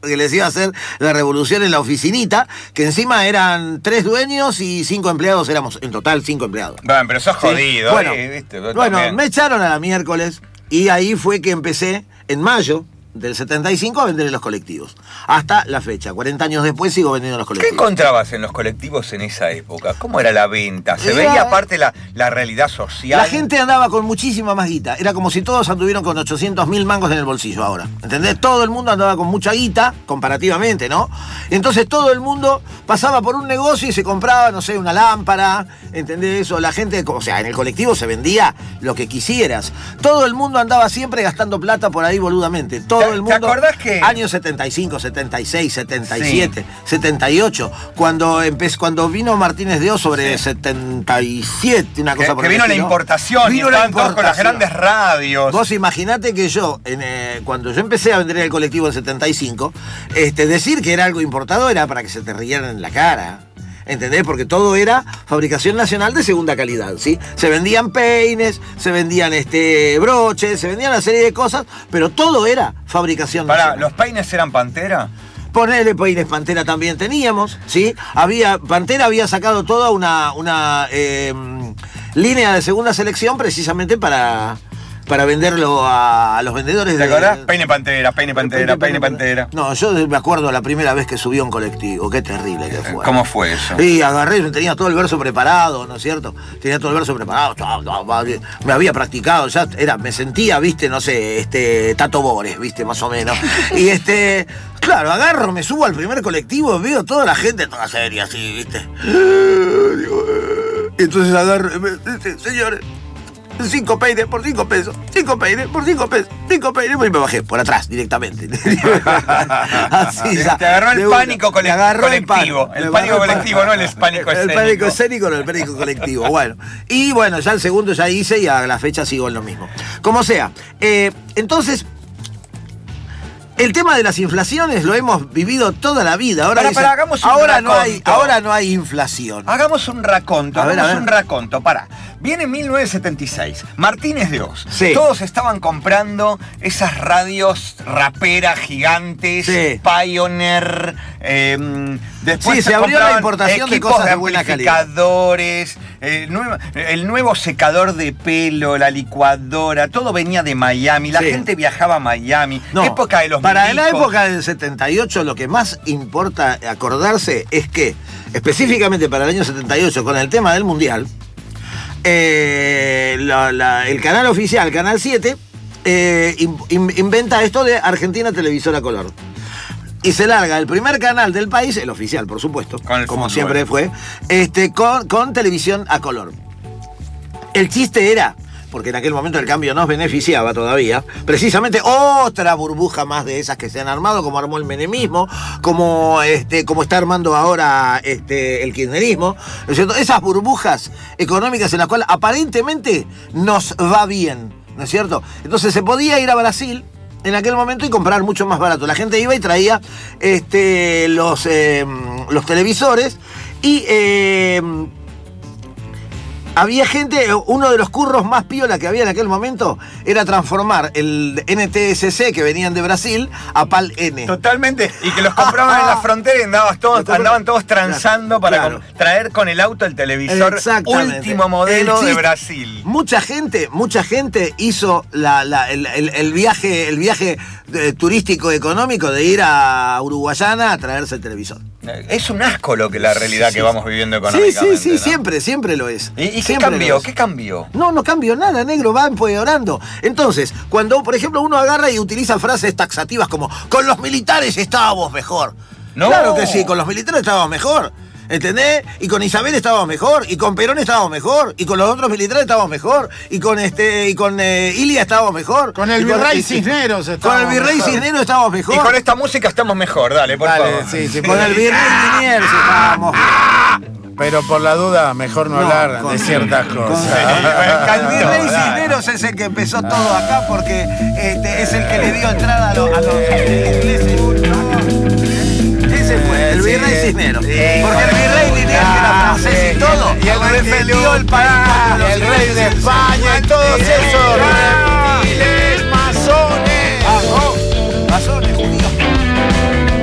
que les iba a hacer la revolución en la oficinita, que encima eran tres dueños y cinco empleados, éramos en total cinco empleados. Bueno, pero sos ¿Sí? jodido. Bueno, eh, ¿viste? Vos bueno, también. me echaron a la miércoles y ahí fue que empecé en mayo del setenta y cinco a vender en los colectivos. Hasta la fecha, cuarenta años después sigo vendiendo en los ¿Qué colectivos. encontrabas en los colectivos en esa época? ¿Cómo era la venta? ¿Se Era- veía aparte la, la realidad social? La gente andaba con muchísima más guita. Era como si todos anduvieran con ochocientos mil mangos en el bolsillo ahora. ¿Entendés? Todo el mundo andaba con mucha guita, comparativamente, ¿no? Entonces todo el mundo pasaba por un negocio y se compraba, no sé, una lámpara, ¿entendés? O la gente, o sea, en el colectivo se vendía lo que quisieras. Todo el mundo andaba siempre gastando plata por ahí boludamente. Todo el mundo. ¿Te acordás que...? Años setenta y cinco, setenta y seis, setenta y siete, setenta y ocho, cuando empezó, cuando vino Martínez de O sobre setenta y siete, una cosa Que, por que el vino la estilo. importación Vino y la estaban todos con las importación. grandes radios. Vos imaginate que yo, en, eh, cuando yo empecé a vender en el colectivo en setenta y cinco, este, decir que era algo importado era para que se te rieran en la cara. ¿Entendés? Porque todo era fabricación nacional de segunda calidad, ¿sí? Se vendían peines, se vendían este, broches, se vendían una serie de cosas, pero todo era fabricación Pará, nacional. ¿los peines eran Pantera? Ponele peines Pantera también teníamos, ¿sí? Había, Pantera había sacado toda una, una eh, línea de segunda selección precisamente para, para venderlo a, a los vendedores. ¿Te de, acordás? Peine Pantera, peine Pantera, peine Pantera. No, yo me acuerdo la primera vez que subí a un colectivo, qué terrible que fue. ¿Cómo fue eso? Y agarré, tenía todo el verso preparado, ¿no es cierto? Tenía todo el verso preparado, me había practicado, ya era, me sentía, viste, no sé, este, Tato Bores, viste, más o menos. Y este, claro, agarro, me subo al primer colectivo, veo toda la gente, toda seria así, viste. Y entonces agarro, y me dice, señores, cinco peines por cinco pesos, cinco peines por cinco pesos, cinco peines, y me bajé por atrás directamente. Así ya. Te agarró el de una. pánico cole- Me agarró colectivo. El, El me pánico agarró el colectivo, no el pánico El escénico. pánico escénico, no el pánico colectivo. Bueno, y bueno, ya el segundo ya hice y a la fecha sigo en lo mismo. Como sea, eh, entonces, el tema de las inflaciones lo hemos vivido toda la vida. Ahora, Pará, dicen, pará, hagamos un ahora, no hay, raconto. ahora no hay inflación. Hagamos un raconto, A ver, hagamos a ver. un raconto. Pará. Viene mil novecientos setenta y seis, Martínez de Oz. Sí. Todos estaban comprando esas radios raperas gigantes, Sí. Pioneer. eh, después Sí, se abrió la compraban importación de equipos cosas de buena calidad. amplificadores, eh, nueva- el nuevo secador de pelo, la licuadora, todo venía de Miami. La Sí. gente viajaba a Miami. No, época de los para la milicos. época del setenta y ocho lo que más importa acordarse es que, específicamente para el año setenta y ocho, con el tema del Mundial, eh, la- la- el canal oficial, Canal siete, eh, in- in- inventa esto de Argentina Televisora Color. Y se larga el primer canal del país, el oficial, por supuesto, como fútbol. siempre fue, este, con, con televisión a color. El chiste era, porque en aquel momento el cambio nos beneficiaba todavía, precisamente otra burbuja más de esas que se han armado, como armó el menemismo, como, este, como está armando ahora este, el kirchnerismo, ¿no es cierto? Esas burbujas económicas en las cuales aparentemente nos va bien, ¿no es cierto? Entonces se podía ir a Brasil en aquel momento y comprar mucho más barato. La gente iba y traía este, los, eh, los televisores y... eh, había gente, uno de los curros más piola que había en aquel momento era transformar el N T S C que venían de Brasil a PAL N. Totalmente, y que los compraban en la frontera y andabas todos, andaban todos transando para claro. com- traer con el auto el televisor Exactamente. último modelo El de chiste- Brasil. Mucha gente, mucha gente hizo la- la- el, el- el viaje, el viaje eh, turístico económico de ir a Uruguayana a traerse el televisor. Es un asco lo que la realidad Sí, que sí. vamos viviendo Sí, económicamente. sí, sí, ¿no? siempre, siempre lo es. ¿Y, y qué Siempre lo cambió? es. ¿Qué cambió? No, no cambió nada, negro, va empeorando. Entonces, cuando, por ejemplo, uno agarra y utiliza frases taxativas como con los militares estábamos mejor. No. Claro que sí, con los militares estábamos mejor. ¿Entendés? Y con Isabel estábamos mejor, y con Perón estábamos mejor, y con los otros militares estábamos mejor, y con este, y con eh, Ilia estábamos mejor. Con el y virrey y- Cisneros Con estábamos el virrey mejor. Cisneros estábamos mejor. Y con esta música estamos mejor, dale, por Dale, favor. sí, sí, Con el virrey Liniers estábamos Pero por la duda, mejor no, No, hablar con- de ciertas cosas. El virrey Cisneros es el que empezó todo acá porque este, es el que le dio entrada a, lo- a los ingleses. Ese fue, el virrey Cisneros. Porque el virrey Liniers, que era francés y todo, Y el rey defendió el país. Y el rey de España y todos esos reptiles masones. Masones, judíos.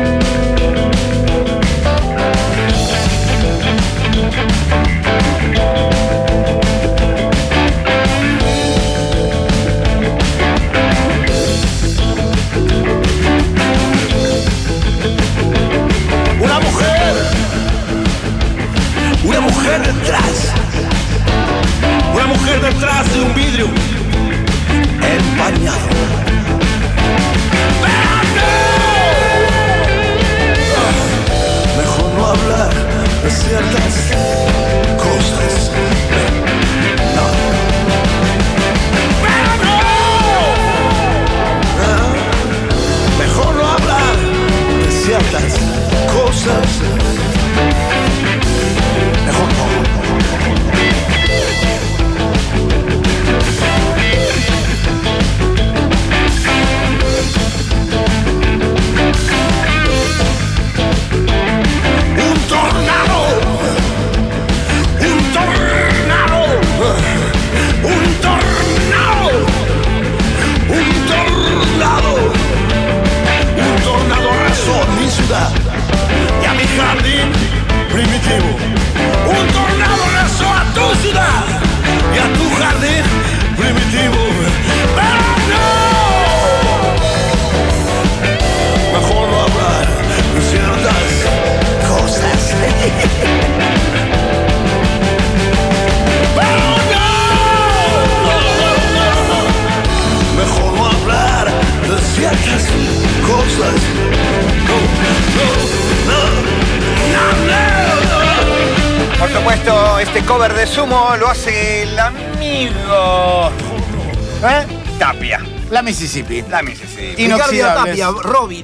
este cover de Sumo lo hace el amigo ¿Eh? Tapia. La Mississippi. La Mississippi. Inoxidables. Tapia, Robin.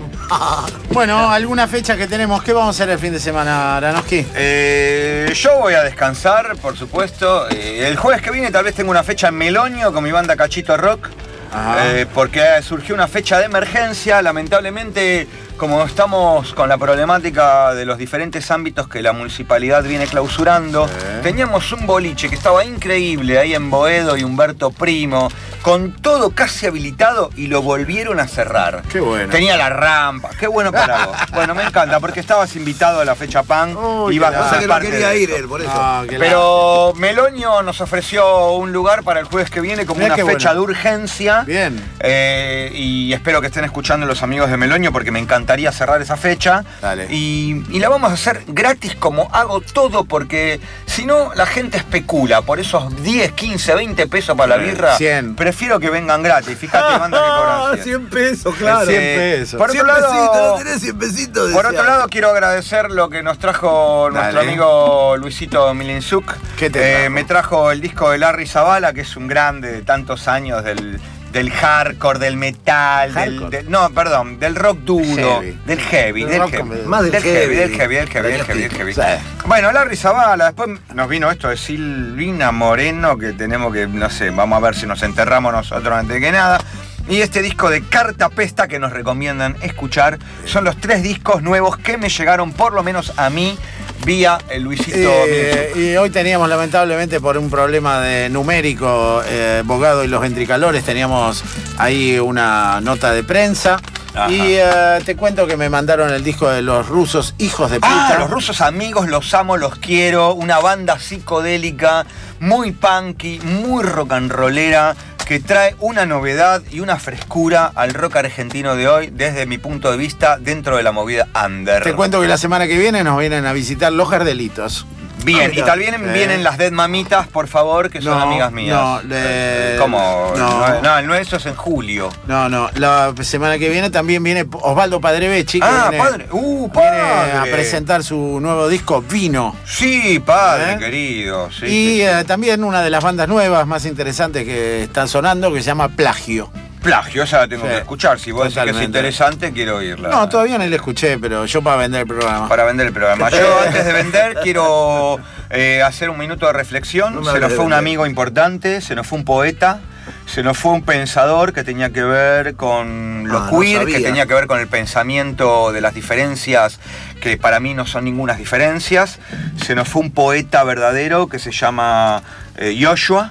Bueno, ¿alguna fecha que tenemos? ¿Qué vamos a hacer el fin de semana, Aranowski? Eh, yo voy a descansar, por supuesto. Eh, el jueves que viene tal vez tengo una fecha en Meloño con mi banda Cachito Rock. Eh, porque surgió una fecha de emergencia. Lamentablemente, como estamos con la problemática de los diferentes ámbitos que la municipalidad viene clausurando, sí. Teníamos un boliche que estaba increíble ahí en Boedo y Humberto Primo, con todo casi habilitado, y lo volvieron a cerrar. Qué bueno. Tenía la rampa. Qué bueno para vos. Bueno, me encanta, porque estabas invitado a la fecha punk. Uy, ibas a ser que parte no quería de ir esto. él, por eso. Ah, Pero Meloño nos ofreció un lugar para el jueves que viene como Mirá una qué fecha bueno. de urgencia. Bien. Eh, y espero que estén escuchando los amigos de Meloño, porque me encantaría cerrar esa fecha. Dale. Y, y la vamos a hacer gratis, como hago todo, porque si no la gente especula. Por esos diez, quince, veinte pesos para la birra, cien. Prefiero que vengan gratis. Fíjate, banda que cobran cien. cien pesos, claro. cien pesos. Por otro cien lado, pesitos, no tenés cien pesitos. por decía. otro lado, quiero agradecer lo que nos trajo nuestro Dale. amigo Luisito Milinzuk. ¿Qué te Eh, trajo? me trajo el disco de Larry Zavala, que es un grande de tantos años del, del hardcore, del metal, del, Hardcore. del- no, perdón, del rock duro, Heavy. del heavy, Del del rock heavy, con- más del del heavy. heavy, del heavy, del heavy, del heavy, del heavy. Sí. Bueno, Larry Zavala, después nos vino esto de Silvina Moreno, que tenemos que, no sé, vamos a ver si nos enterramos nosotros antes que nada. Y este disco de Carta Pesta que nos recomiendan escuchar. Son los tres discos nuevos que me llegaron, por lo menos a mí, vía el Luisito Eh, Milinzuk. y hoy teníamos, lamentablemente, por un problema de numérico, eh, Bogado y los ventricalores, teníamos ahí una nota de prensa. Ajá. Y eh, te cuento que me mandaron el disco de los rusos, hijos de puta. Ah, los rusos amigos, los amo, los quiero. Una banda psicodélica, muy punky, muy rock and rollera, que trae una novedad y una frescura al rock argentino de hoy, desde mi punto de vista, dentro de la movida under. Te cuento que la semana que viene nos vienen a visitar los Gardelitos. Bien, Ah, y tal vienen, eh. vienen las Dead Mamitas, por favor, que son No, amigas mías. no, le- ¿Cómo? no. No, no, el nuestro es en julio. No, no, la semana que viene también viene Osvaldo Padrevecchi, que Ah, viene, padre. Uh, viene padre. a presentar su nuevo disco Vino. Sí, padre, ¿Eh? querido. Sí, y sí, sí. eh, también una de las bandas nuevas más interesantes que están sonando, que se llama Plagio. Plagio, esa la tengo Sí, que escuchar. Si vos decís que es totalmente. interesante, quiero oírla. No, todavía no la escuché, pero yo para vender el programa. Para vender el programa. Yo, antes de vender, quiero eh, hacer un minuto de reflexión. No me Se hables nos de fue un vender. amigo importante, se nos fue un poeta, se nos fue un pensador que tenía que ver con lo Ah, no queer, que sabía. tenía que ver con el pensamiento de las diferencias, que para mí no son ninguna diferencias. Se nos fue un poeta verdadero que se llama eh, Joshua.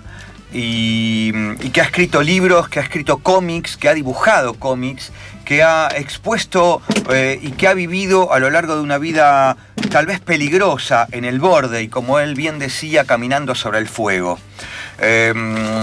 Y, y que ha escrito libros, que ha escrito cómics, que ha dibujado cómics, que ha expuesto eh, y que ha vivido a lo largo de una vida tal vez peligrosa en el borde, y como él bien decía, caminando sobre el fuego. Eh,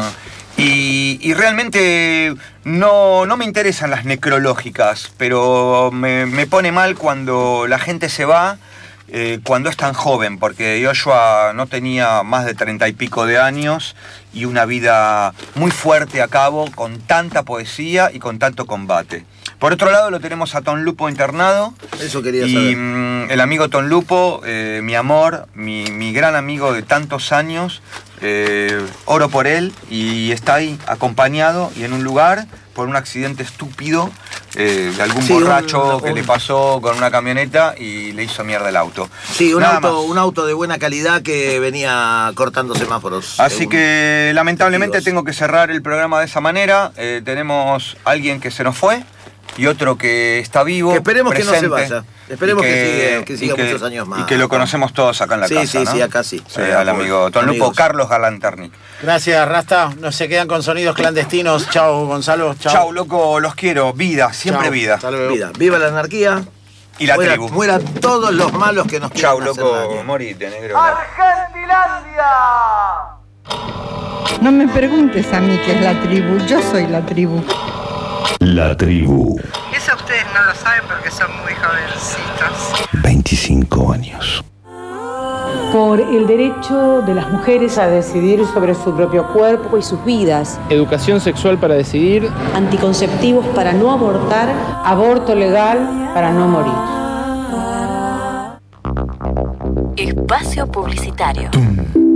y, y realmente no, no me interesan las necrológicas, pero me, me pone mal cuando la gente se va eh, cuando es tan joven, porque Joshua no tenía más de treinta y pico de años y una vida muy fuerte a cabo, con tanta poesía y con tanto combate. Por otro lado lo tenemos a Tom Lupo internado. Eso quería y, saber. mm, el amigo Tom Lupo, eh, mi amor, mi, mi gran amigo de tantos años, eh, oro por él, y está ahí acompañado y en un lugar por un accidente estúpido eh, de algún Sí, un- borracho que un- le pasó con una camioneta y le hizo mierda el auto. Sí, un Nada auto, más. un auto de buena calidad que venía cortando semáforos. Así según que lamentablemente testigos. tengo que cerrar el programa de esa manera. Eh, tenemos alguien que se nos fue y otro que está vivo. Que esperemos que no se presente, vaya. Esperemos y que siga- que siga y muchos años más. Y que lo conocemos todos acá en la Sí, casa, sí, ¿no? sí, acá sí. Sí, Sí, al por- amigo Tom Lupo, amigos. Carlos Galanternic. Gracias, Rasta. No se quedan con sonidos clandestinos. Chao, Gonzalo. Chao. Chau, loco, los quiero. Vida, siempre Chau, vida. hasta luego. Vida. Viva la anarquía. Y la Muera- tribu. Mueran todos los malos que nos quieran Chau, hacer loco, daño. morite, negro. ¡Argentilandia! No me preguntes a mí qué es la tribu, yo soy la tribu. La tribu. Eso ustedes no lo saben porque son muy jovencitos. veinticinco años. Por el derecho de las mujeres a decidir sobre su propio cuerpo y sus vidas. Educación sexual para decidir. Anticonceptivos para no abortar. Aborto legal para no morir. Espacio publicitario.